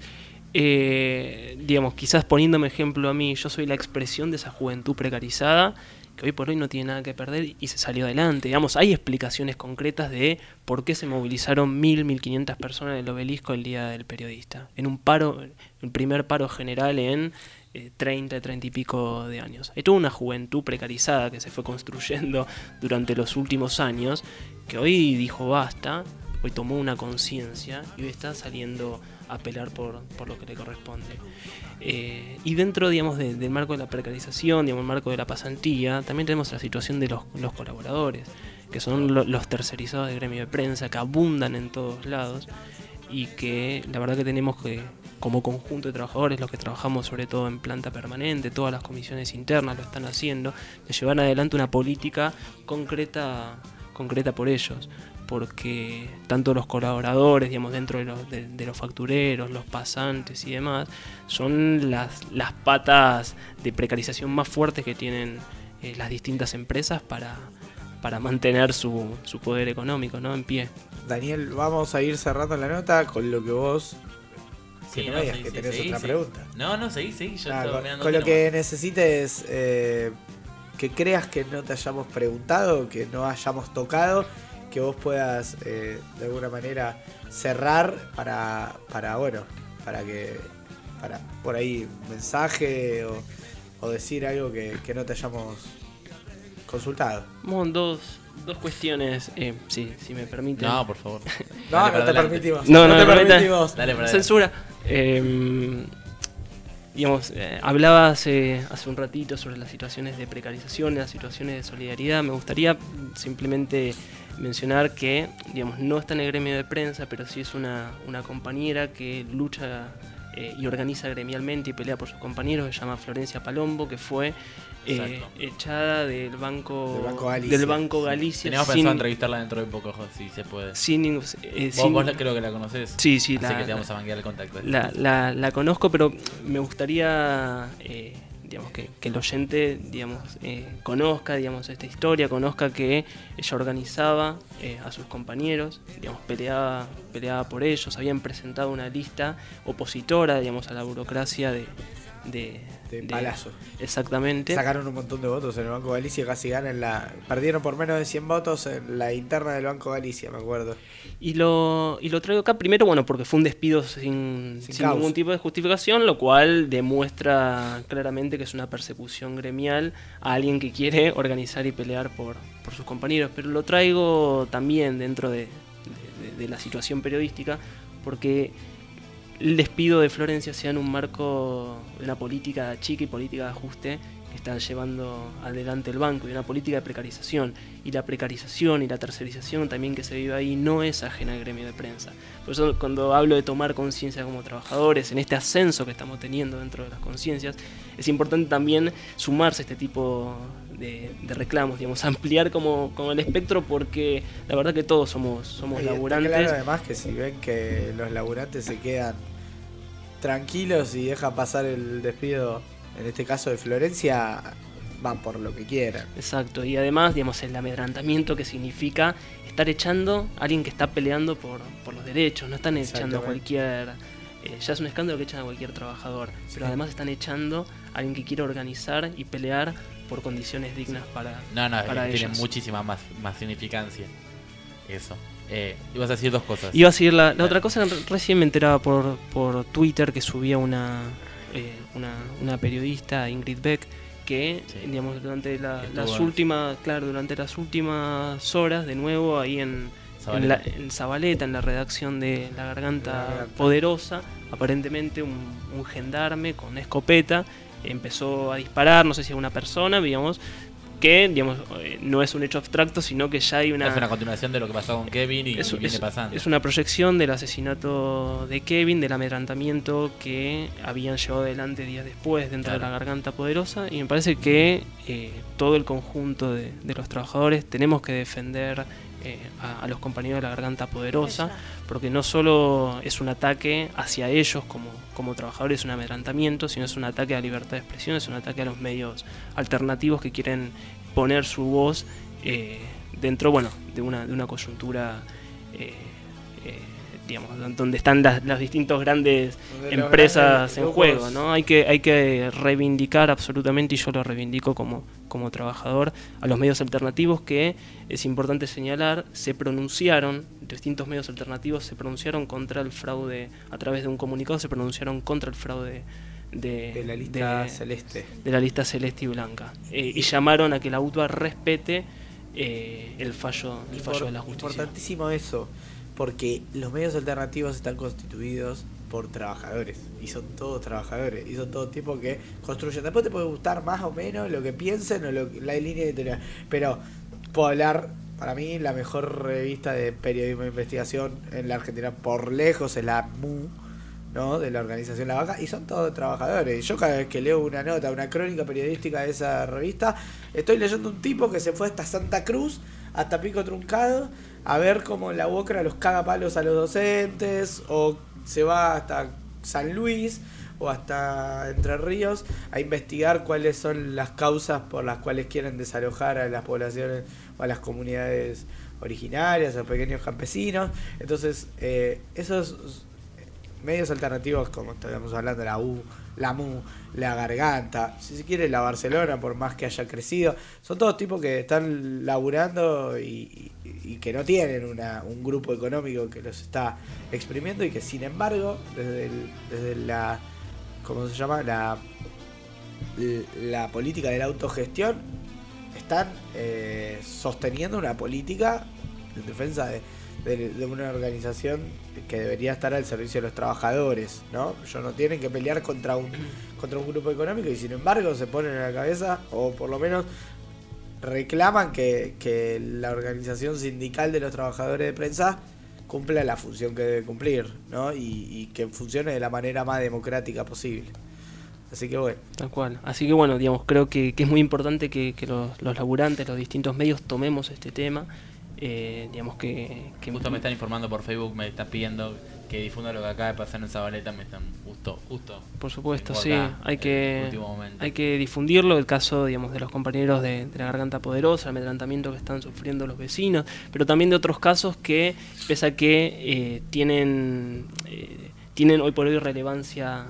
Digamos, quizás poniéndome ejemplo a mí, yo soy la expresión de esa juventud precarizada que hoy por hoy no tiene nada que perder y se salió adelante. Digamos, hay explicaciones concretas de por qué se movilizaron 1.500 personas en el Obelisco el día del periodista, en un paro, el primer paro general en 30 y pico de años. Hay toda una juventud precarizada que se fue construyendo durante los últimos años, que hoy dijo basta, hoy tomó una conciencia y hoy está saliendo a pelear por lo que le corresponde. Y dentro, digamos, del marco de la precarización, digamos, el marco de la pasantía, también tenemos la situación de los colaboradores, que son los tercerizados del gremio de prensa, que abundan en todos lados y que la verdad que tenemos que, como conjunto de trabajadores, los que trabajamos sobre todo en planta permanente, todas las comisiones internas lo están haciendo, de llevar adelante una política concreta por ellos, porque tanto los colaboradores, digamos, dentro de los factureros, los pasantes y demás, son las patas de precarización más fuertes que tienen las distintas empresas para mantener su poder económico, ¿no?, en pie. Daniel, vamos a ir cerrando la nota con lo que vos... Sí, que tenés otra pregunta. No, seguí. Yo con lo que necesites, que creas que no te hayamos preguntado, que no hayamos tocado, que vos puedas de alguna manera cerrar para por ahí un mensaje o decir algo que no te hayamos consultado. Bueno, dos cuestiones, si me permiten. No, por favor. No te permitimos. No te permitimos. Dale para censura. Digamos, hablaba hace un ratito sobre las situaciones de precarización, las situaciones de solidaridad. Me gustaría simplemente mencionar que, digamos, no está en el gremio de prensa, pero sí es una compañera que lucha y organiza gremialmente y pelea por sus compañeros, se llama Florencia Palombo, que fue echada del Banco Galicia. Teníamos pensado entrevistarla dentro de poco, si se puede. Vos creo que la conocés. Sí, así que te vamos a manguear el contacto. La conozco, pero me gustaría digamos que el oyente conozca esta historia, conozca que ella organizaba a sus compañeros, peleaba por ellos, habían presentado una lista opositora, a la burocracia de Palazzo. Exactamente. Sacaron un montón de votos en el Banco Galicia, casi ganan perdieron por menos de 100 votos en la interna del Banco Galicia, me acuerdo. Y lo traigo acá primero, porque fue un despido sin ningún tipo de justificación, lo cual demuestra claramente que es una persecución gremial a alguien que quiere organizar y pelear por sus compañeros. Pero lo traigo también dentro de la situación periodística, porque el despido de Florencia sea en un marco de una política de achique y política de ajuste que está llevando adelante el banco, y una política de precarización. Y la precarización y la tercerización también que se vive ahí no es ajena al gremio de prensa. Por eso, cuando hablo de tomar conciencia como trabajadores, en este ascenso que estamos teniendo dentro de las conciencias, es importante también sumarse a este tipo de reclamos, ampliar como el espectro, porque la verdad que todos somos laburantes. Está claro además que si ven que los laburantes se quedan tranquilos y dejan pasar el despido, en este caso de Florencia, van por lo que quieran. Exacto, y además, el amedrantamiento que significa estar echando a alguien que está peleando por los derechos, no están echando a cualquier... ya es un escándalo que echan a cualquier trabajador, pero además están echando a alguien que quiere organizar y pelear por condiciones dignas para ellos. Tiene muchísima más significancia eso. Ibas a decir dos cosas. Iba a decir la otra cosa. Recién me enteraba por Twitter que subía una periodista, Ingrid Beck, que durante las últimas horas, de nuevo ahí en Zabaleta, en la redacción de La Garganta Poderosa, aparentemente un gendarme con escopeta empezó a disparar, no sé si a una persona, que no es un hecho abstracto, sino que ya hay una... Es una continuación de lo que pasó con Kevin y viene pasando. Es una proyección del asesinato de Kevin, del amedrantamiento que habían llevado adelante días después dentro de La Garganta Poderosa, y me parece que todo el conjunto de los trabajadores tenemos que defender a los compañeros de La Garganta Poderosa, porque no solo es un ataque hacia ellos como trabajadores, es un amedrantamiento, sino es un ataque a la libertad de expresión, es un ataque a los medios alternativos que quieren poner su voz dentro de una coyuntura donde están las distintas grandes empresas en juego, ¿no? Hay que reivindicar absolutamente, y yo lo reivindico como trabajador, a los medios alternativos que, es importante señalar, distintos medios alternativos se pronunciaron contra el fraude, a través de un comunicado se pronunciaron contra el fraude de la lista celeste. De la lista celeste y blanca. Y llamaron a que la UTBA respete el fallo de la justicia. Importantísimo eso, porque los medios alternativos están constituidos por trabajadores, y son todos trabajadores, y son todos tipos que construyen. Después te puede gustar más o menos lo que piensen o la línea editorial, pero puedo hablar, para mí la mejor revista de periodismo de investigación en la Argentina por lejos es la MU, ¿no? De la organización La Vaca, y son todos trabajadores. Yo cada vez que leo una nota, una crónica periodística de esa revista, estoy leyendo un tipo que se fue hasta Santa Cruz, hasta Pico Truncado, a ver cómo la UOCRA los caga palos a los docentes, o se va hasta San Luis o hasta Entre Ríos a investigar cuáles son las causas por las cuales quieren desalojar a las poblaciones o a las comunidades originarias, a los pequeños campesinos. Entonces, esos medios alternativos, como estábamos hablando, la MU, La Garganta, si se quiere la Barcelona, por más que haya crecido, son todos tipos que están laburando y que no tienen un grupo económico que los está exprimiendo, y que sin embargo desde la ¿cómo se llama? La política de la autogestión están sosteniendo una política en defensa de una organización que debería estar al servicio de los trabajadores, ¿no? Ellos no tienen que pelear contra un grupo económico, y sin embargo se ponen en la cabeza, o por lo menos reclaman que la organización sindical de los trabajadores de prensa cumpla la función que debe cumplir, ¿no? Y que funcione de la manera más democrática posible. Así que bueno. Tal cual. Así que bueno, digamos, creo que es muy importante que los laburantes, los distintos medios tomemos este tema. Digamos que justo me están informando por Facebook, me están pidiendo que difunda lo que acaba de pasar en Zabaleta, me están justo. Por supuesto, sí, acá, hay que difundirlo, el caso, digamos, de los compañeros de la Garganta Poderosa, el amedrentamiento que están sufriendo los vecinos, pero también de otros casos que, pese a que tienen hoy por hoy relevancia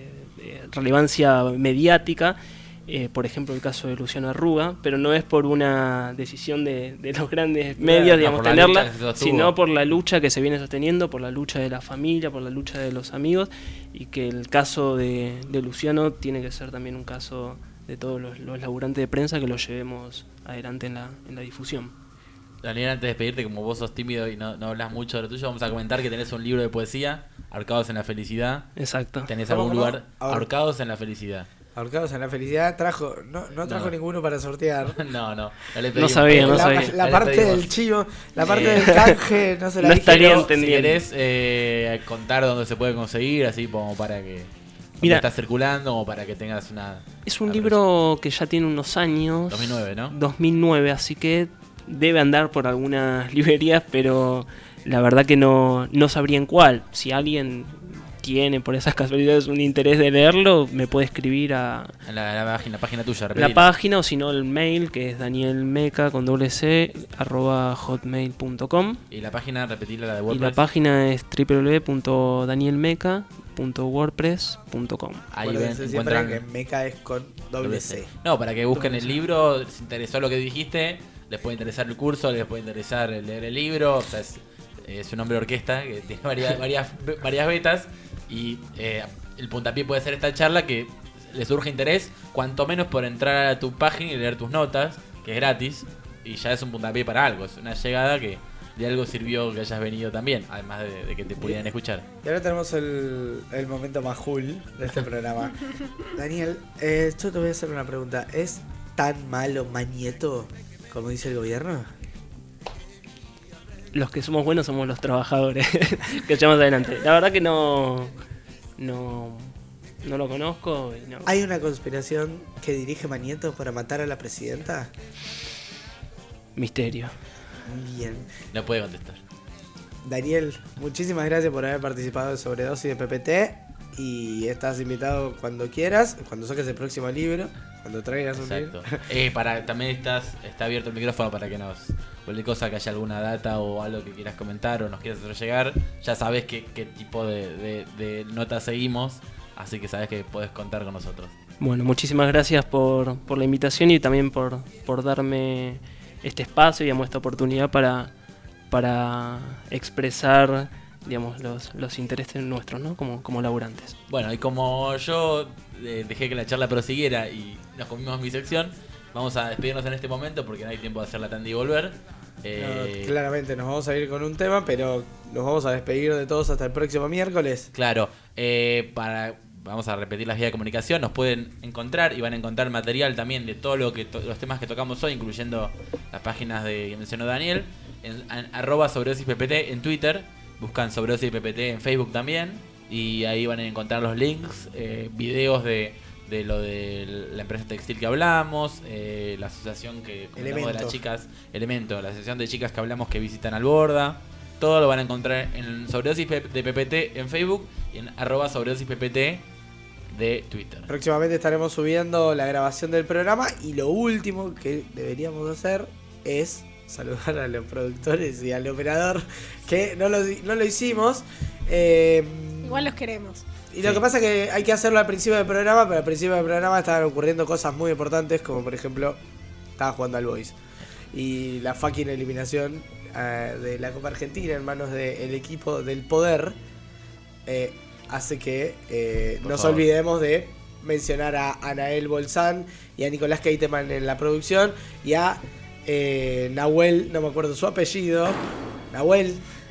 mediática, por ejemplo el caso de Luciano Arruga, pero no es por una decisión de los grandes medios, digamos, tenerla, sino por la lucha que se viene sosteniendo, por la lucha de la familia, por la lucha de los amigos, y que el caso de Luciano tiene que ser también un caso de todos los laburantes de prensa, que lo llevemos adelante en la difusión. Daniel, antes de despedirte, como vos sos tímido y no hablas mucho de lo tuyo, vamos a comentar que tenés un libro de poesía, Ahorcados en la Felicidad. Exacto. ¿Tenés algún lugar? Ahorcados en la Felicidad. Ahorcados en la Felicidad, no trajo ninguno para sortear. No le pedimos. No sabía. La parte del chivo, la parte del canje, no se la no dije. estaría Si entendiendo. querés contar dónde se puede conseguir, así como para que está circulando, o para que tengas una... Es un libro que ya tiene unos años. 2009, ¿no? 2009, así que debe andar por algunas librerías, pero la verdad que no sabría en cuál. Si alguien tiene por esas casualidades un interés de leerlo, me puede escribir a la página tuya, la página, o si no el mail, que es danielmeca@hotmail.com. Y la página, repetirla, la de WordPress. Y la página es www.danielmeca.wordpress.com. Ahí encuentran que Meca es con doble C. No, para que busquen el libro, les interesó lo que dijiste, les puede interesar el curso, les puede interesar leer el libro, o sea, es un hombre de orquesta que tiene varias betas, y el puntapié puede ser esta charla, que le surge interés, cuanto menos por entrar a tu página y leer tus notas, que es gratis, y ya es un puntapié para algo, es una llegada que de algo sirvió que hayas venido también, además de que te pudieran escuchar. Y ahora tenemos el momento más cool de este programa. Daniel, yo te voy a hacer una pregunta. ¿Es tan malo Mañeto como dice el gobierno? Los que somos buenos somos los trabajadores que echamos adelante. La verdad que no lo conozco. No. ¿Hay una conspiración que dirige Mañeto para matar a la presidenta? Misterio. Bien. No puede contestar. Daniel, muchísimas gracias por haber participado de Sobredosis de PPT. Y estás invitado cuando quieras, cuando saques el próximo libro, cuando traigas un libro. También está abierto el micrófono para que cualquier cosa, que haya alguna data o algo que quieras comentar o nos quieras hacer llegar, ya sabes qué tipo de notas seguimos, así que sabes que podés contar con nosotros. Bueno, muchísimas gracias por la invitación y también por darme este espacio, digamos, esta oportunidad para expresar, digamos, los intereses nuestros, ¿no? Como laburantes. Bueno, y como yo dejé que la charla prosiguiera y nos comimos mi sección, vamos a despedirnos en este momento porque no hay tiempo de hacer la tanda y volver. Claramente nos vamos a ir con un tema, pero nos vamos a despedir de todos hasta el próximo miércoles. Claro, vamos a repetir las vías de comunicación. Nos pueden encontrar y van a encontrar material también de todo los temas que tocamos hoy, incluyendo las páginas que mencionó Daniel, en @sobredosisPPT en Twitter. Buscan Sobredosis PPT en Facebook también, y ahí van a encontrar los links, videos de lo de la empresa textil que hablamos, la asociación que comentamos de las chicas, Elemento, la asociación de chicas que hablamos que visitan Alborda. Todo lo van a encontrar en Sobredosis de PPT en Facebook y en @sobredosisPPT de Twitter. Próximamente estaremos subiendo la grabación del programa, y lo último que deberíamos hacer es saludar a los productores y al operador, que no lo hicimos. Igual los queremos. Y lo que pasa es que hay que hacerlo al principio del programa, pero al principio del programa estaban ocurriendo cosas muy importantes, como por ejemplo, estaba jugando al Boys. Y la fucking eliminación de la Copa Argentina en manos del equipo del poder hace que nos olvidemos de mencionar a Anael Bolzán y a Nicolás Keiteman en la producción, y a Nahuel, no me acuerdo su apellido, Nahuel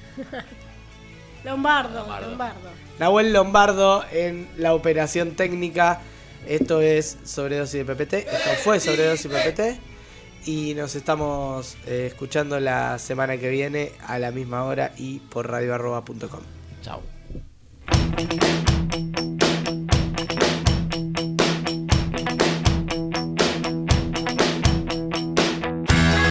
Nahuel Lombardo en la operación técnica. Esto es Sobredosis de PPT, esto fue Sobredosis PPT, y nos estamos escuchando la semana que viene a la misma hora y por radioarroba.com. Chao.